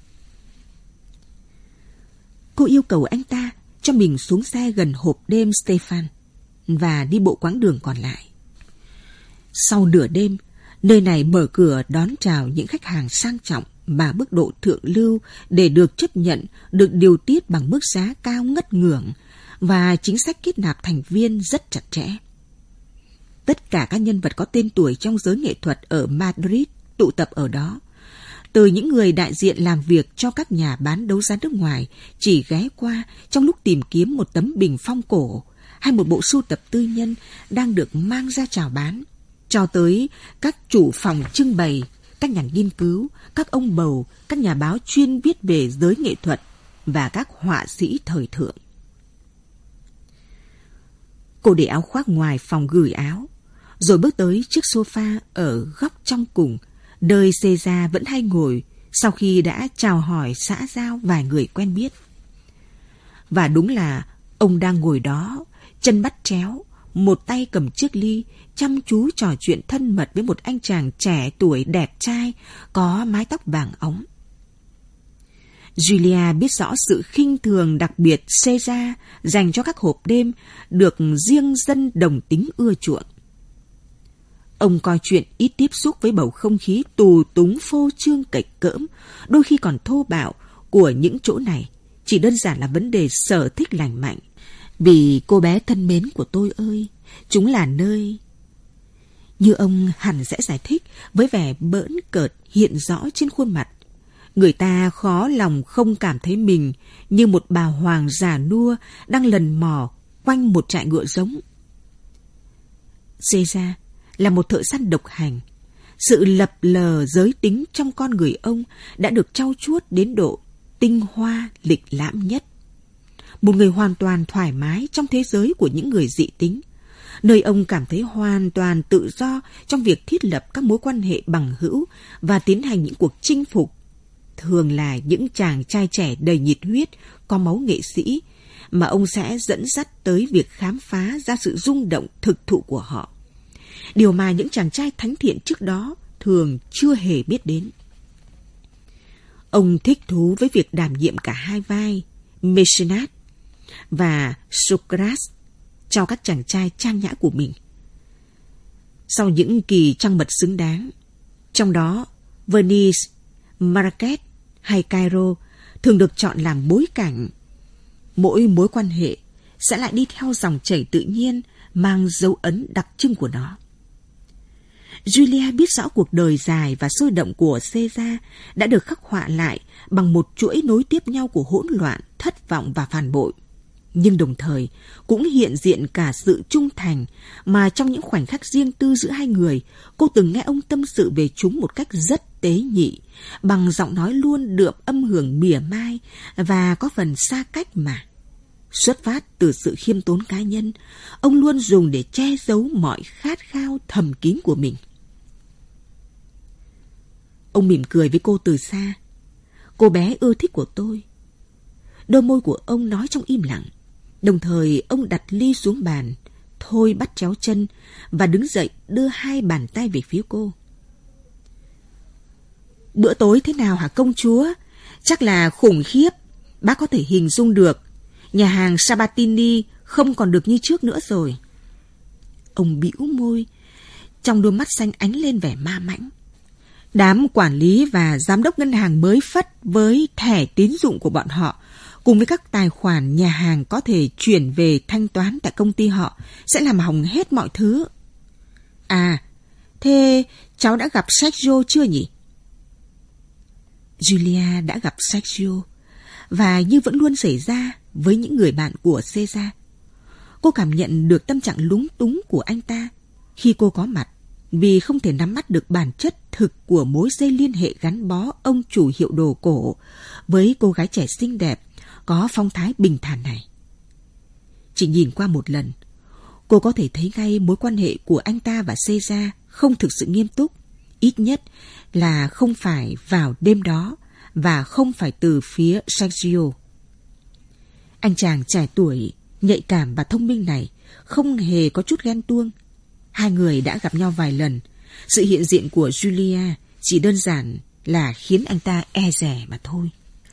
Cô yêu cầu anh ta cho mình xuống xe gần hộp đêm Stefan và đi bộ quãng đường còn lại. Sau nửa đêm, nơi này mở cửa đón chào những khách hàng sang trọng và mức độ thượng lưu để được chấp nhận, được điều tiết bằng mức giá cao ngất ngưởng và chính sách kết nạp thành viên rất chặt chẽ. Tất cả các nhân vật có tên tuổi trong giới nghệ thuật ở Madrid tụ tập ở đó. Từ những người đại diện làm việc cho các nhà bán đấu giá nước ngoài chỉ ghé qua trong lúc tìm kiếm một tấm bình phong cổ hay một bộ sưu tập tư nhân đang được mang ra chào bán, cho tới các chủ phòng trưng bày, các nhà nghiên cứu, các ông bầu, các nhà báo chuyên viết về giới nghệ thuật và các họa sĩ thời thượng. Cô để áo khoác ngoài phòng gửi áo, rồi bước tới chiếc sofa ở góc trong cùng, nơi Caesar vẫn hay ngồi sau khi đã chào hỏi xã giao vài người quen biết. Và đúng là ông đang ngồi đó, chân bắt chéo, một tay cầm chiếc ly, chăm chú trò chuyện thân mật với một anh chàng trẻ tuổi đẹp trai, có mái tóc vàng óng. Julia biết rõ sự khinh thường đặc biệt Caesar dành cho các hộp đêm được riêng dân đồng tính ưa chuộng. Ông coi chuyện ít tiếp xúc với bầu không khí tù túng phô trương kệch cỡm, đôi khi còn thô bạo của những chỗ này, chỉ đơn giản là vấn đề sở thích lành mạnh. Vì cô bé thân mến của tôi ơi, chúng là nơi... Như ông hẳn sẽ giải thích với vẻ bỡn cợt hiện rõ trên khuôn mặt. Người ta khó lòng không cảm thấy mình như một bà hoàng già nua đang lần mò quanh một trại ngựa giống. Caesar là một thợ săn độc hành. Sự lập lờ giới tính trong con người ông đã được trau chuốt đến độ tinh hoa lịch lãm nhất. Một người hoàn toàn thoải mái trong thế giới của những người dị tính, nơi ông cảm thấy hoàn toàn tự do trong việc thiết lập các mối quan hệ bằng hữu và tiến hành những cuộc chinh phục, thường là những chàng trai trẻ đầy nhiệt huyết, có máu nghệ sĩ, mà ông sẽ dẫn dắt tới việc khám phá ra sự rung động thực thụ của họ. Điều mà những chàng trai thánh thiện trước đó thường chưa hề biết đến. Ông thích thú với việc đảm nhiệm cả hai vai Mecenas và Socrates cho các chàng trai trang nhã của mình. Sau những kỳ trăng mật xứng đáng, trong đó Venice, Marrakech hay Cairo thường được chọn làm bối cảnh, mỗi mối quan hệ sẽ lại đi theo dòng chảy tự nhiên mang dấu ấn đặc trưng của nó. Julia biết rõ cuộc đời dài và sôi động của Caesar đã được khắc họa lại bằng một chuỗi nối tiếp nhau của hỗn loạn, thất vọng và phản bội. Nhưng đồng thời cũng hiện diện cả sự trung thành mà trong những khoảnh khắc riêng tư giữa hai người, cô từng nghe ông tâm sự về chúng một cách rất tế nhị, bằng giọng nói luôn đượm âm hưởng mỉa mai và có phần xa cách mà. Xuất phát từ sự khiêm tốn cá nhân, ông luôn dùng để che giấu mọi khát khao thầm kín của mình. Ông mỉm cười với cô từ xa. Cô bé ưa thích của tôi. Đôi môi của ông nói trong im lặng. Đồng thời ông đặt ly xuống bàn, thôi bắt chéo chân và đứng dậy đưa hai bàn tay về phía cô. Bữa tối thế nào hả công chúa? Chắc là khủng khiếp. Bác có thể hình dung được. Nhà hàng Sabatini không còn được như trước nữa rồi. Ông bĩu môi, trong đôi mắt xanh ánh lên vẻ ma mãnh. Đám quản lý và giám đốc ngân hàng mới phất với thẻ tín dụng của bọn họ, cùng với các tài khoản nhà hàng có thể chuyển về thanh toán tại công ty họ, sẽ làm hỏng hết mọi thứ. À, thế cháu đã gặp Sergio chưa nhỉ? Julia đã gặp Sergio, và như vẫn luôn xảy ra với những người bạn của Caesar, cô cảm nhận được tâm trạng lúng túng của anh ta khi cô có mặt, vì không thể nắm bắt được bản chất thực của mối dây liên hệ gắn bó ông chủ hiệu đồ cổ với cô gái trẻ xinh đẹp, có phong thái bình thản này. Chỉ nhìn qua một lần, cô có thể thấy ngay mối quan hệ của anh ta và Caesar không thực sự nghiêm túc, ít nhất là không phải vào đêm đó và không phải từ phía Sergio. Anh chàng trẻ tuổi, nhạy cảm và thông minh này không hề có chút ghen tuông. Hai người đã gặp nhau vài lần. Sự hiện diện của Julia chỉ đơn giản là khiến anh ta e dè mà thôi.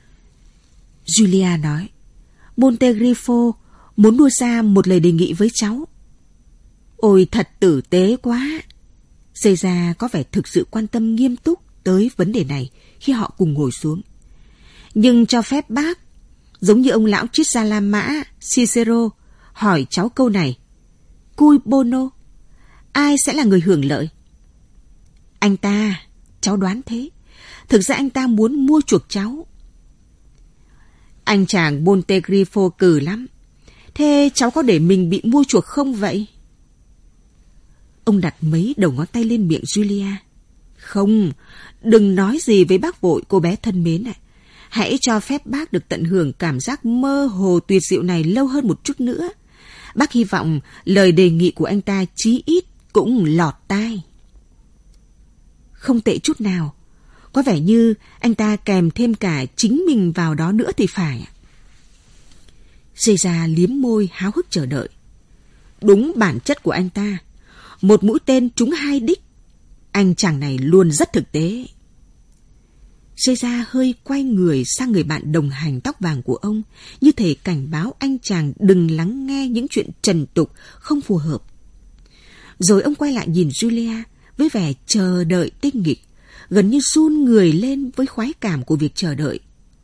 Julia nói, Montegrifo muốn đưa ra một lời đề nghị với cháu. Ôi thật tử tế quá. Caesar có vẻ thực sự quan tâm nghiêm túc tới vấn đề này khi họ cùng ngồi xuống. Nhưng cho phép bác, giống như ông lão triết gia La Mã Cicero, hỏi cháu câu này. Cui bono? Ai sẽ là người hưởng lợi? Anh ta, cháu đoán thế. Thực ra anh ta muốn mua chuộc cháu. Anh chàng Montegrifo cừ lắm. Thế cháu có để mình bị mua chuộc không vậy? Ông đặt mấy đầu ngón tay lên miệng Julia. Không, đừng nói gì với bác vội, cô bé thân mến ạ. Hãy cho phép bác được tận hưởng cảm giác mơ hồ tuyệt diệu này lâu hơn một chút nữa. Bác hy vọng lời đề nghị của anh ta chí ít cũng lọt tai. Không tệ chút nào. Có vẻ như anh ta kèm thêm cả chính mình vào đó nữa thì phải. Caesar liếm môi háo hức chờ đợi. Đúng bản chất của anh ta. Một mũi tên trúng hai đích. Anh chàng này luôn rất thực tế. Caesar hơi quay người sang người bạn đồng hành tóc vàng của ông, như thể cảnh báo anh chàng đừng lắng nghe những chuyện trần tục không phù hợp. Rồi ông quay lại nhìn Julia với vẻ chờ đợi tinh nghịch, gần như run người lên với khoái cảm của việc chờ đợi.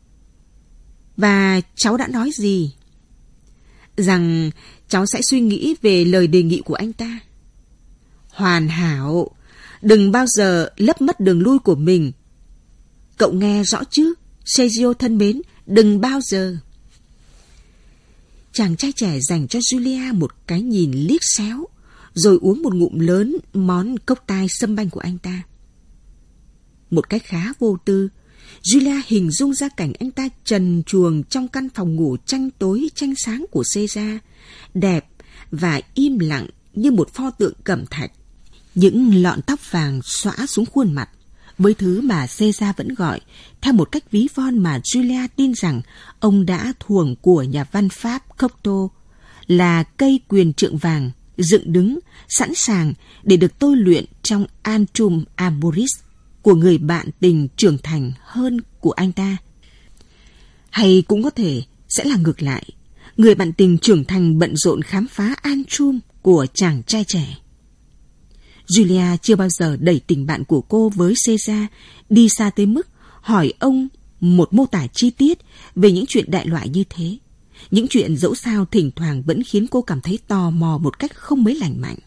Và cháu đã nói gì? Rằng cháu sẽ suy nghĩ về lời đề nghị của anh ta. Hoàn hảo, đừng bao giờ lấp mất đường lui của mình. Cậu nghe rõ chứ, Sergio thân mến, đừng bao giờ. Chàng trai trẻ dành cho Julia một cái nhìn liếc xéo, rồi uống một ngụm lớn món cốc tai sâm banh của anh ta. Một cách khá vô tư, Julia hình dung ra cảnh anh ta trần truồng trong căn phòng ngủ tranh tối tranh sáng của Caesar, đẹp và im lặng như một pho tượng cẩm thạch. Những lọn tóc vàng xõa xuống khuôn mặt, với thứ mà Caesar vẫn gọi, theo một cách ví von mà Julia tin rằng ông đã thuồng của nhà văn Pháp Cocteau, là cây quyền trượng vàng, dựng đứng, sẵn sàng để được tôi luyện trong Antrum Amoris của người bạn tình trưởng thành hơn của anh ta. Hay cũng có thể sẽ là ngược lại, người bạn tình trưởng thành bận rộn khám phá Antrum của chàng trai trẻ. Julia chưa bao giờ đẩy tình bạn của cô với Caesar đi xa tới mức hỏi ông một mô tả chi tiết về những chuyện đại loại như thế. Những chuyện dẫu sao thỉnh thoảng vẫn khiến cô cảm thấy tò mò một cách không mấy lành mạnh.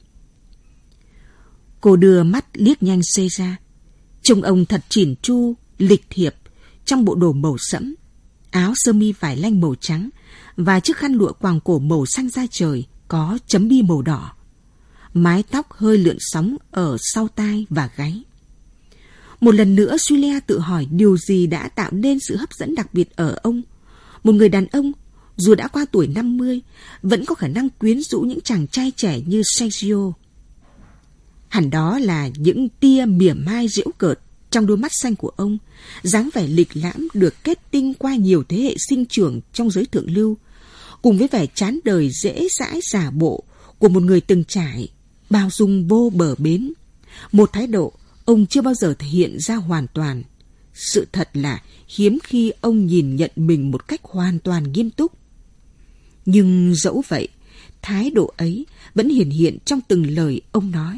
Cô đưa mắt liếc nhanh Caesar. Trông ông thật chỉn chu, lịch thiệp, trong bộ đồ màu sẫm, áo sơ mi vải lanh màu trắng và chiếc khăn lụa quàng cổ màu xanh da trời có chấm bi màu đỏ. Mái tóc hơi lượn sóng ở sau tai và gáy. Một lần nữa Julia tự hỏi điều gì đã tạo nên sự hấp dẫn đặc biệt ở ông. Một người đàn ông, dù đã qua tuổi 50, vẫn có khả năng quyến rũ những chàng trai trẻ như Sergio. Hẳn đó là những tia mỉa mai giễu cợt trong đôi mắt xanh của ông, dáng vẻ lịch lãm được kết tinh qua nhiều thế hệ sinh trưởng trong giới thượng lưu, cùng với vẻ chán đời dễ dãi giả bộ của một người từng trải, bao dung vô bờ bến. Một thái độ ông chưa bao giờ thể hiện ra hoàn toàn. Sự thật là hiếm khi ông nhìn nhận mình một cách hoàn toàn nghiêm túc. Nhưng dẫu vậy, thái độ ấy vẫn hiển hiện trong từng lời ông nói.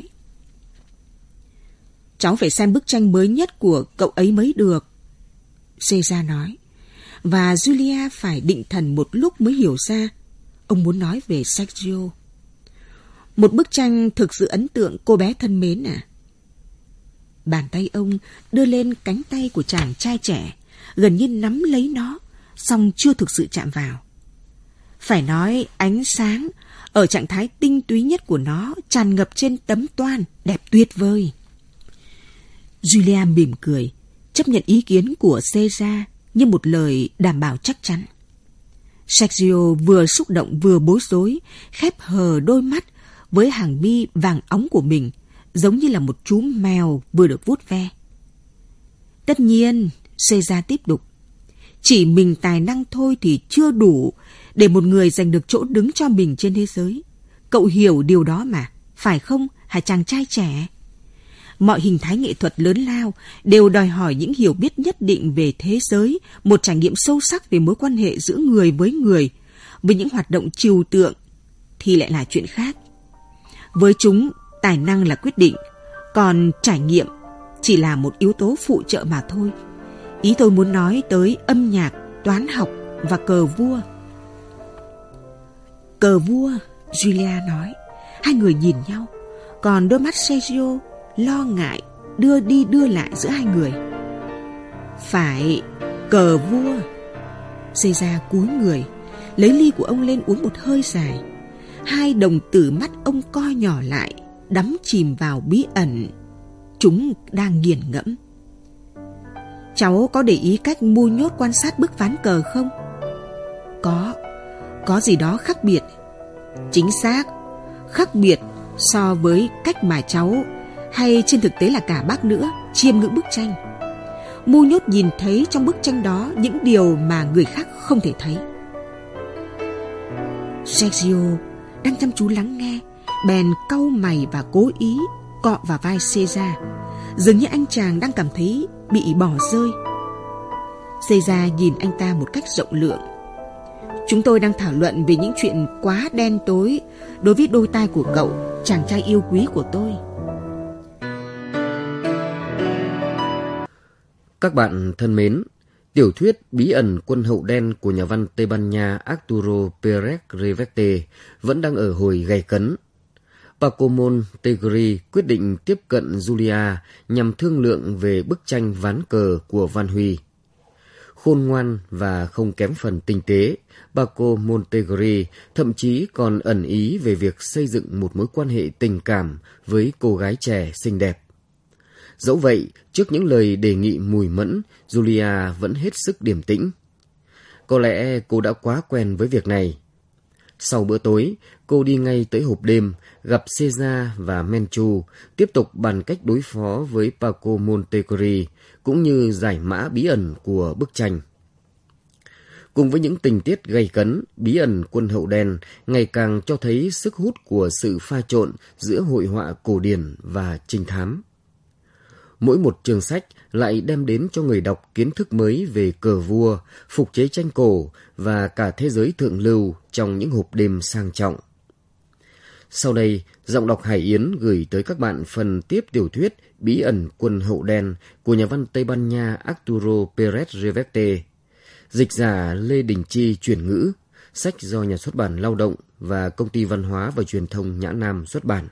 Cháu phải xem bức tranh mới nhất của cậu ấy mới được, Caesar nói. Và Julia phải định thần một lúc mới hiểu ra ông muốn nói về Sergio. Một bức tranh thực sự ấn tượng, cô bé thân mến à. Bàn tay ông đưa lên cánh tay của chàng trai trẻ, gần như nắm lấy nó, song chưa thực sự chạm vào. Phải nói ánh sáng ở trạng thái tinh túy nhất của nó tràn ngập trên tấm toan, đẹp tuyệt vời. Julia mỉm cười, chấp nhận ý kiến của Caesar như một lời đảm bảo chắc chắn. Sergio vừa xúc động vừa bối rối, khép hờ đôi mắt với hàng mi vàng óng của mình, giống như là một chú mèo vừa được vuốt ve. Tất nhiên, Caesar tiếp tục, chỉ mình tài năng thôi thì chưa đủ để một người giành được chỗ đứng cho mình trên thế giới. Cậu hiểu điều đó mà, phải không, hả chàng trai trẻ? Mọi hình thái nghệ thuật lớn lao đều đòi hỏi những hiểu biết nhất định về thế giới, một trải nghiệm sâu sắc về mối quan hệ giữa người, với những hoạt động trừu tượng thì lại là chuyện khác. Với chúng, tài năng là quyết định, còn trải nghiệm chỉ là một yếu tố phụ trợ mà thôi. Ý tôi muốn nói tới âm nhạc, toán học và cờ vua. Cờ vua, Julia nói. Hai người nhìn nhau, còn đôi mắt Sergio lo ngại đưa đi đưa lại giữa hai người. Phải, cờ vua. Caesar cúi người, lấy ly của ông lên uống một hơi dài. Hai đồng tử mắt ông co nhỏ lại, đắm chìm vào bí ẩn chúng đang nghiền ngẫm. Cháu có để ý cách Mu Nhốt quan sát bức ván cờ không? Có gì đó khác biệt. Chính xác, khác biệt so với cách mà cháu, hay trên thực tế là cả bác nữa, chiêm ngưỡng bức tranh. Mu Nhốt nhìn thấy trong bức tranh đó những điều mà người khác không thể thấy. Sergio đang chăm chú lắng nghe, bèn cau mày và cố ý cọ vào vai Caesar, dường như anh chàng đang cảm thấy bị bỏ rơi. Caesar nhìn anh ta một cách rộng lượng. Chúng tôi đang thảo luận về những chuyện quá đen tối đối với đôi tai của cậu, chàng trai yêu quý của tôi. Các bạn thân mến, tiểu thuyết Bí ẩn quân hậu đen của nhà văn Tây Ban Nha Arturo Pérez Reverte vẫn đang ở hồi gay cấn. Paco Montegri quyết định tiếp cận Julia nhằm thương lượng về bức tranh ván cờ của Van Huy. Khôn ngoan và không kém phần tinh tế, Paco Montegri thậm chí còn ẩn ý về việc xây dựng một mối quan hệ tình cảm với cô gái trẻ xinh đẹp. Dẫu vậy, trước những lời đề nghị mùi mẫn, Julia vẫn hết sức điềm tĩnh. Có lẽ cô đã quá quen với việc này. Sau bữa tối, cô đi ngay tới hộp đêm, gặp Caesar và Menchu, tiếp tục bàn cách đối phó với Paco Montecristi, cũng như giải mã bí ẩn của bức tranh. Cùng với những tình tiết gay cấn, bí ẩn Quân hậu đen ngày càng cho thấy sức hút của sự pha trộn giữa hội họa cổ điển và trinh thám. Mỗi một chương sách lại đem đến cho người đọc kiến thức mới về cờ vua, phục chế tranh cổ và cả thế giới thượng lưu trong những hộp đêm sang trọng. Sau đây, giọng đọc Hải Yến gửi tới các bạn phần tiếp tiểu thuyết Bí ẩn Quân hậu đen của nhà văn Tây Ban Nha Arturo Pérez Reverte. Dịch giả Lê Đình Chi chuyển ngữ, sách do Nhà xuất bản Lao động và Công ty Văn hóa và Truyền thông Nhã Nam xuất bản.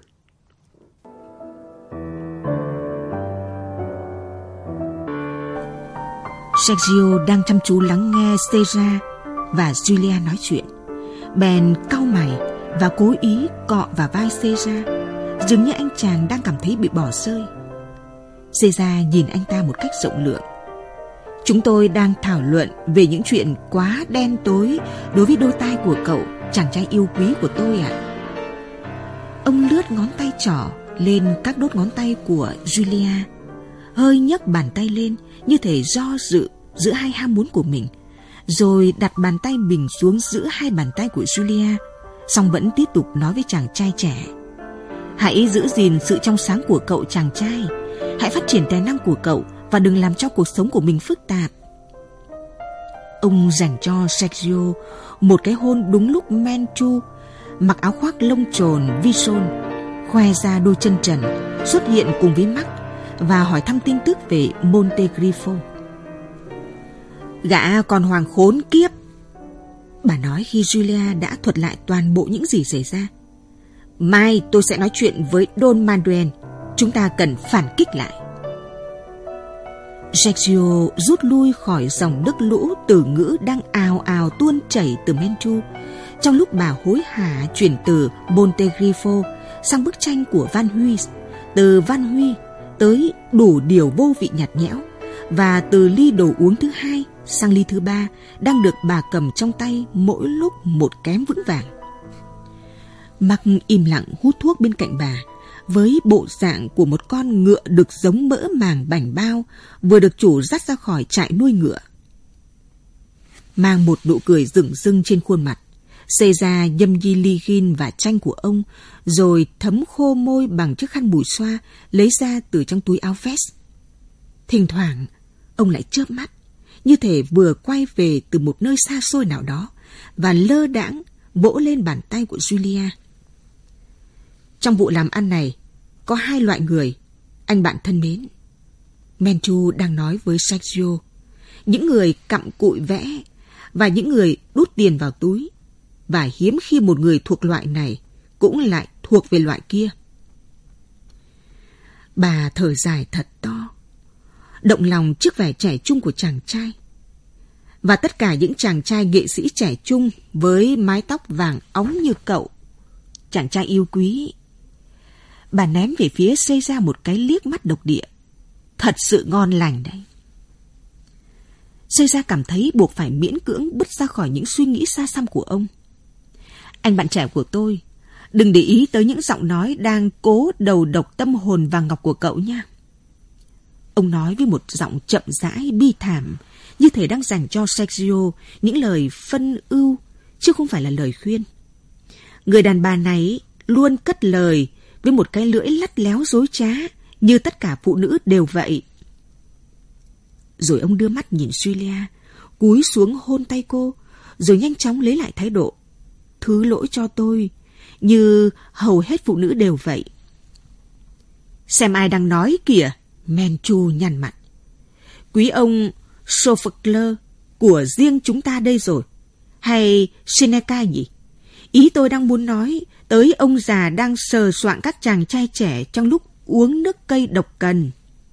Sergio đang chăm chú lắng nghe Caesar và Julia nói chuyện. Bèn cau mày và cố ý cọ vào vai Caesar, dường như anh chàng đang cảm thấy bị bỏ rơi. Caesar nhìn anh ta một cách rộng lượng. Chúng tôi đang thảo luận về những chuyện quá đen tối đối với đôi tai của cậu, chàng trai yêu quý của tôi ạ. Ông lướt ngón tay trỏ lên các đốt ngón tay của Julia, hơi nhấc bàn tay lên như thể do dự giữa hai ham muốn của mình, rồi đặt bàn tay mình xuống giữa hai bàn tay của Julia, song vẫn tiếp tục nói với chàng trai trẻ. Hãy giữ gìn sự trong sáng của cậu, chàng trai. Hãy phát triển tài năng của cậu và đừng làm cho cuộc sống của mình phức tạp. Ông dành cho Sergio một cái hôn đúng lúc Menchu, mặc áo khoác lông trồn Vison, khoe ra đôi chân trần, xuất hiện cùng với Max và hỏi thăm tin tức về Montecristi. Gã con hoàng khốn kiếp, bà nói khi Julia đã thuật lại toàn bộ những gì xảy ra. Mai tôi sẽ nói chuyện với Don Manuel. Chúng ta cần phản kích lại. Sergio rút lui khỏi dòng nước lũ từ ngữ đang ào ào tuôn chảy từ Menchu, trong lúc bà hối hả chuyển từ Montecristi sang bức tranh của Van Huy, từ Van Huy tới đủ điều vô vị nhạt nhẽo, và từ ly đồ uống thứ hai sang ly thứ ba đang được bà cầm trong tay mỗi lúc một kém vững vàng. Max im lặng hút thuốc bên cạnh bà, với bộ dạng của một con ngựa đực giống mỡ màng bảnh bao vừa được chủ dắt ra khỏi trại nuôi ngựa. Mang một nụ cười rừng rưng trên khuôn mặt, Caesar nhâm nhi ly gin và chanh của ông, rồi thấm khô môi bằng chiếc khăn bùi xoa lấy ra từ trong túi áo vest. Thỉnh thoảng ông lại chớp mắt, như thể vừa quay về từ một nơi xa xôi nào đó, và lơ đãng vỗ lên bàn tay của Julia. Trong vụ làm ăn này có hai loại người, anh bạn thân mến. Menchu đang nói với Sergio. Những người cặm cụi vẽ và những người đút tiền vào túi. Và hiếm khi một người thuộc loại này cũng lại thuộc về loại kia. Bà thở dài thật to, động lòng trước vẻ trẻ trung của chàng trai. Và tất cả những chàng trai nghệ sĩ trẻ trung với mái tóc vàng óng như cậu, chàng trai yêu quý. Bà ném về phía Caesar một cái liếc mắt độc địa. Thật sự ngon lành đấy. Caesar cảm thấy buộc phải miễn cưỡng bứt ra khỏi những suy nghĩ xa xăm của ông. Anh bạn trẻ của tôi, đừng để ý tới những giọng nói đang cố đầu độc tâm hồn vàng ngọc của cậu nha. Ông nói với một giọng chậm rãi bi thảm, như thể đang dành cho Sergio những lời phân ưu, chứ không phải là lời khuyên. Người đàn bà này luôn cất lời với một cái lưỡi lắt léo dối trá, như tất cả phụ nữ đều vậy. Rồi ông đưa mắt nhìn Julia, cúi xuống hôn tay cô, rồi nhanh chóng lấy lại thái độ. Thứ lỗi cho tôi, như hầu hết phụ nữ đều vậy. Xem ai đang nói kìa, Menchu nhăn mặt. Quý ông Sophocles của riêng chúng ta đây rồi, hay Seneca nhỉ? Ý tôi đang muốn nói tới ông già đang sờ soạng các chàng trai trẻ trong lúc uống nước cây độc cần.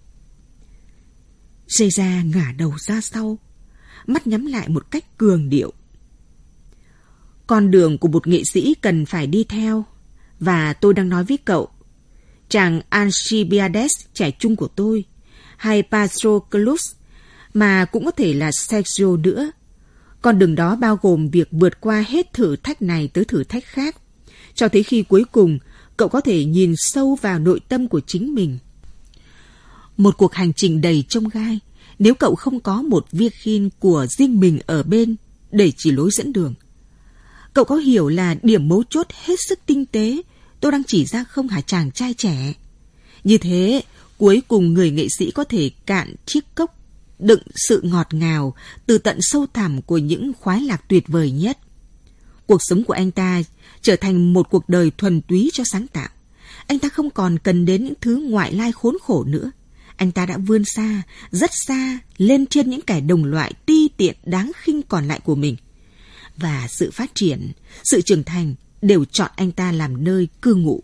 Caesar ngả đầu ra sau, mắt nhắm lại một cách cường điệu. Con đường của một nghệ sĩ cần phải đi theo, và tôi đang nói với cậu, chàng Alcibiades trẻ trung của tôi, hay Patroclus, mà cũng có thể là Sergio nữa. Con đường đó bao gồm việc vượt qua hết thử thách này tới thử thách khác, cho tới khi cuối cùng cậu có thể nhìn sâu vào nội tâm của chính mình. Một cuộc hành trình đầy chông gai nếu cậu không có một Virgin của riêng mình ở bên để chỉ lối dẫn đường. Cậu có hiểu là điểm mấu chốt hết sức tinh tế tôi đang chỉ ra không hả chàng trai trẻ? Như thế, cuối cùng người nghệ sĩ có thể cạn chiếc cốc đựng sự ngọt ngào từ tận sâu thẳm của những khoái lạc tuyệt vời nhất. Cuộc sống của anh ta trở thành một cuộc đời thuần túy cho sáng tạo. Anh ta không còn cần đến những thứ ngoại lai khốn khổ nữa. Anh ta đã vươn xa, rất xa, lên trên những kẻ đồng loại ti tiện đáng khinh còn lại của mình. Và sự phát triển, sự trưởng thành đều chọn anh ta làm nơi cư ngụ.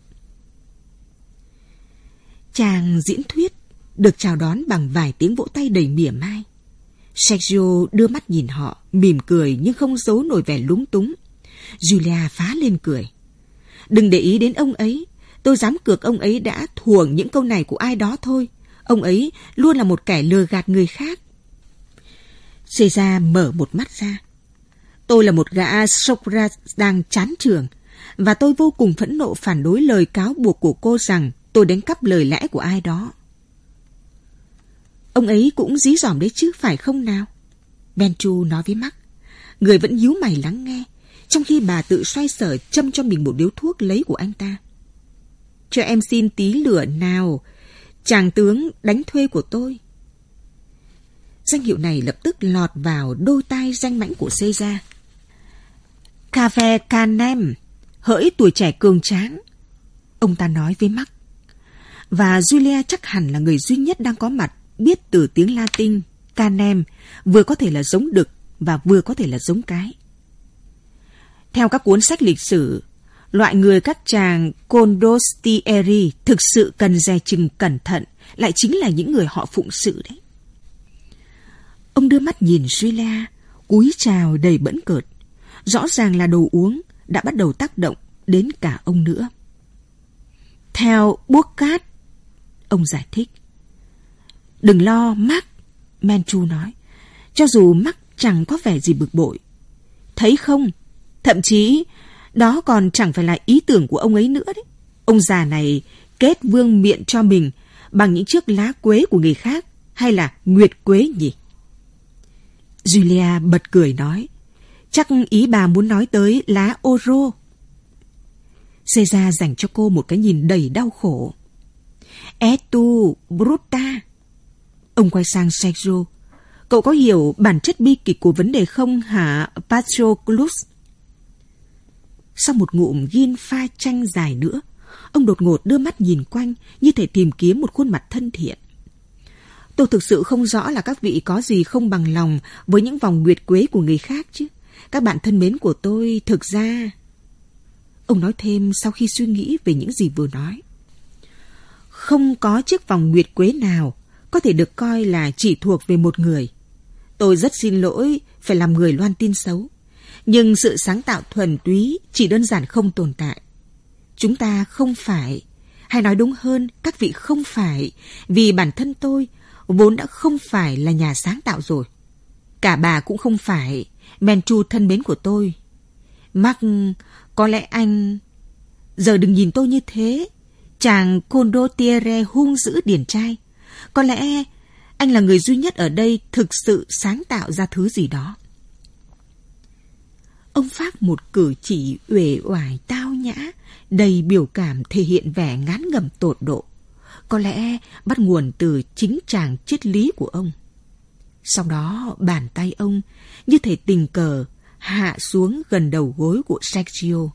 Chàng diễn thuyết được chào đón bằng vài tiếng vỗ tay đầy mỉa mai. Sergio đưa mắt nhìn họ, mỉm cười nhưng không giấu nổi vẻ lúng túng. Julia phá lên cười. Đừng để ý đến ông ấy. Tôi dám cược ông ấy đã thuồng những câu này của ai đó thôi. Ông ấy luôn là một kẻ lừa gạt người khác. Caesar mở một mắt ra. Tôi là một gã Socrates đang chán trường, và tôi vô cùng phẫn nộ phản đối lời cáo buộc của cô rằng tôi đánh cắp lời lẽ của ai đó. Ông ấy cũng dí dỏm đấy chứ, phải không nào? Benchu nói với Mark. Người vẫn nhíu mày lắng nghe, trong khi bà tự xoay sở châm cho mình một điếu thuốc lấy của anh ta. Cho em xin tí lửa nào, chàng tướng đánh thuê của tôi. Danh hiệu này lập tức lọt vào đôi tai danh mãnh của Caesar. Cave Canem, hỡi tuổi trẻ cường tráng, ông ta nói với Mark. Và Julia chắc hẳn là người duy nhất đang có mặt biết từ tiếng Latin Canem vừa có thể là giống đực và vừa có thể là giống cái. Theo các cuốn sách lịch sử, loại người các chàng condottieri thực sự cần dè chừng cẩn thận lại chính là những người họ phụng sự đấy. Ông đưa mắt nhìn Julia, cúi chào đầy bẫn cợt. Rõ ràng là đồ uống đã bắt đầu tác động đến cả ông nữa. Theo Burkhardt, ông giải thích. Đừng lo, Mark, Manchu nói. Cho dù Mark chẳng có vẻ gì bực bội. Thấy không, thậm chí đó còn chẳng phải là ý tưởng của ông ấy nữa đấy. Ông già này kết vương miện cho mình bằng những chiếc lá quế của người khác, hay là nguyệt quế nhỉ? Julia bật cười nói. Chắc ý bà muốn nói tới lá oro. Caesar dành cho cô một cái nhìn đầy đau khổ. Tu bruta. Ông quay sang Sergio. Cậu có hiểu bản chất bi kịch của vấn đề không hả, Patroclus? Sau một ngụm gin pha chanh dài nữa, ông đột ngột đưa mắt nhìn quanh như thể tìm kiếm một khuôn mặt thân thiện. Tôi thực sự không rõ là các vị có gì không bằng lòng với những vòng nguyệt quế của người khác chứ. Các bạn thân mến của tôi, thực ra... Ông nói thêm sau khi suy nghĩ về những gì vừa nói. Không có chiếc vòng nguyệt quế nào có thể được coi là chỉ thuộc về một người. Tôi rất xin lỗi phải làm người loan tin xấu. Nhưng sự sáng tạo thuần túy chỉ đơn giản không tồn tại. Chúng ta không phải, hay nói đúng hơn, các vị không phải, vì bản thân tôi vốn đã không phải là nhà sáng tạo rồi. Cả bà cũng không phải, Manchu thân mến của tôi. Mark, có lẽ anh... Giờ đừng nhìn tôi như thế, chàng condottiere hung dữ điển trai. Có lẽ anh là người duy nhất ở đây thực sự sáng tạo ra thứ gì đó. Ông phác một cử chỉ uể oải tao nhã, đầy biểu cảm thể hiện vẻ ngán ngẩm tột độ. Có lẽ bắt nguồn từ chính tràng triết lý của ông. Sau đó bàn tay ông như thể tình cờ hạ xuống gần đầu gối của Sergio.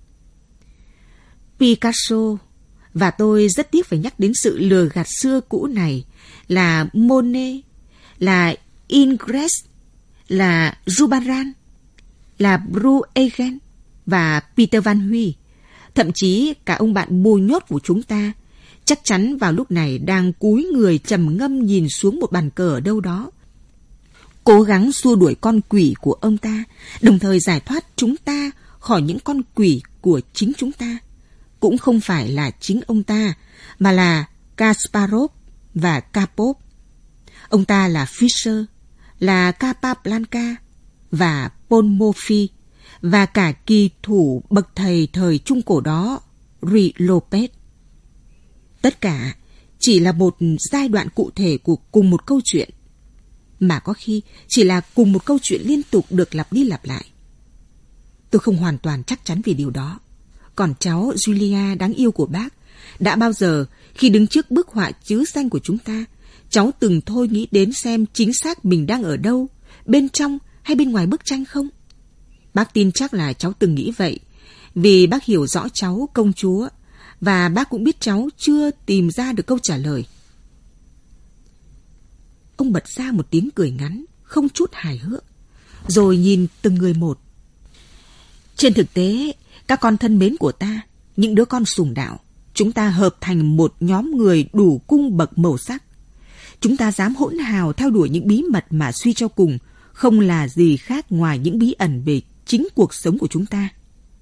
Picasso, và tôi rất tiếc phải nhắc đến sự lừa gạt xưa cũ này, là Monet, là Ingres, là Zurbarán, là Bruegel và Peter Van Huy, thậm chí cả ông bạn mù nhốt của chúng ta, chắc chắn vào lúc này đang cúi người trầm ngâm nhìn xuống một bàn cờ ở đâu đó, cố gắng xua đuổi con quỷ của ông ta, đồng thời giải thoát chúng ta khỏi những con quỷ của chính chúng ta. Cũng không phải là chính ông ta, mà là Kasparov và Karpov. Ông ta là Fischer, là Capablanca, và Paul Morphy và cả kỳ thủ bậc thầy thời Trung Cổ đó, Ruy Lopez. Tất cả chỉ là một giai đoạn cụ thể của cùng một câu chuyện, mà có khi chỉ là cùng một câu chuyện liên tục được lặp đi lặp lại. Tôi không hoàn toàn chắc chắn về điều đó. Còn cháu Julia đáng yêu của bác, đã bao giờ khi đứng trước bức họa chữ danh của chúng ta, cháu từng thôi nghĩ đến xem chính xác mình đang ở đâu, bên trong hay bên ngoài bức tranh không? Bác tin chắc là cháu từng nghĩ vậy, vì bác hiểu rõ cháu công chúa, và bác cũng biết cháu chưa tìm ra được câu trả lời. Ông bật ra một tiếng cười ngắn, không chút hài hước, rồi nhìn từng người một. Trên thực tế, các con thân mến của ta, những đứa con sùng đạo, chúng ta hợp thành một nhóm người đủ cung bậc màu sắc. Chúng ta dám hỗn hào theo đuổi những bí mật mà suy cho cùng không là gì khác ngoài những bí ẩn về chính cuộc sống của chúng ta.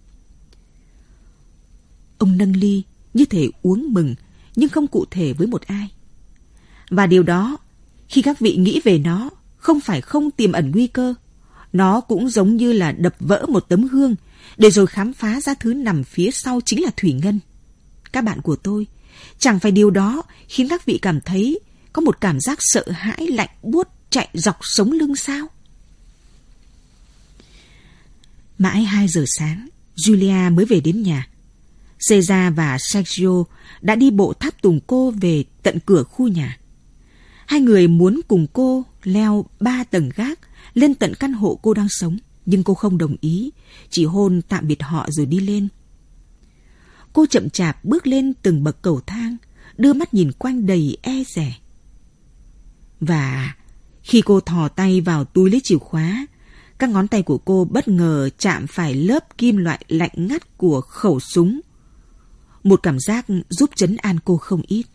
Ông nâng ly như thể uống mừng, nhưng không cụ thể với một ai. Và điều đó, khi các vị nghĩ về nó, không phải không tiềm ẩn nguy cơ. Nó cũng giống như là đập vỡ một tấm gương, để rồi khám phá ra thứ nằm phía sau chính là thủy ngân. Các bạn của tôi, chẳng phải điều đó khiến các vị cảm thấy có một cảm giác sợ hãi lạnh buốt chạy dọc sống lưng sao? Mãi 2 giờ sáng, Julia mới về đến nhà. Caesar và Sergio đã đi bộ tháp tùng cô về tận cửa khu nhà. Hai người muốn cùng cô leo 3 tầng gác lên tận căn hộ cô đang sống, nhưng cô không đồng ý, chỉ hôn tạm biệt họ rồi đi lên. Cô chậm chạp bước lên từng bậc cầu thang, đưa mắt nhìn quanh đầy e dè. Và khi cô thò tay vào túi lấy chìa khóa, các ngón tay của cô bất ngờ chạm phải lớp kim loại lạnh ngắt của khẩu súng. Một cảm giác giúp trấn an cô không ít.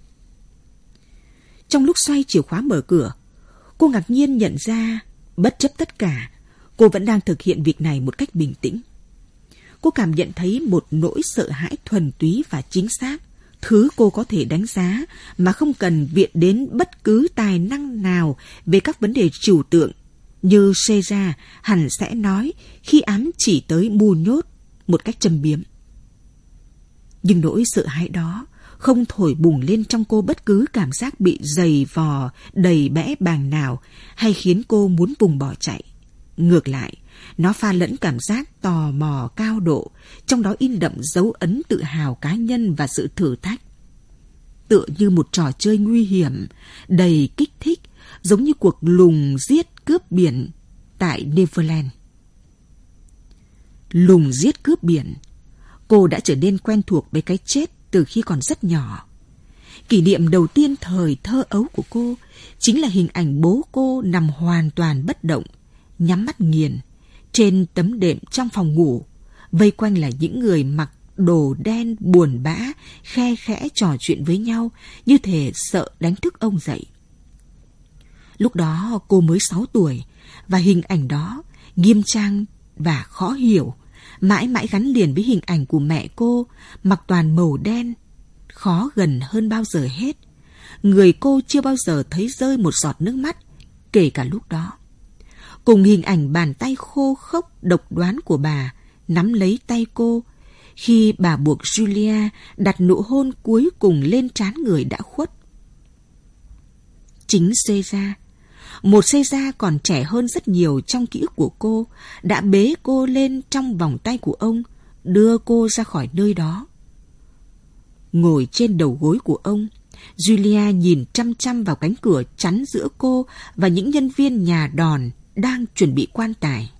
Trong lúc xoay chìa khóa mở cửa, cô ngạc nhiên nhận ra, bất chấp tất cả, cô vẫn đang thực hiện việc này một cách bình tĩnh. Cô cảm nhận thấy một nỗi sợ hãi thuần túy và chính xác, thứ cô có thể đánh giá mà không cần viện đến bất cứ tài năng nào về các vấn đề trừu tượng, như Caesar hẳn sẽ nói khi ám chỉ tới mù nhốt một cách châm biếm. Nhưng nỗi sợ hãi đó không thổi bùng lên trong cô bất cứ cảm giác bị giày vò, đầy bẽ bàng nào, hay khiến cô muốn vùng bỏ chạy. Ngược lại, nó pha lẫn cảm giác tò mò cao độ, trong đó in đậm dấu ấn tự hào cá nhân và sự thử thách. Tựa như một trò chơi nguy hiểm, đầy kích thích, giống như cuộc lùng giết cướp biển tại Neverland. Lùng giết cướp biển, cô đã trở nên quen thuộc với cái chết từ khi còn rất nhỏ. Kỷ niệm đầu tiên thời thơ ấu của cô chính là hình ảnh bố cô nằm hoàn toàn bất động, nhắm mắt nghiền, trên tấm đệm trong phòng ngủ, vây quanh là những người mặc đồ đen buồn bã, khe khẽ trò chuyện với nhau, như thể sợ đánh thức ông dậy. Lúc đó cô mới 6 tuổi, và hình ảnh đó, nghiêm trang và khó hiểu, mãi mãi gắn liền với hình ảnh của mẹ cô, mặc toàn màu đen, khó gần hơn bao giờ hết. Người cô chưa bao giờ thấy rơi một giọt nước mắt, kể cả lúc đó. Cùng hình ảnh bàn tay khô khốc độc đoán của bà nắm lấy tay cô khi bà buộc Julia đặt nụ hôn cuối cùng lên trán người đã khuất. Chính Caesar, một Caesar còn trẻ hơn rất nhiều trong ký ức của cô, đã bế cô lên trong vòng tay của ông, đưa cô ra khỏi nơi đó. Ngồi trên đầu gối của ông, Julia nhìn chăm chăm vào cánh cửa chắn giữa cô và những nhân viên nhà đòn đang chuẩn bị quan tài.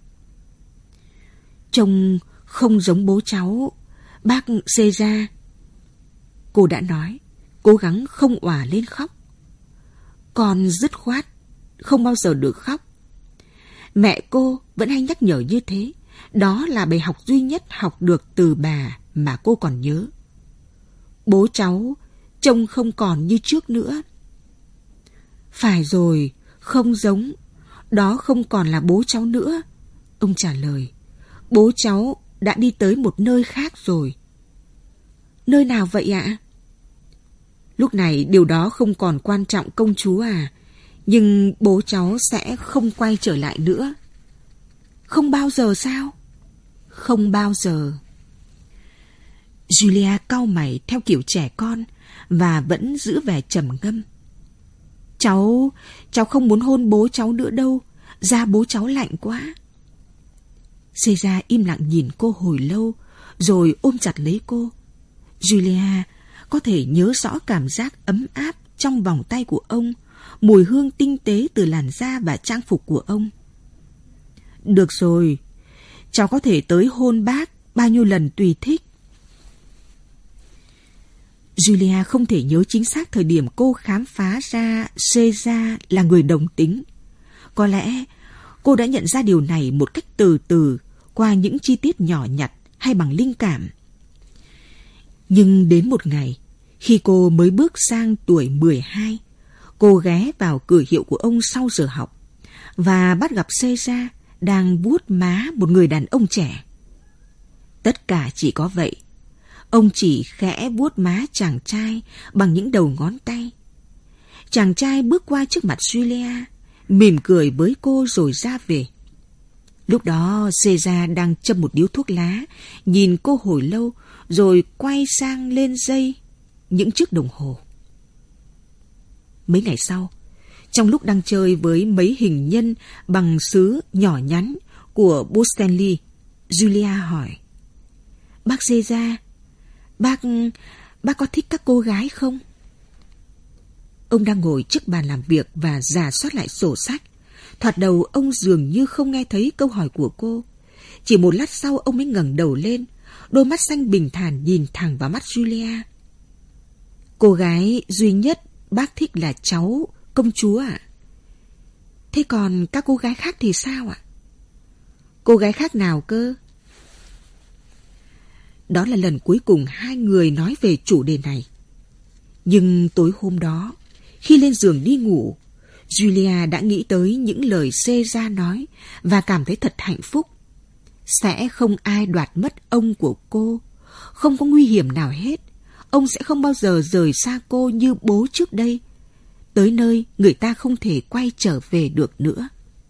Trông không giống bố cháu, bác Caesar, cô đã nói, cố gắng không òa lên khóc. Con dứt khoát, không bao giờ được khóc. Mẹ cô vẫn hay nhắc nhở như thế, đó là bài học duy nhất học được từ bà mà cô còn nhớ. Bố cháu trông không còn như trước nữa. Phải rồi, không giống, đó không còn là bố cháu nữa. Ông trả lời, bố cháu đã đi tới một nơi khác rồi. Nơi nào vậy ạ? Lúc này điều đó không còn quan trọng công chúa à, nhưng bố cháu sẽ không quay trở lại nữa. Không bao giờ sao? Không bao giờ. Julia cau mày theo kiểu trẻ con và vẫn giữ vẻ trầm ngâm. Cháu không muốn hôn bố cháu nữa đâu. Da bố cháu lạnh quá. Caesar im lặng nhìn cô hồi lâu, rồi ôm chặt lấy cô. Julia có thể nhớ rõ cảm giác ấm áp trong vòng tay của ông, mùi hương tinh tế từ làn da và trang phục của ông. Được rồi, cháu có thể tới hôn bác bao nhiêu lần tùy thích. Julia không thể nhớ chính xác thời điểm cô khám phá ra Caesar là người đồng tính. Có lẽ cô đã nhận ra điều này một cách từ từ qua những chi tiết nhỏ nhặt hay bằng linh cảm. Nhưng đến một ngày, khi cô mới bước sang tuổi 12, cô ghé vào cửa hiệu của ông sau giờ học và bắt gặp Caesar đang vuốt má một người đàn ông trẻ. Tất cả chỉ có vậy. Ông chỉ khẽ vuốt má chàng trai bằng những đầu ngón tay. Chàng trai bước qua trước mặt Julia, mỉm cười với cô rồi ra về. Lúc đó Caesar đang châm một điếu thuốc lá, nhìn cô hồi lâu rồi quay sang lên giây những chiếc đồng hồ. Mấy ngày sau, trong lúc đang chơi với mấy hình nhân bằng sứ nhỏ nhắn của Botticelli, Julia hỏi: Bác Caesar, bác có thích các cô gái không? Ông đang ngồi trước bàn làm việc và rà soát lại sổ sách. Thoạt đầu ông dường như không nghe thấy câu hỏi của cô. Chỉ một lát sau ông mới ngẩng đầu lên, đôi mắt xanh bình thản nhìn thẳng vào mắt Julia. Cô gái duy nhất bác thích là cháu, công chúa ạ. Thế còn các cô gái khác thì sao ạ? Cô gái khác nào cơ? Đó là lần cuối cùng hai người nói về chủ đề này. Nhưng tối hôm đó, khi lên giường đi ngủ, Julia đã nghĩ tới những lời Caesar nói và cảm thấy thật hạnh phúc. Sẽ không ai đoạt mất ông của cô, không có nguy hiểm nào hết. Ông sẽ không bao giờ rời xa cô như bố trước đây, tới nơi người ta không thể quay trở về được nữa.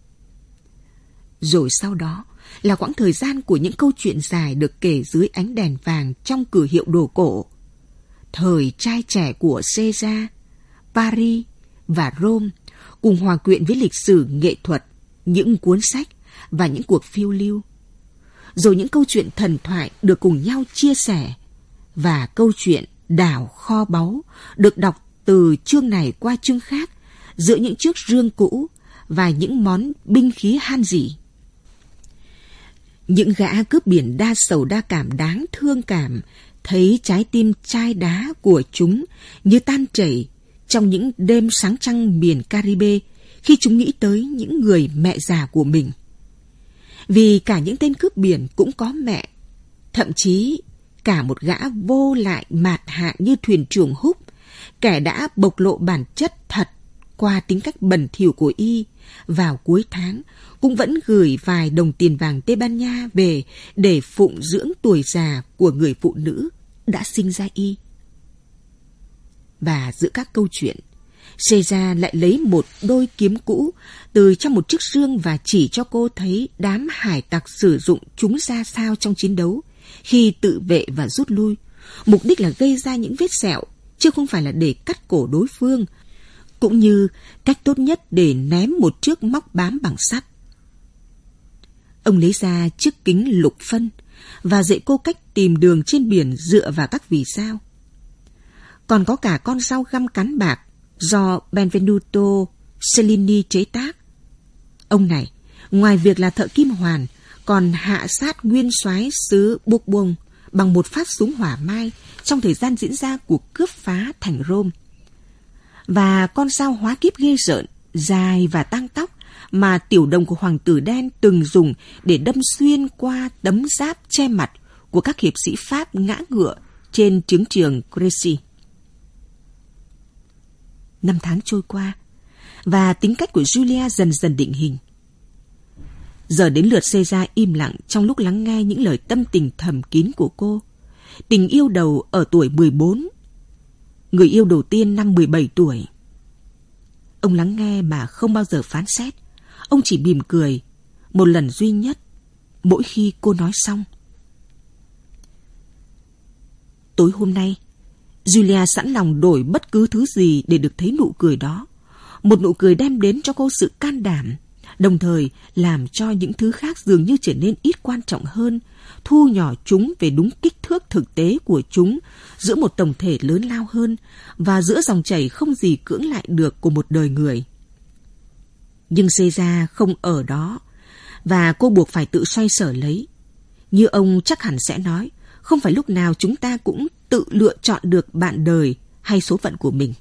Rồi sau đó là quãng thời gian của những câu chuyện dài được kể dưới ánh đèn vàng trong cửa hiệu đồ cổ. Thời trai trẻ của Caesar, Paris và Rome cùng hòa quyện với lịch sử nghệ thuật, những cuốn sách và những cuộc phiêu lưu. Rồi những câu chuyện thần thoại được cùng nhau chia sẻ, và câu chuyện đào kho báu được đọc từ chương này qua chương khác giữa những chiếc rương cũ và những món binh khí han rỉ. Những gã cướp biển đa sầu đa cảm đáng thương cảm thấy trái tim chai đá của chúng như tan chảy trong những đêm sáng trăng miền Caribe khi chúng nghĩ tới những người mẹ già của mình. Vì cả những tên cướp biển cũng có mẹ, thậm chí cả một gã vô lại mạt hạ như thuyền trưởng Húc, kẻ đã bộc lộ bản chất thật qua tính cách bẩn thỉu của y, vào cuối tháng cũng vẫn gửi vài đồng tiền vàng Tây Ban Nha về để phụng dưỡng tuổi già của người phụ nữ đã sinh ra y. Và giữa các câu chuyện, Caesar lại lấy một đôi kiếm cũ từ trong một chiếc rương và chỉ cho cô thấy đám hải tặc sử dụng chúng ra sao trong chiến đấu, khi tự vệ và rút lui. Mục đích là gây ra những vết sẹo, chứ không phải là để cắt cổ đối phương, cũng như cách tốt nhất để ném một chiếc móc bám bằng sắt. Ông lấy ra chiếc kính lục phân và dạy cô cách tìm đường trên biển dựa vào các vì sao. Còn có cả con dao găm cán bạc do Benvenuto Cellini chế tác. Ông này, ngoài việc là thợ kim hoàn, còn hạ sát nguyên soái xứ Bourbon bằng một phát súng hỏa mai trong thời gian diễn ra cuộc cướp phá thành Rome. Và con dao hóa kíp ghê rợn, dài và tang tóc mà tiểu đồng của hoàng tử đen từng dùng để đâm xuyên qua tấm giáp che mặt của các hiệp sĩ Pháp ngã ngựa trên chiến trường Crécy. Năm tháng trôi qua, và tính cách của Julia dần dần định hình. Giờ đến lượt Caesar im lặng trong lúc lắng nghe những lời tâm tình thầm kín của cô. Tình yêu đầu ở tuổi 14, người yêu đầu tiên năm 17 tuổi. Ông lắng nghe mà không bao giờ phán xét. Ông chỉ mỉm cười, một lần duy nhất mỗi khi cô nói xong. Tối hôm nay, Julia sẵn lòng đổi bất cứ thứ gì để được thấy nụ cười đó. Một nụ cười đem đến cho cô sự can đảm, đồng thời làm cho những thứ khác dường như trở nên ít quan trọng hơn, thu nhỏ chúng về đúng kích thước thực tế của chúng giữa một tổng thể lớn lao hơn và giữa dòng chảy không gì cưỡng lại được của một đời người. Nhưng Caesar không ở đó, và cô buộc phải tự xoay sở lấy. Như ông chắc hẳn sẽ nói, không phải lúc nào chúng ta cũng tự lựa chọn được bạn đời hay số phận của mình.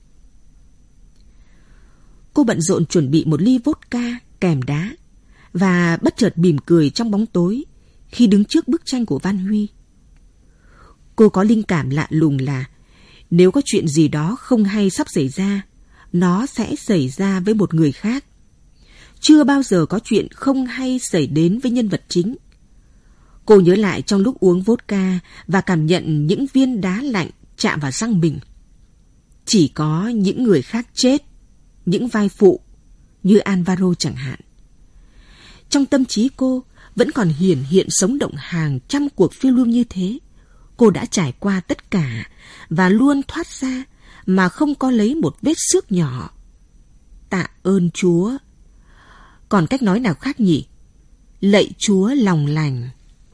Cô bận rộn chuẩn bị một ly vodka kèm đá và bất chợt mỉm cười trong bóng tối khi đứng trước bức tranh của Van Huy. Cô có linh cảm lạ lùng là nếu có chuyện gì đó không hay sắp xảy ra, nó sẽ xảy ra với một người khác. Chưa bao giờ có chuyện không hay xảy đến với nhân vật chính. Cô nhớ lại trong lúc uống vodka và cảm nhận những viên đá lạnh chạm vào răng mình. Chỉ có những người khác chết, những vai phụ như Alvaro chẳng hạn. Trong tâm trí cô vẫn còn hiển hiện sống động hàng trăm cuộc phiêu lưu như thế. Cô đã trải qua tất cả và luôn thoát ra mà không có lấy một vết xước nhỏ. Tạ ơn Chúa. Còn cách nói nào khác nhỉ? Lạy Chúa lòng lành.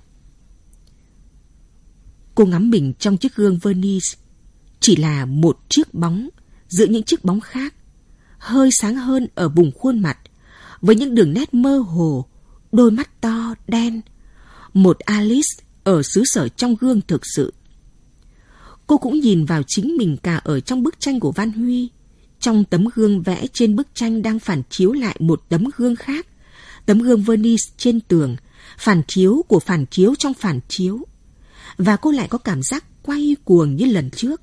Cô ngắm mình trong chiếc gương Venice, chỉ là một chiếc bóng giữa những chiếc bóng khác, hơi sáng hơn ở vùng khuôn mặt, với những đường nét mơ hồ, đôi mắt to, đen. Một Alice ở xứ sở trong gương thực sự. Cô cũng nhìn vào chính mình cả ở trong bức tranh của Van Huy. Trong tấm gương vẽ trên bức tranh đang phản chiếu lại một tấm gương khác. Tấm gương Venice trên tường, phản chiếu của phản chiếu trong phản chiếu. Và cô lại có cảm giác quay cuồng như lần trước.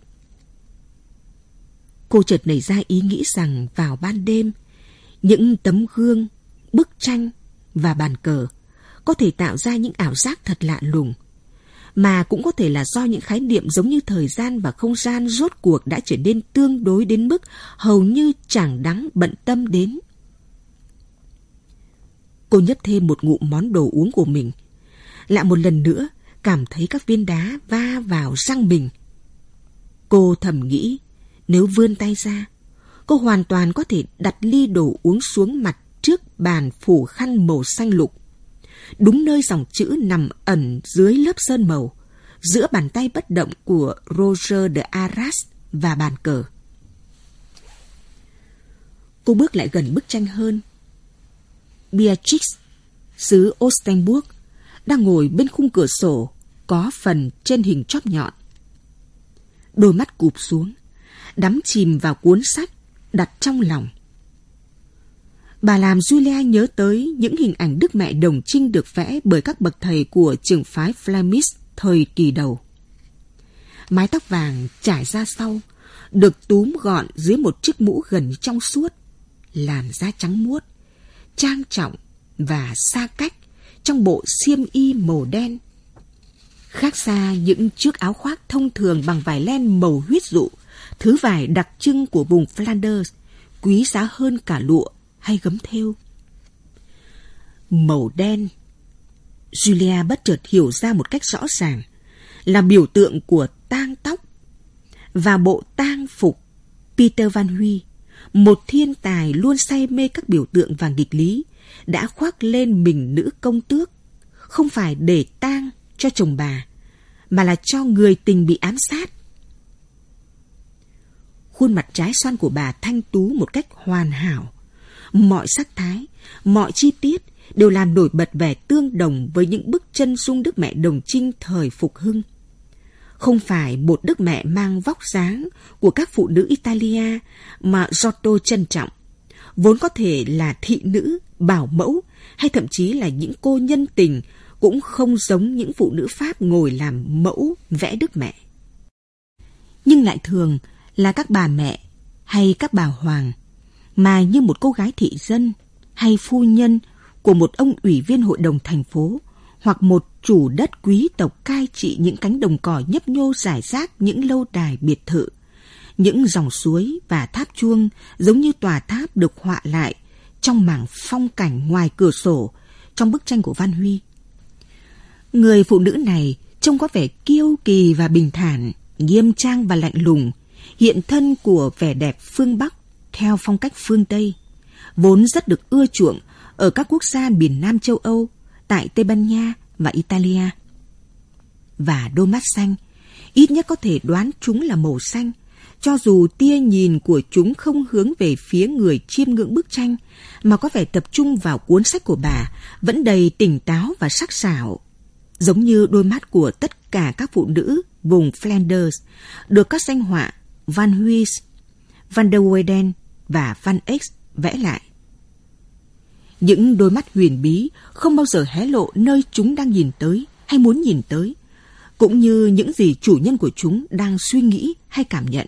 Cô chợt nảy ra ý nghĩ rằng vào ban đêm, những tấm gương, bức tranh và bàn cờ có thể tạo ra những ảo giác thật lạ lùng, mà cũng có thể là do những khái niệm giống như thời gian và không gian rốt cuộc đã trở nên tương đối đến mức hầu như chẳng đáng bận tâm đến. Cô nhấp thêm một ngụm món đồ uống của mình, lại một lần nữa cảm thấy các viên đá va vào răng mình. Cô thầm nghĩ, nếu vươn tay ra, cô hoàn toàn có thể đặt ly đồ uống xuống mặt trước bàn phủ khăn màu xanh lục, đúng nơi dòng chữ nằm ẩn dưới lớp sơn màu, giữa bàn tay bất động của Roger de Arras và bàn cờ. Cô bước lại gần bức tranh hơn. Beatrix, xứ Ostenburg, đang ngồi bên khung cửa sổ, có phần trên hình chóp nhọn. Đôi mắt cụp xuống, đắm chìm vào cuốn sách đặt trong lòng. Bà làm Julia nhớ tới những hình ảnh Đức Mẹ Đồng Trinh được vẽ bởi các bậc thầy của trường phái Flemish thời kỳ đầu. Mái tóc vàng trải ra sau, được túm gọn dưới một chiếc mũ gần trong suốt, làn da trắng muốt, trang trọng và xa cách trong bộ xiêm y màu đen. Khác xa những chiếc áo khoác thông thường bằng vải len màu huyết dụ, thứ vải đặc trưng của vùng Flanders, quý giá hơn cả lụa hay gấm thêu. Màu đen, Julia bất chợt hiểu ra một cách rõ ràng, là biểu tượng của tang tóc. Và bộ tang phục Peter Van Huy, một thiên tài luôn say mê các biểu tượng và nghịch lý, đã khoác lên mình nữ công tước, không phải để tang cho chồng bà, mà là cho người tình bị ám sát. Khuôn mặt trái xoan của bà thanh tú một cách hoàn hảo. Mọi sắc thái, mọi chi tiết đều làm nổi bật vẻ tương đồng với những bức chân dung Đức Mẹ Đồng Trinh thời Phục Hưng. Không phải một Đức Mẹ mang vóc dáng của các phụ nữ Italia mà Giotto trân trọng, vốn có thể là thị nữ, bảo mẫu hay thậm chí là những cô nhân tình, cũng không giống những phụ nữ Pháp ngồi làm mẫu vẽ Đức Mẹ. Nhưng lại thường là các bà mẹ hay các bà hoàng, mà như một cô gái thị dân hay phu nhân của một ông ủy viên hội đồng thành phố hoặc một chủ đất quý tộc cai trị những cánh đồng cỏ nhấp nhô rải rác những lâu đài biệt thự, những dòng suối và tháp chuông giống như tòa tháp được họa lại trong mảng phong cảnh ngoài cửa sổ trong bức tranh của Van Huy. Người phụ nữ này trông có vẻ kiêu kỳ và bình thản, nghiêm trang và lạnh lùng, hiện thân của vẻ đẹp phương Bắc theo phong cách phương Tây, vốn rất được ưa chuộng ở các quốc gia miền Nam châu Âu, tại Tây Ban Nha và Italia. Và đôi mắt xanh, ít nhất có thể đoán chúng là màu xanh, cho dù tia nhìn của chúng không hướng về phía người chiêm ngưỡng bức tranh, mà có vẻ tập trung vào cuốn sách của bà, vẫn đầy tỉnh táo và sắc sảo, giống như đôi mắt của tất cả các phụ nữ vùng Flanders được các danh họa Van Huys, Van der Weyden và Van Eyck vẽ lại. Những đôi mắt huyền bí không bao giờ hé lộ nơi chúng đang nhìn tới hay muốn nhìn tới, cũng như những gì chủ nhân của chúng đang suy nghĩ hay cảm nhận.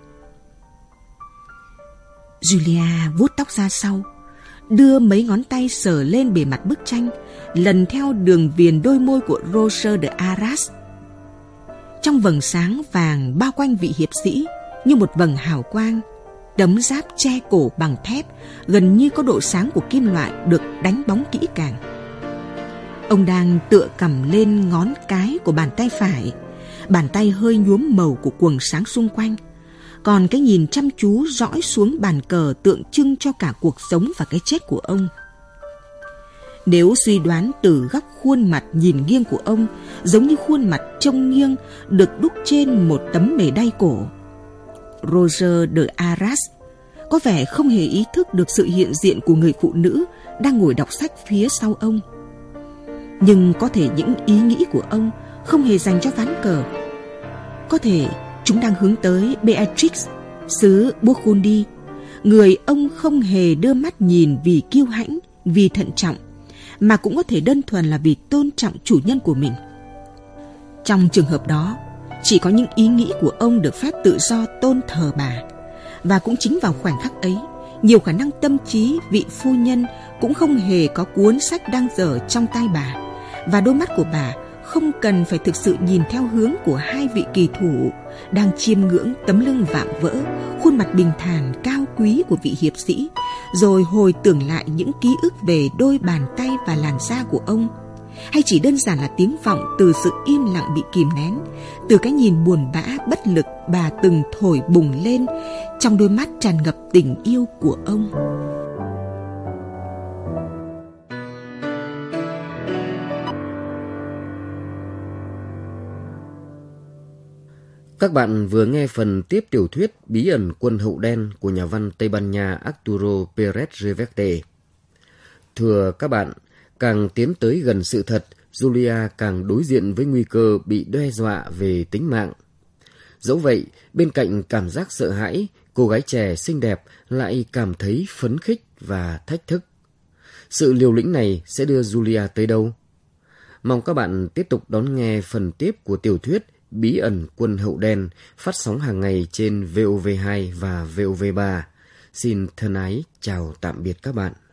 Julia vuốt tóc ra sau, đưa mấy ngón tay sờ lên bề mặt bức tranh, lần theo đường viền đôi môi của Roger de Arras. Trong vầng sáng vàng bao quanh vị hiệp sĩ như một vầng hào quang, tấm giáp che cổ bằng thép gần như có độ sáng của kim loại được đánh bóng kỹ càng. Ông đang tựa cằm lên ngón cái của bàn tay phải, bàn tay hơi nhuốm màu của quầng sáng xung quanh, còn cái nhìn chăm chú dõi xuống bàn cờ tượng trưng cho cả cuộc sống và cái chết của ông. Nếu suy đoán từ góc khuôn mặt nhìn nghiêng của ông giống như khuôn mặt trông nghiêng được đúc trên một tấm mề đay cổ, Roger de Arras có vẻ không hề ý thức được sự hiện diện của người phụ nữ đang ngồi đọc sách phía sau ông. Nhưng có thể những ý nghĩ của ông không hề dành cho ván cờ. Có thể chúng đang hướng tới Beatrix, xứ Burgundy, người ông không hề đưa mắt nhìn vì kiêu hãnh, vì thận trọng, mà cũng có thể đơn thuần là vì tôn trọng chủ nhân của mình. Trong trường hợp đó, chỉ có những ý nghĩ của ông được phép tự do tôn thờ bà. Và cũng chính vào khoảnh khắc ấy, nhiều khả năng tâm trí vị phu nhân cũng không hề có cuốn sách đang dở trong tay bà, và đôi mắt của bà không cần phải thực sự nhìn theo hướng của hai vị kỳ thủ đang chiêm ngưỡng tấm lưng vạm vỡ, khuôn mặt bình thản cao quý của vị hiệp sĩ, rồi hồi tưởng lại những ký ức về đôi bàn tay và làn da của ông, hay chỉ đơn giản là tiếng vọng từ sự im lặng bị kìm nén, từ cái nhìn buồn bã bất lực bà từng thổi bùng lên trong đôi mắt tràn ngập tình yêu của ông. Các bạn vừa nghe phần tiếp tiểu thuyết Bí ẩn quân hậu đen của nhà văn Tây Ban Nha Arturo Pérez Reverte. Thưa các bạn, càng tiến tới gần sự thật, Julia càng đối diện với nguy cơ bị đe dọa về tính mạng. Dẫu vậy, bên cạnh cảm giác sợ hãi, cô gái trẻ xinh đẹp lại cảm thấy phấn khích và thách thức. Sự liều lĩnh này sẽ đưa Julia tới đâu? Mong các bạn tiếp tục đón nghe phần tiếp của tiểu thuyết Bí ẩn quân hậu đen phát sóng hàng ngày trên VOV2 và VOV3. Xin thân ái chào tạm biệt các bạn.